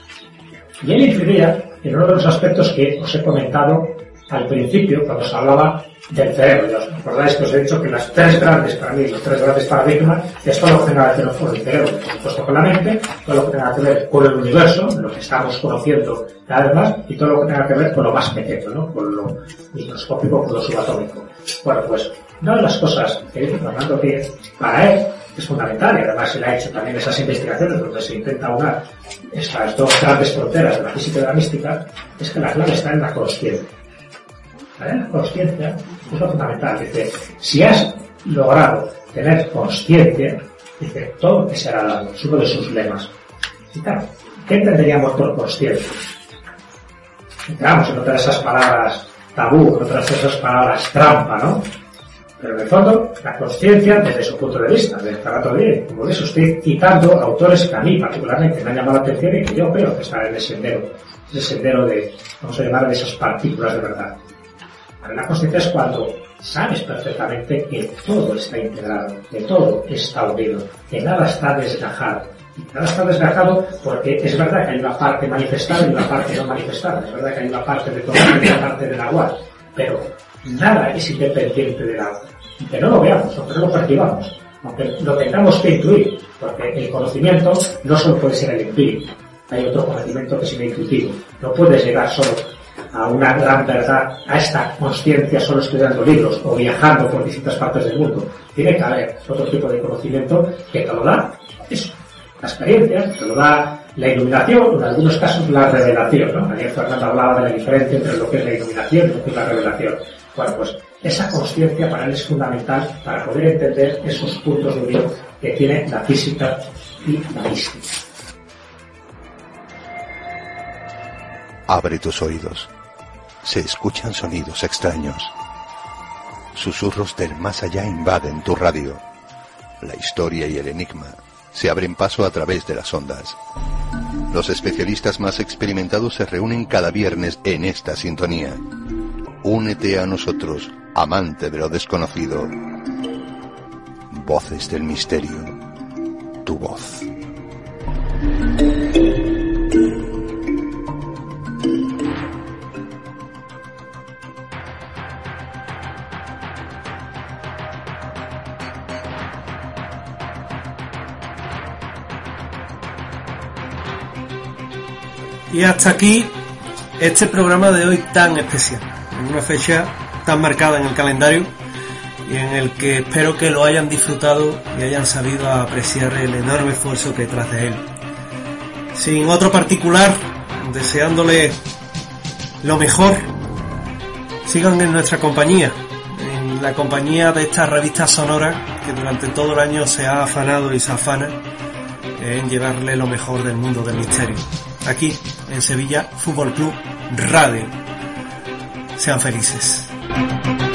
Y él incidía en uno de los aspectos que os he comentado al principio, cuando se hablaba del cerebro. Ya os acordáis que os he dicho que las tres grandes, para mí, los tres grandes paradigmas, es todo lo que tenga que ver con el cerebro, por supuesto con la mente, todo lo que tenga que ver con el universo, lo que estamos conociendo cada vez más, y todo lo que tenga que ver con lo más pequeño, ¿no? Con lo microscópico, con lo subatómico. Bueno, pues, una de las cosas que dice Fernando Díez, para él, es fundamental, y además él ha hecho también esas investigaciones donde se intenta unar estas dos grandes fronteras de la física y de la mística, es que la clave está en la consciencia. ¿Vale? La consciencia es lo fundamental. Dice, si has logrado tener consciencia, dice, todo te será dado. Es uno de sus lemas. Y claro, ¿qué entenderíamos por consciencia? Entramos en otras de esas palabras tabú, en otras de esas palabras trampa, ¿no? Pero en el fondo, la consciencia, desde su punto de vista, de Fernando Díez, como de eso estoy citando autores que a mí particularmente me han llamado la atención y que yo creo que están en el sendero, ese sendero de, vamos a llamar, de esas partículas de verdad. La consciencia es cuando sabes perfectamente que todo está integrado, que todo está unido, que nada está desgajado. Y nada está desgajado porque es verdad que hay una parte manifestada y una parte no manifestada. Es verdad que hay una parte de todo y una parte del agua. Pero nada es independiente del agua. Aunque no lo veamos, aunque no lo percibamos, aunque lo tengamos que intuir, porque el conocimiento no solo puede ser el empírico. Hay otro conocimiento que es el intuitivo. No puedes llegar solo a una gran verdad, a esta consciencia solo estudiando libros o viajando por distintas partes del mundo. Tiene que haber otro tipo de conocimiento que te lo da eso, la experiencia, te lo da la iluminación, en algunos casos la revelación, ¿no? Ayer Fernando hablaba de la diferencia entre lo que es la iluminación y lo que es la revelación. Bueno, pues esa consciencia para él es fundamental para poder entender esos puntos de unión que tiene la física y la mística. Abre tus oídos. Se escuchan sonidos extraños. Susurros del más allá invaden tu radio. La historia y el enigma se abren paso a través de las ondas. Los especialistas más experimentados se reúnen cada viernes en esta sintonía. Únete a nosotros, amante de lo desconocido. Voces del misterio. Tu voz. Y hasta aquí este programa de hoy tan especial, en una fecha tan marcada en el calendario y en el que espero que lo hayan disfrutado y hayan sabido apreciar el enorme esfuerzo que tras de él. Sin otro particular, deseándole lo mejor, sigan en nuestra compañía, en la compañía de esta revista sonora que durante todo el año se ha afanado y se afana en llevarle lo mejor del mundo del misterio. Aquí, en Sevilla Fútbol Club Radio. Sean felices.